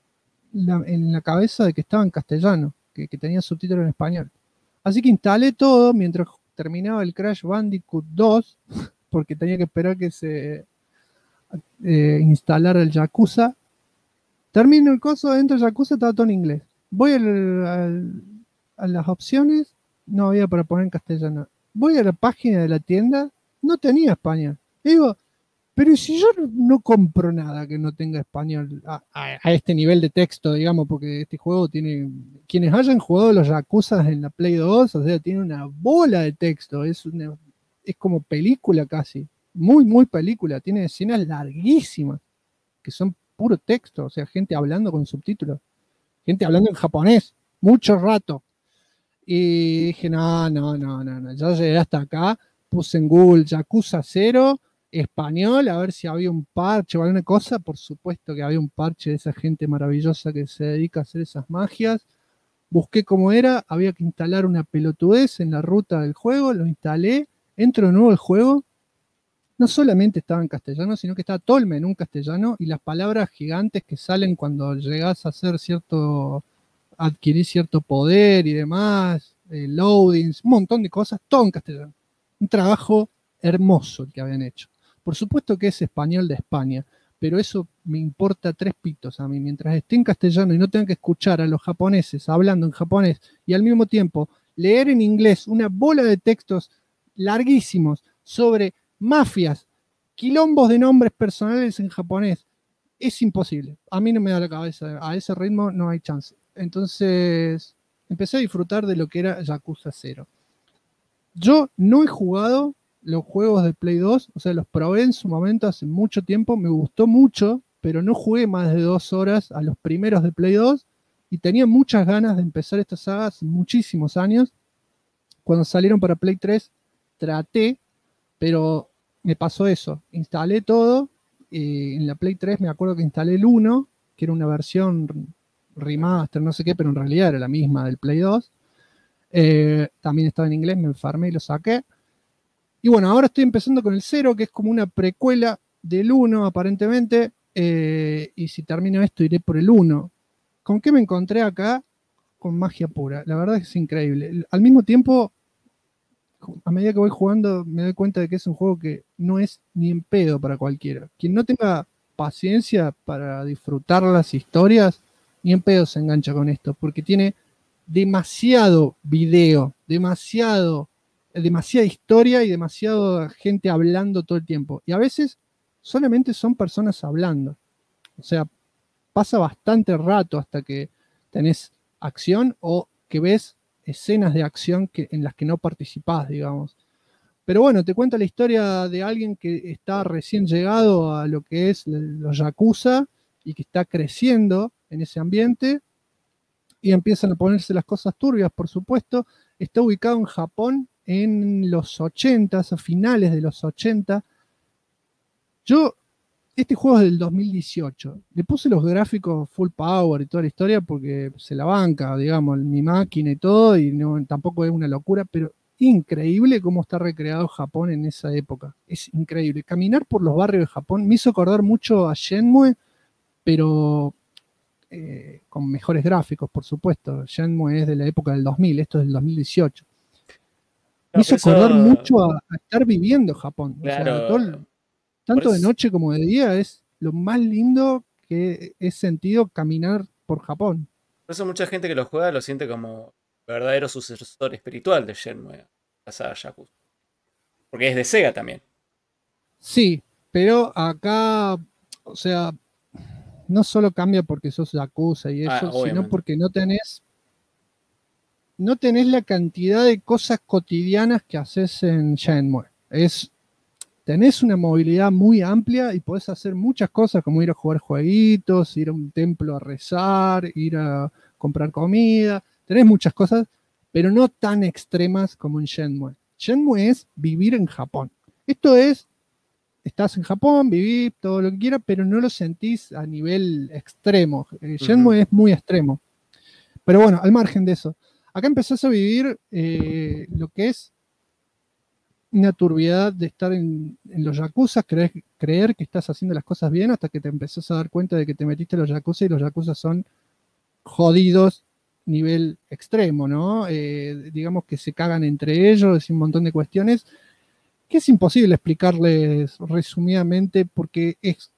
en la cabeza de que estaba en castellano, que tenía subtítulos en español. Así que instalé todo mientras terminaba el Crash Bandicoot 2, porque tenía que esperar que se instalara el Yakuza. Termino el coso, dentro del Yakuza, estaba todo en inglés. Voy a las opciones, no había para poner en castellano. Voy a la página de la tienda, no tenía español. Y digo, pero si yo no compro nada que no tenga español a este nivel de texto, digamos, porque este juego tiene, quienes hayan jugado los Yakuzas en la Play 2, o sea, tiene una bola de texto, es como película casi, muy, muy película, tiene escenas larguísimas, que son puro texto, o sea, gente hablando con subtítulos, gente hablando en japonés, mucho rato. Y dije, no, ya llegué hasta acá, puse en Google Yakuza 0, español, a ver si había un parche o alguna cosa. Por supuesto que había un parche de esa gente maravillosa que se dedica a hacer esas magias. Busqué cómo era, había que instalar una pelotudez en la ruta del juego, lo instalé, entro de nuevo al juego. No solamente estaba en castellano, sino que estaba todo el menú en castellano y las palabras gigantes que salen cuando llegas a hacer adquirir cierto poder y demás, loadings, un montón de cosas, todo en castellano. Un trabajo hermoso el que habían hecho. Por supuesto que es español de España, pero eso me importa tres pitos a mí. Mientras esté en castellano y no tenga que escuchar a los japoneses hablando en japonés y al mismo tiempo leer en inglés una bola de textos larguísimos sobre mafias, quilombos de nombres personales en japonés, es imposible. A mí no me da la cabeza. A ese ritmo no hay chance. Entonces empecé a disfrutar de lo que era Yakuza 0. Yo no he jugado los juegos de Play 2, o sea, los probé en su momento hace mucho tiempo, me gustó mucho, pero no jugué más de 2 horas a los primeros de Play 2 y tenía muchas ganas de empezar esta saga hace muchísimos años. Cuando salieron para Play 3 traté, pero me pasó eso, instalé todo, en la Play 3 me acuerdo que instalé el 1, que era una versión remaster, no sé qué, pero en realidad era la misma del Play 2. También estaba en inglés, me enfermé y lo saqué. Y bueno, ahora estoy empezando con el 0, que es como una precuela del 1, aparentemente. Y si termino esto, iré por el 1. ¿Con qué me encontré acá? Con magia pura. La verdad es que es increíble. Al mismo tiempo, a medida que voy jugando, me doy cuenta de que es un juego que no es ni en pedo para cualquiera. Quien no tenga paciencia para disfrutar las historias, ni en pedo se engancha con esto, porque tiene demasiado video, demasiada historia y demasiada gente hablando todo el tiempo. Y a veces solamente son personas hablando. O sea, pasa bastante rato hasta que tenés acción o que ves escenas de acción en las que no participás, digamos. Pero bueno, te cuenta la historia de alguien que está recién llegado a lo que es los Yakuza y que está creciendo en ese ambiente y empiezan a ponerse las cosas turbias, por supuesto. Está ubicado en Japón en los 80, a finales de los 80. Este juego es del 2018. Le puse los gráficos full power y toda la historia porque se la banca, digamos, mi máquina y todo, y no, tampoco es una locura, pero increíble cómo está recreado Japón en esa época. Es increíble. Caminar por los barrios de Japón me hizo acordar mucho a Shenmue, pero con mejores gráficos, por supuesto. Shenmue es de la época del 2000, esto es del 2018. Me hizo acordar mucho a estar viviendo Japón. Claro. O sea, tanto de noche como de día es lo más lindo que he sentido caminar por Japón. Por eso mucha gente que lo juega lo siente como verdadero sucesor espiritual de Shenmue, la saga Yakuza. Porque es de Sega también. Sí, pero acá, o sea, no solo cambia porque sos yakuza y eso, sino obviamente. porque no tenés la cantidad de cosas cotidianas que haces en Shenmue. Tenés una movilidad muy amplia y podés hacer muchas cosas como ir a jugar jueguitos, ir a un templo a rezar, ir a comprar comida. Tenés muchas cosas, pero no tan extremas como en Shenmue. Shenmue es vivir en Japón. Esto es, estás en Japón, vivís todo lo que quieras, pero no lo sentís a nivel extremo. Shenmue es muy extremo. Pero bueno, al margen de eso, acá empezás a vivir lo que es una turbiedad de estar en los yakuza, creer que estás haciendo las cosas bien hasta que te empezás a dar cuenta de que te metiste en los yakuza y los yakuza son jodidos nivel extremo, ¿no? Digamos que se cagan entre ellos y un montón de cuestiones que es imposible explicarles resumidamente porque es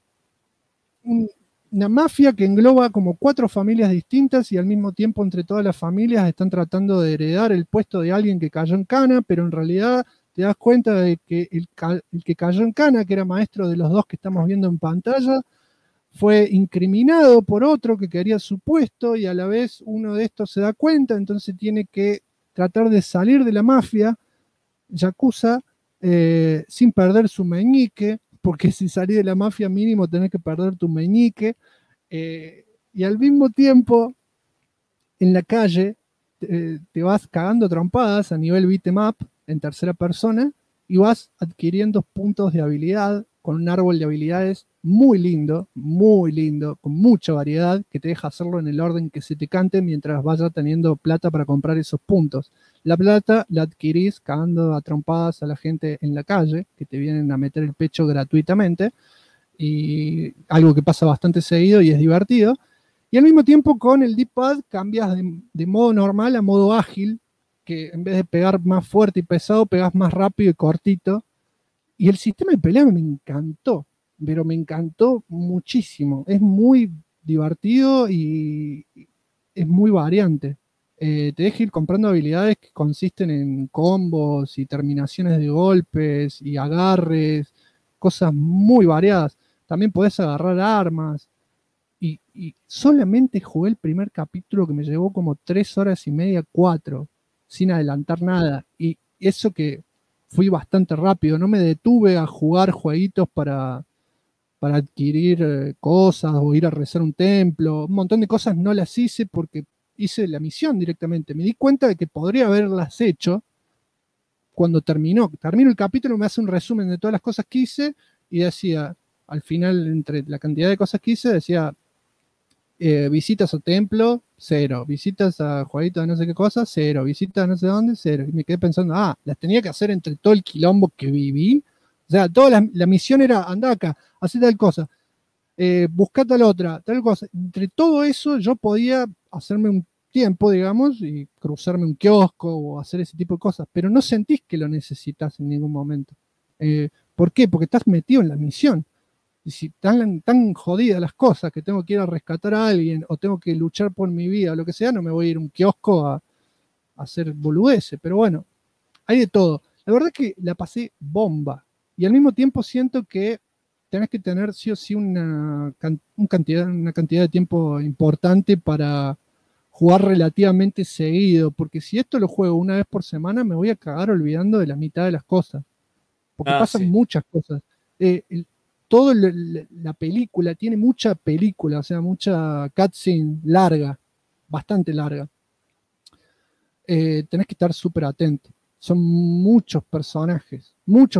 una mafia que engloba como 4 familias distintas y al mismo tiempo entre todas las familias están tratando de heredar el puesto de alguien que cayó en cana, pero en realidad te das cuenta de que el que cayó en cana, que era maestro de los 2 que estamos viendo en pantalla, fue incriminado por otro que quería su puesto y a la vez uno de estos se da cuenta, entonces tiene que tratar de salir de la mafia yakuza sin perder su meñique, porque si salís de la mafia mínimo tenés que perder tu meñique, y al mismo tiempo en la calle te vas cagando trompadas a nivel beat'em up en tercera persona y vas adquiriendo puntos de habilidad con un árbol de habilidades muy lindo, con mucha variedad, que te deja hacerlo en el orden que se te cante mientras vayas teniendo plata para comprar esos puntos. La plata la adquirís cagando a trompadas a la gente en la calle, que te vienen a meter el pecho gratuitamente, y algo que pasa bastante seguido y es divertido. Y al mismo tiempo con el D-pad cambias de modo normal a modo ágil, que en vez de pegar más fuerte y pesado, pegas más rápido y cortito. Y el sistema de pelea me encantó, pero me encantó muchísimo. Es muy divertido y es muy variante. Te deja ir comprando habilidades que consisten en combos y terminaciones de golpes y agarres, cosas muy variadas. También podés agarrar armas. Y solamente jugué el primer capítulo que me llevó como 3 horas y media, 4, sin adelantar nada. Y eso que fui bastante rápido, no me detuve a jugar jueguitos para adquirir cosas o ir a rezar un templo. Un montón de cosas no las hice porque hice la misión directamente. Me di cuenta de que podría haberlas hecho cuando termino el capítulo, me hace un resumen de todas las cosas que hice y decía, al final, entre la cantidad de cosas que hice, decía, visitas a templo, 0, visitas a jueguitos de no sé qué cosa, 0, visitas a no sé dónde, 0. Y me quedé pensando, las tenía que hacer entre todo el quilombo que viví. O sea, toda la misión era, andá acá, hacé tal cosa, buscá tal otra, tal cosa. Entre todo eso yo podía hacerme un tiempo, digamos, y cruzarme un kiosco o hacer ese tipo de cosas, pero no sentís que lo necesitas en ningún momento. ¿Por qué? Porque estás metido en la misión. Y si tan jodidas las cosas que tengo que ir a rescatar a alguien o tengo que luchar por mi vida o lo que sea, no me voy a ir a un kiosco a hacer boludeces. Pero bueno, hay de todo. La verdad es que la pasé bomba. Y al mismo tiempo siento que tenés que tener sí o sí una cantidad de tiempo importante para jugar relativamente seguido. Porque si esto lo juego una vez por semana, me voy a cagar olvidando de la mitad de las cosas. Porque pasan muchas cosas. Toda la película, tiene mucha película, o sea, mucha cutscene larga, bastante larga. Tenés que estar súper atento. Son muchos personajes,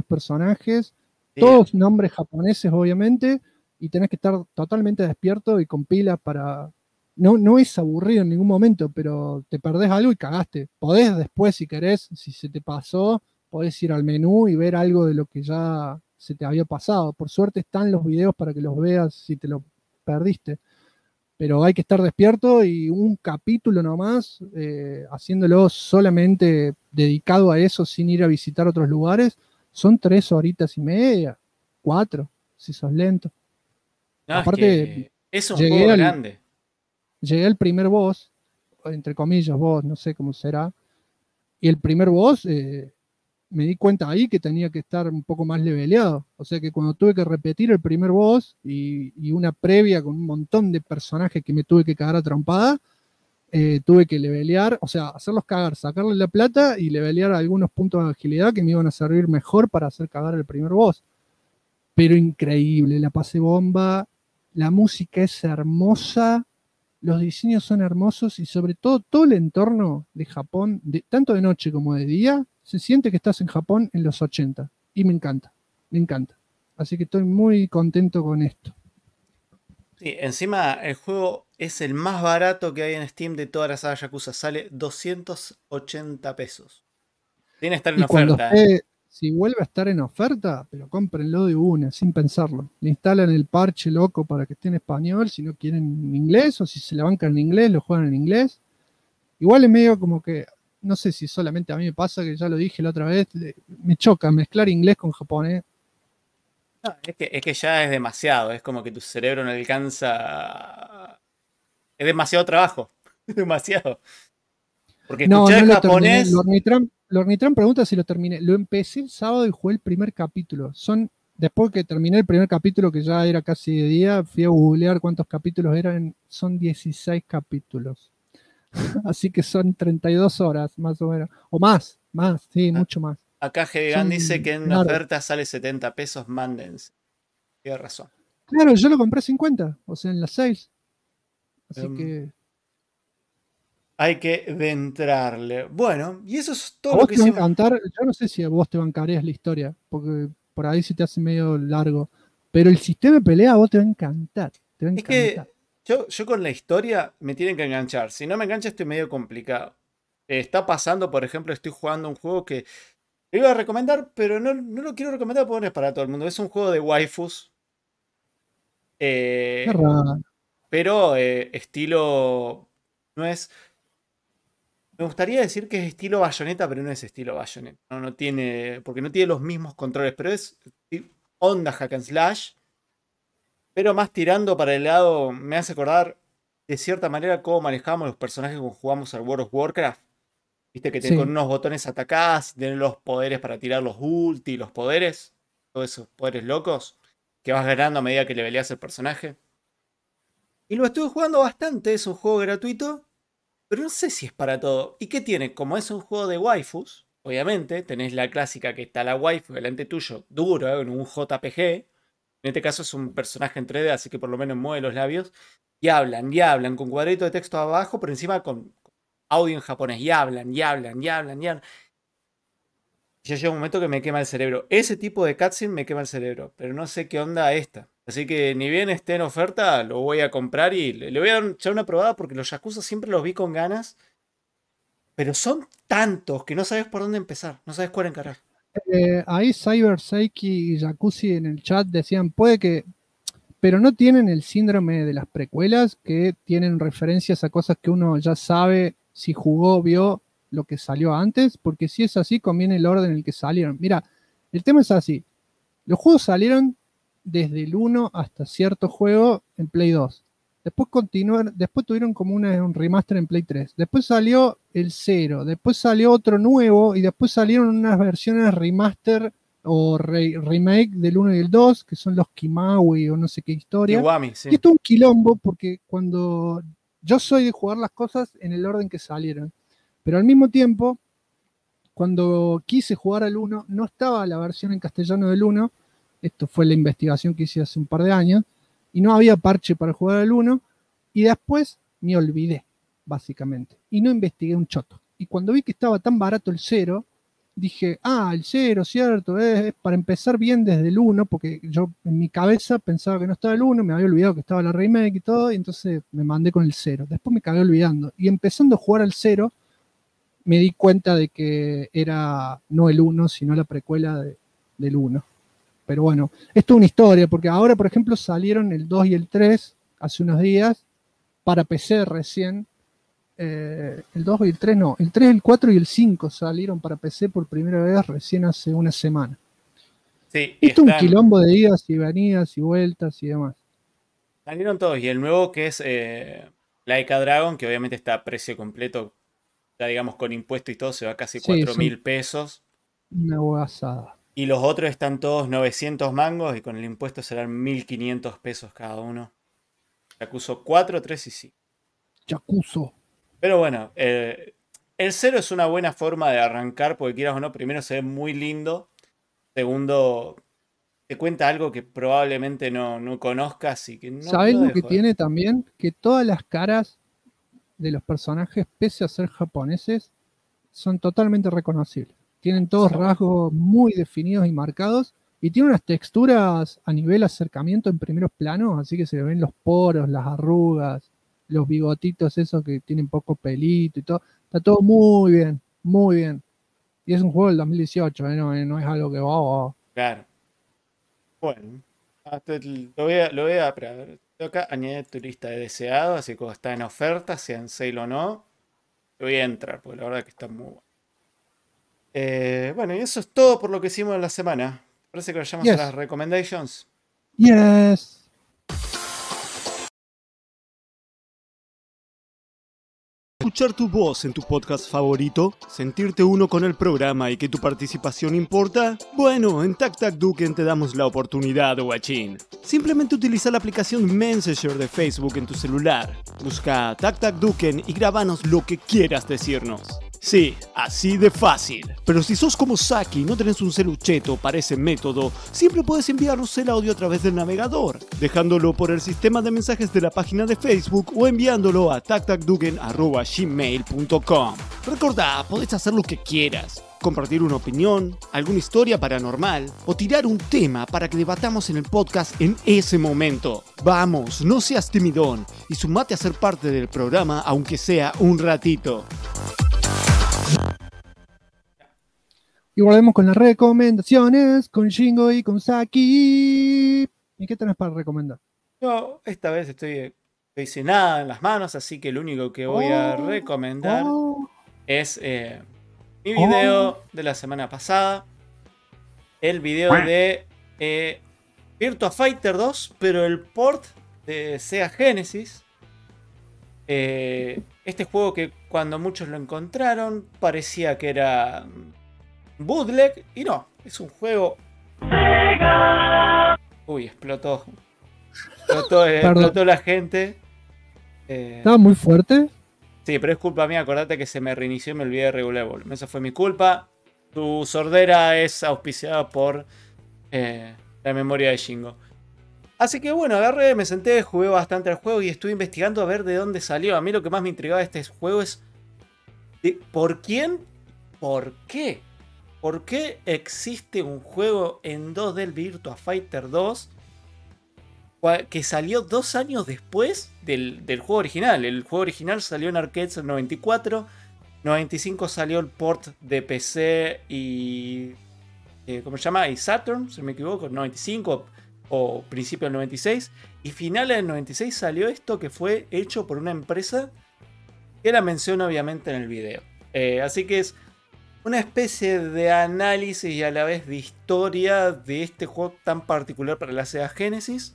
todos nombres japoneses, obviamente, y tenés que estar totalmente despierto y con pilas para... No es aburrido en ningún momento, pero te perdés algo y cagaste. Podés después, si querés, si se te pasó, podés ir al menú y ver algo de lo que ya se te había pasado. Por suerte están los videos para que los veas si te lo perdiste. Pero hay que estar despierto y un capítulo nomás, haciéndolo solamente dedicado a eso sin ir a visitar otros lugares, son 3 horitas y media, 4, si sos lento. Aparte, es un juego grande. Llegué al primer boss, entre comillas boss, no sé cómo será, y el primer boss me di cuenta ahí que tenía que estar un poco más leveleado. O sea que cuando tuve que repetir el primer boss y una previa con un montón de personajes que me tuve que cagar a trompada, tuve que levelear, o sea, hacerlos cagar, sacarle la plata y levelear algunos puntos de agilidad que me iban a servir mejor para hacer cagar el primer boss. Pero increíble, la pasé bomba, la música es hermosa, los diseños son hermosos y sobre todo todo el entorno de Japón, tanto de noche como de día, se siente que estás en Japón en los 80 y me encanta, me encanta. Así que estoy muy contento con esto. Sí, encima el juego es el más barato que hay en Steam de toda la saga Yakuza. Sale 280 pesos. Tiene que estar en Y cuando oferta. esté, si vuelve a estar en oferta, pero cómprenlo de una, sin pensarlo. Le instalan el parche loco para que esté en español, si no quieren en inglés, o si se la bancan en inglés, lo juegan en inglés. Igual es medio como que, no sé si solamente a mí me pasa, que ya lo dije la otra vez, me choca mezclar inglés con japonés. No, es que ya es demasiado. Es como que tu cerebro no alcanza. Es demasiado trabajo. Es demasiado. Porque escuchar lo japonés. terminé. Lornitran pregunta si lo terminé. Lo empecé el sábado y jugué el primer capítulo. Después que terminé el primer capítulo, que ya era casi de día, fui a googlear cuántos capítulos eran. Son 16 capítulos. Así que son 32 horas, más o menos. O más, sí, mucho más. Acá Gedegan dice que en una oferta sale 70 pesos, mándense. Tiene razón. Claro, yo lo compré 50, o sea, en las 6. Así que. Hay que entrarle. Bueno, y eso es todo A lo vos que te va a hicimos. encantar, yo no sé si a vos te bancarías la historia, porque por ahí se te hace medio largo. Pero el sistema de pelea a vos te va a encantar. Te va a Es encantar. que yo con la historia me tienen que enganchar. Si no me engancha, estoy medio complicado. Está pasando, por ejemplo, estoy jugando un juego que le iba a recomendar, pero no lo quiero recomendar porque no es para todo el mundo. Es un juego de waifus. Qué raro. Pero estilo. No es. Me gustaría decir que es estilo Bayonetta, pero no es estilo Bayonetta. No tiene. Porque no tiene los mismos controles. Pero es onda hack and slash. Pero más tirando para el lado. Me hace acordar de cierta manera cómo manejamos los personajes cuando jugamos al World of Warcraft. Viste que con unos botones atacás, tener los poderes para tirar los ulti, los poderes. Todos esos poderes locos. Que vas ganando a medida que leveleas el personaje. Y lo estuve jugando bastante. Es un juego gratuito. Pero no sé si es para todo. ¿Y qué tiene? Como es un juego de waifus, obviamente, tenés la clásica que está la waifu delante tuyo, duro, en un JPG. En este caso es un personaje en 3D, así que por lo menos mueve los labios. Y hablan, con cuadrito de texto abajo, pero encima con audio en japonés. Y hablan. Y ya llega un momento que me quema el cerebro. Ese tipo de cutscene me quema el cerebro, pero no sé qué onda esta. Así que ni bien esté en oferta, lo voy a comprar y le voy a dar ya una probada porque los Yakuza siempre los vi con ganas. Pero son tantos que no sabes por dónde empezar, no sabes cuál encarar. Ahí Cyber Seiki y Jacuzzi en el chat decían, puede que, pero no tienen el síndrome de las precuelas, que tienen referencias a cosas que uno ya sabe si jugó, vio lo que salió antes, porque si es así, conviene el orden en el que salieron. Mira, el tema es así, los juegos salieron desde el 1 hasta cierto juego en Play 2. Después tuvieron como un remaster en Play 3. Después salió el 0, después salió otro nuevo y después salieron unas versiones remaster o remake del 1 y el 2, que son los Kimawi o no sé qué historia. Kiwami, sí. Y esto es un quilombo porque cuando yo soy de jugar las cosas en el orden que salieron, pero al mismo tiempo, cuando quise jugar al 1, no estaba la versión en castellano del 1. Esto fue la investigación que hice hace un par de años. Y no había parche para jugar al 1. Y después me olvidé, básicamente. Y no investigué un choto. Y cuando vi que estaba tan barato el 0, dije, el 0, cierto, es para empezar bien desde el 1, porque yo en mi cabeza pensaba que no estaba el 1, me había olvidado que estaba la remake y todo, y entonces me mandé con el 0. Después me cagué olvidando. Y empezando a jugar al 0, me di cuenta de que era no el 1, sino la precuela del 1. Pero bueno, esto es una historia, porque ahora, por ejemplo, salieron el 2 y el 3 hace unos días, para PC recién. El 2 y el 3 no, el 3, el 4 y el 5 salieron para PC por primera vez recién hace una semana. Sí, esto es un quilombo de idas y venidas y vueltas y demás. Salieron todos, y el nuevo que es Laika Dragon, que obviamente está a precio completo, ya digamos con impuesto y todo, se va a casi 4.000 pesos. Una huevazada. Y los otros están todos 900 mangos y con el impuesto serán 1.500 pesos cada uno. Yakuza 4, 3 y 5. Yakuza. Pero bueno, el 0 es una buena forma de arrancar porque quieras o no, primero se ve muy lindo. Segundo, te cuenta algo que probablemente no conozcas y que no. ¿Sabes no lo de que joder. tiene también? Que todas las caras de los personajes, pese a ser japoneses, son totalmente reconocibles. Tienen todos rasgos muy definidos y marcados y tiene unas texturas a nivel acercamiento en primeros planos, así que se le ven los poros, las arrugas, los bigotitos esos que tienen poco pelito y todo. Está todo muy bien, muy bien. Y es un juego del 2018, no es algo que va. Claro. Bueno, lo voy a espera, toca añadir tu lista de deseados, así que cuando está en oferta, sea en sale o no, te voy a entrar, porque la verdad que está muy bueno. Bueno, y eso es todo por lo que hicimos en la semana. Parece que vayamos a las recommendations. Yes. Escuchar tu voz en tu podcast favorito, sentirte uno con el programa y que tu participación importa. Bueno, en Tac Tac Duken te damos la oportunidad, guachín. Simplemente utiliza la aplicación Messenger de Facebook en tu celular. Busca Tac Tac Duken y grabanos lo que quieras decirnos. Sí, así de fácil. Pero si sos como Saki y no tenés un celucheto para ese método, siempre puedes enviarnos el audio a través del navegador, dejándolo por el sistema de mensajes de la página de Facebook o enviándolo a tactacduken@gmail.com. Recordá, podés hacer lo que quieras. Compartir una opinión, alguna historia paranormal o tirar un tema para que debatamos en el podcast en ese momento. Vamos, no seas timidón y sumate a ser parte del programa aunque sea un ratito. Y volvemos con las recomendaciones, con Shingo y con Saki. ¿Y qué tenés para recomendar? Yo esta vez estoy sin nada en las manos, así que lo único que voy a recomendar es mi video de la semana pasada. El video de Virtua Fighter 2, pero el port de Sega Genesis. Este juego que cuando muchos lo encontraron parecía que era bootleg y no, es un juego. Uy, explotó la gente. ¿Estaba muy fuerte? Sí, pero es culpa mía, acordate que se me reinició y me olvidé de regular el volumen. Esa fue mi culpa. Tu sordera es auspiciada por la memoria de Shingo. Así que bueno, agarré, me senté, jugué bastante al juego y estuve investigando a ver de dónde salió. A mí lo que más me intrigaba de este juego es ¿por quién? ¿Por qué? ¿Por qué existe un juego en 2D del Virtua Fighter 2 que salió 2 años después del juego original? El juego original salió en arcades en 94, 95 salió el port de PC y ¿cómo se llama? Y Saturn, si no me equivoco, 95 o principio del 96, y finales del 96 salió esto que fue hecho por una empresa que la menciono obviamente en el video. Así que es una especie de análisis y a la vez de historia de este juego tan particular para la Sega Genesis,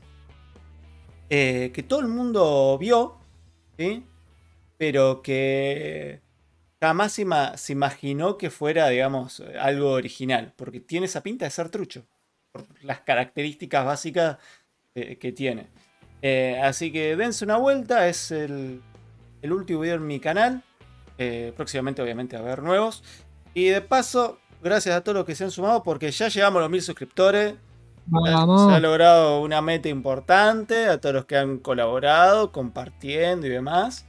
que todo el mundo vio, ¿sí? Pero que jamás se imaginó que fuera, digamos, algo original, porque tiene esa pinta de ser trucho por las características básicas que tiene. Así que dense una vuelta, es el último video en mi canal. Próximamente obviamente va a haber nuevos. Y de paso, gracias a todos los que se han sumado, porque ya llegamos a los 1000 suscriptores. Vamos. Se ha logrado una meta importante. A todos los que han colaborado, compartiendo y demás.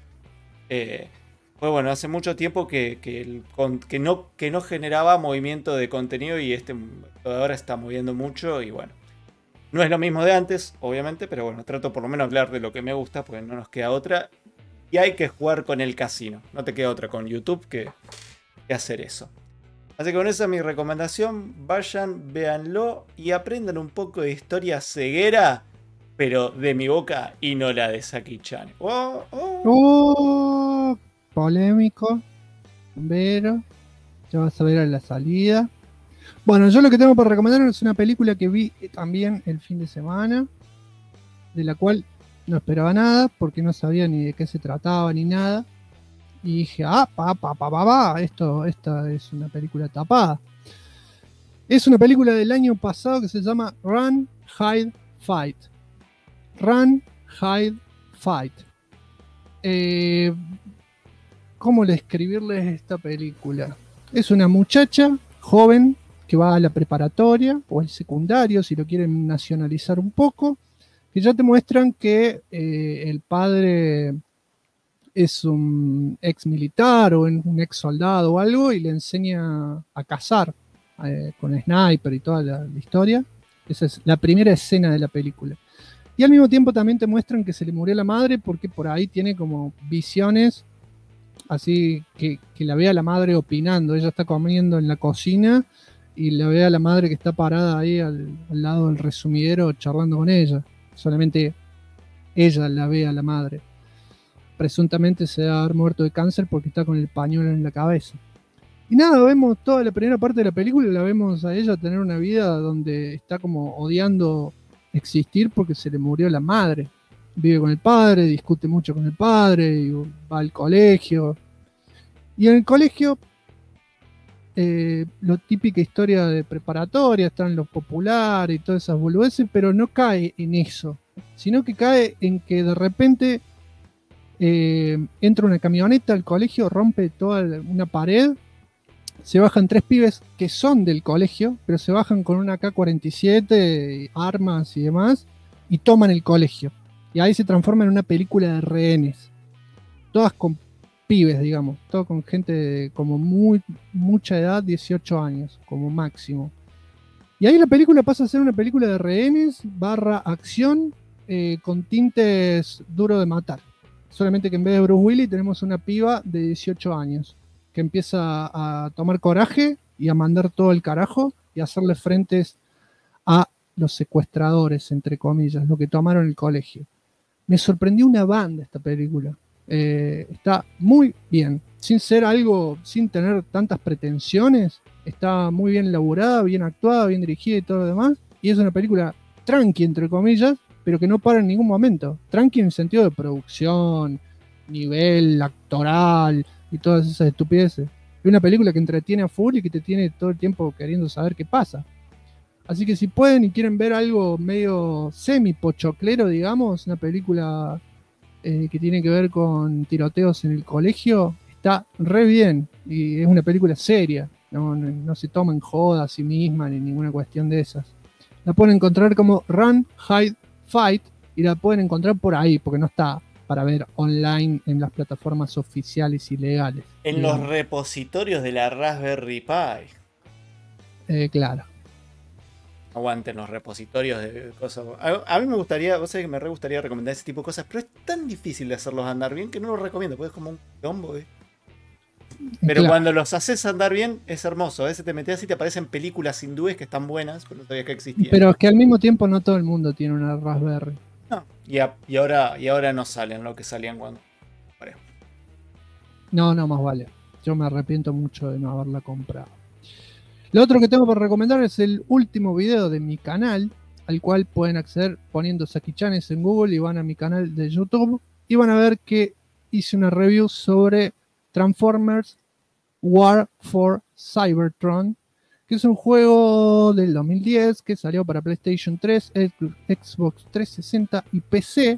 Pues bueno, hace mucho tiempo que no generaba movimiento de contenido y ahora está moviendo mucho y bueno. No es lo mismo de antes, obviamente, pero bueno, trato por lo menos de hablar de lo que me gusta porque no nos queda otra. Y hay que jugar con el casino. No te queda otra con YouTube que hacer eso. Así que con esa es mi recomendación. Vayan, véanlo y aprendan un poco de historia ceguera, pero de mi boca y no la de Saki-chan. Polémico. Pero ya vas a ver a la salida. Bueno, yo lo que tengo para recomendar es una película que vi también el fin de semana, de la cual no esperaba nada porque no sabía ni de qué se trataba ni nada. Y dije, esta es una película tapada. Es una película del año pasado que se llama Run, Hide, Fight. Run, Hide, Fight. ¿Cómo describirles esta película? Es una muchacha joven que va a la preparatoria o al secundario, si lo quieren nacionalizar un poco, que ya te muestran que el padre es un ex militar o un ex soldado o algo y le enseña a cazar con sniper y toda la historia. Esa es la primera escena de la película. Y al mismo tiempo también te muestran que se le murió la madre porque por ahí tiene como visiones así que la ve a la madre opinando. Ella está comiendo en la cocina y la ve a la madre que está parada ahí al lado del resumidero charlando con ella. Solamente ella la ve a la madre. Presuntamente se va a haber muerto de cáncer porque está con el pañuelo en la cabeza. Y nada, vemos toda la primera parte de la película, la vemos a ella tener una vida donde está como odiando existir porque se le murió la madre. Vive con el padre, discute mucho con el padre, y va al colegio. Y en el colegio, lo típica historia de preparatoria, están los populares y todas esas boludeces, pero no cae en eso, sino que cae en que de repente entra una camioneta al colegio, rompe toda una pared, se bajan 3 pibes que son del colegio, pero se bajan con una AK-47, armas y demás, y toman el colegio. Y ahí se transforma en una película de rehenes. Todas con pibes, digamos. Todo con gente de como mucha edad, 18 años, como máximo. Y ahí la película pasa a ser una película de rehenes / acción con tintes duro de matar. Solamente que en vez de Bruce Willis tenemos una piba de 18 años que empieza a tomar coraje y a mandar todo el carajo y a hacerle frentes a los secuestradores, entre comillas, lo que tomaron el colegio. Me sorprendió una banda esta película. Está muy bien, sin tener tantas pretensiones. Está muy bien elaborada, bien actuada, bien dirigida y todo lo demás. Y es una película tranqui, entre comillas, pero que no para en ningún momento. Tranqui en el sentido de producción, nivel actoral y todas esas estupideces. Es una película que entretiene a full y que te tiene todo el tiempo queriendo saber qué pasa. Así que si pueden y quieren ver algo medio semi-pochoclero, digamos, una película que tiene que ver con tiroteos en el colegio, está re bien. Y es una película seria. No se toma en joda a sí misma ni ninguna cuestión de esas. La pueden encontrar como Run, Hide, Fight y la pueden encontrar por ahí, porque no está para ver online en las plataformas oficiales y legales. En digamos. los repositorios de la Raspberry Pi. Claro. Aguanten los repositorios de cosas. A mí me gustaría, vos sabés que me re gustaría recomendar ese tipo de cosas, pero es tan difícil de hacerlos andar bien que no los recomiendo, porque es como un combo. Pero claro, cuando los haces andar bien, es hermoso. A veces te metes y te aparecen películas hindúes que están buenas, pero no sabías que existían. pero es que al mismo tiempo no todo el mundo tiene una Raspberry. No. Y ahora no salen lo que salían cuando. No, más vale. Yo me arrepiento mucho de no haberla comprado. Lo otro que tengo para recomendar es el último video de mi canal, al cual pueden acceder poniendo Saki-chanes en Google y van a mi canal de YouTube y van a ver que hice una review sobre Transformers War for Cybertron, que es un juego del 2010 que salió para PlayStation 3, Xbox 360 y PC,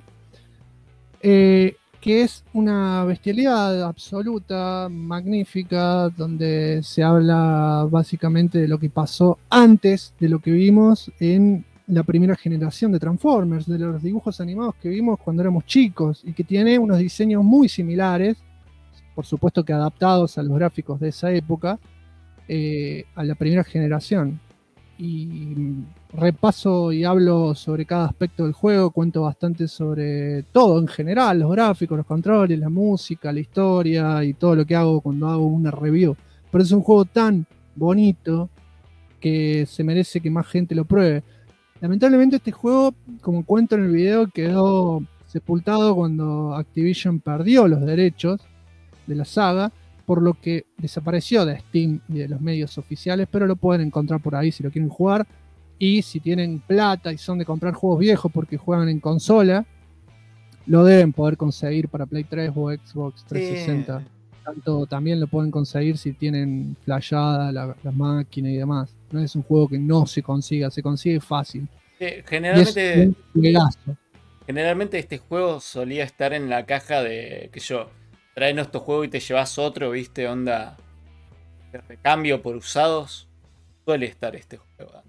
que es una bestialidad absoluta, magnífica, donde se habla básicamente de lo que pasó antes de lo que vimos en la primera generación de Transformers, de los dibujos animados que vimos cuando éramos chicos, y que tiene unos diseños muy similares, por supuesto que adaptados a los gráficos de esa época, a la primera generación. Y repaso y hablo sobre cada aspecto del juego, cuento bastante sobre todo en general, los gráficos, los controles, la música, la historia y todo lo que hago cuando hago una review. Pero es un juego tan bonito que se merece que más gente lo pruebe. Lamentablemente este juego, como cuento en el video, quedó sepultado cuando Activision perdió los derechos de la saga, por lo que desapareció de Steam y de los medios oficiales, pero lo pueden encontrar por ahí si lo quieren jugar. Y si tienen plata y son de comprar juegos viejos porque juegan en consola, lo deben poder conseguir para Play 3 o Xbox 360. tanto también lo pueden conseguir si tienen flashada las máquinas y demás. No es un juego que no se consigue fácil. Generalmente, y es un juegazo. Generalmente este juego solía estar en la caja de, que yo, traen estos juegos y te llevas otro, viste, onda de recambio por usados. Suele estar este juego.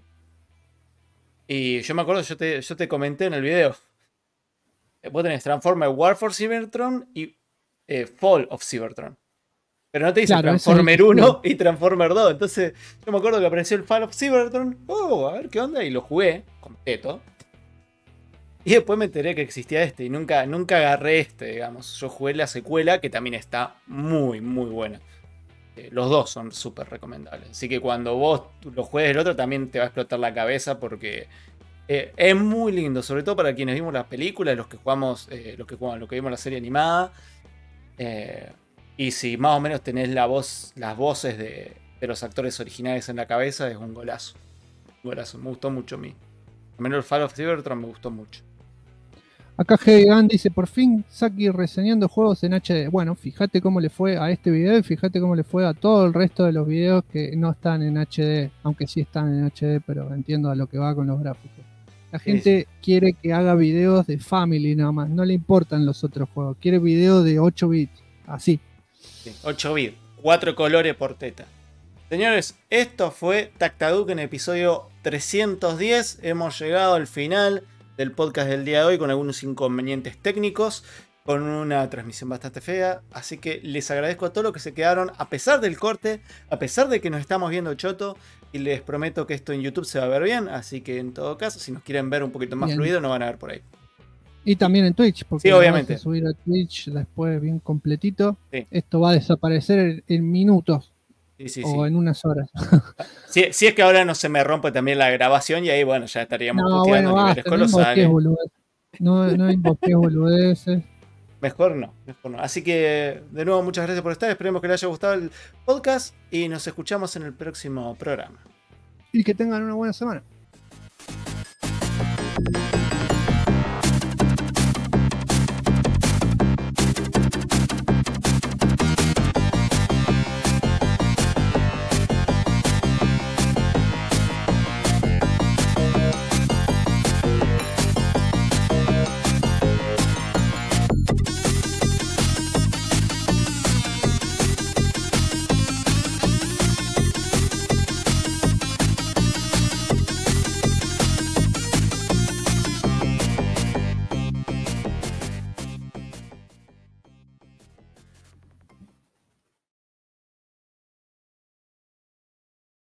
Y yo me acuerdo, yo te comenté en el video. Vos tenés Transformer War for Cybertron y Fall of Cybertron. Pero no te dice Transformer 1 y Transformer 2. Entonces yo me acuerdo que apareció el Fall of Cybertron. A ver qué onda. Y lo jugué completo. Y después me enteré que existía este. Y nunca agarré este, digamos. Yo jugué la secuela, que también está muy, muy buena. Los dos son súper recomendables. Así que cuando vos lo juegues el otro, también te va a explotar la cabeza. Porque es muy lindo. Sobre todo para quienes vimos las películas, los que vimos la serie animada. Y si más o menos tenés las voces de los actores originales en la cabeza, es un golazo. Un golazo, me gustó mucho a mí. Al menos el Fall of Cybertron me gustó mucho. Acá Hegan dice, por fin Saki reseñando juegos en HD. Bueno, fíjate cómo le fue a este video y fíjate cómo le fue a todo el resto de los videos que no están en HD. Aunque sí están en HD, pero entiendo a lo que va con los gráficos. La gente quiere que haga videos de Family nada más. No le importan los otros juegos. Quiere videos de 8 bits. Así. Sí, 8 bits. 4 colores por teta. Señores, esto fue Tactaduke en episodio 310. Hemos llegado al final del podcast del día de hoy con algunos inconvenientes técnicos, con una transmisión bastante fea. Así que les agradezco a todos los que se quedaron a pesar del corte, a pesar de que nos estamos viendo choto. Y les prometo que esto en YouTube se va a ver bien. Así que en todo caso, si nos quieren ver un poquito más fluido, nos van a ver por ahí. Y también en Twitch, porque sí, obviamente. Vamos a subir a Twitch después bien completito. Sí. Esto va a desaparecer en minutos. Sí, o en unas horas. Si es que ahora no se me rompe también la grabación y ahí, bueno, ya estaríamos puteando niveles colosales. No invoqué boludeces. Mejor no. Así que, de nuevo, muchas gracias por estar. Esperemos que les haya gustado el podcast y nos escuchamos en el próximo programa. Y que tengan una buena semana.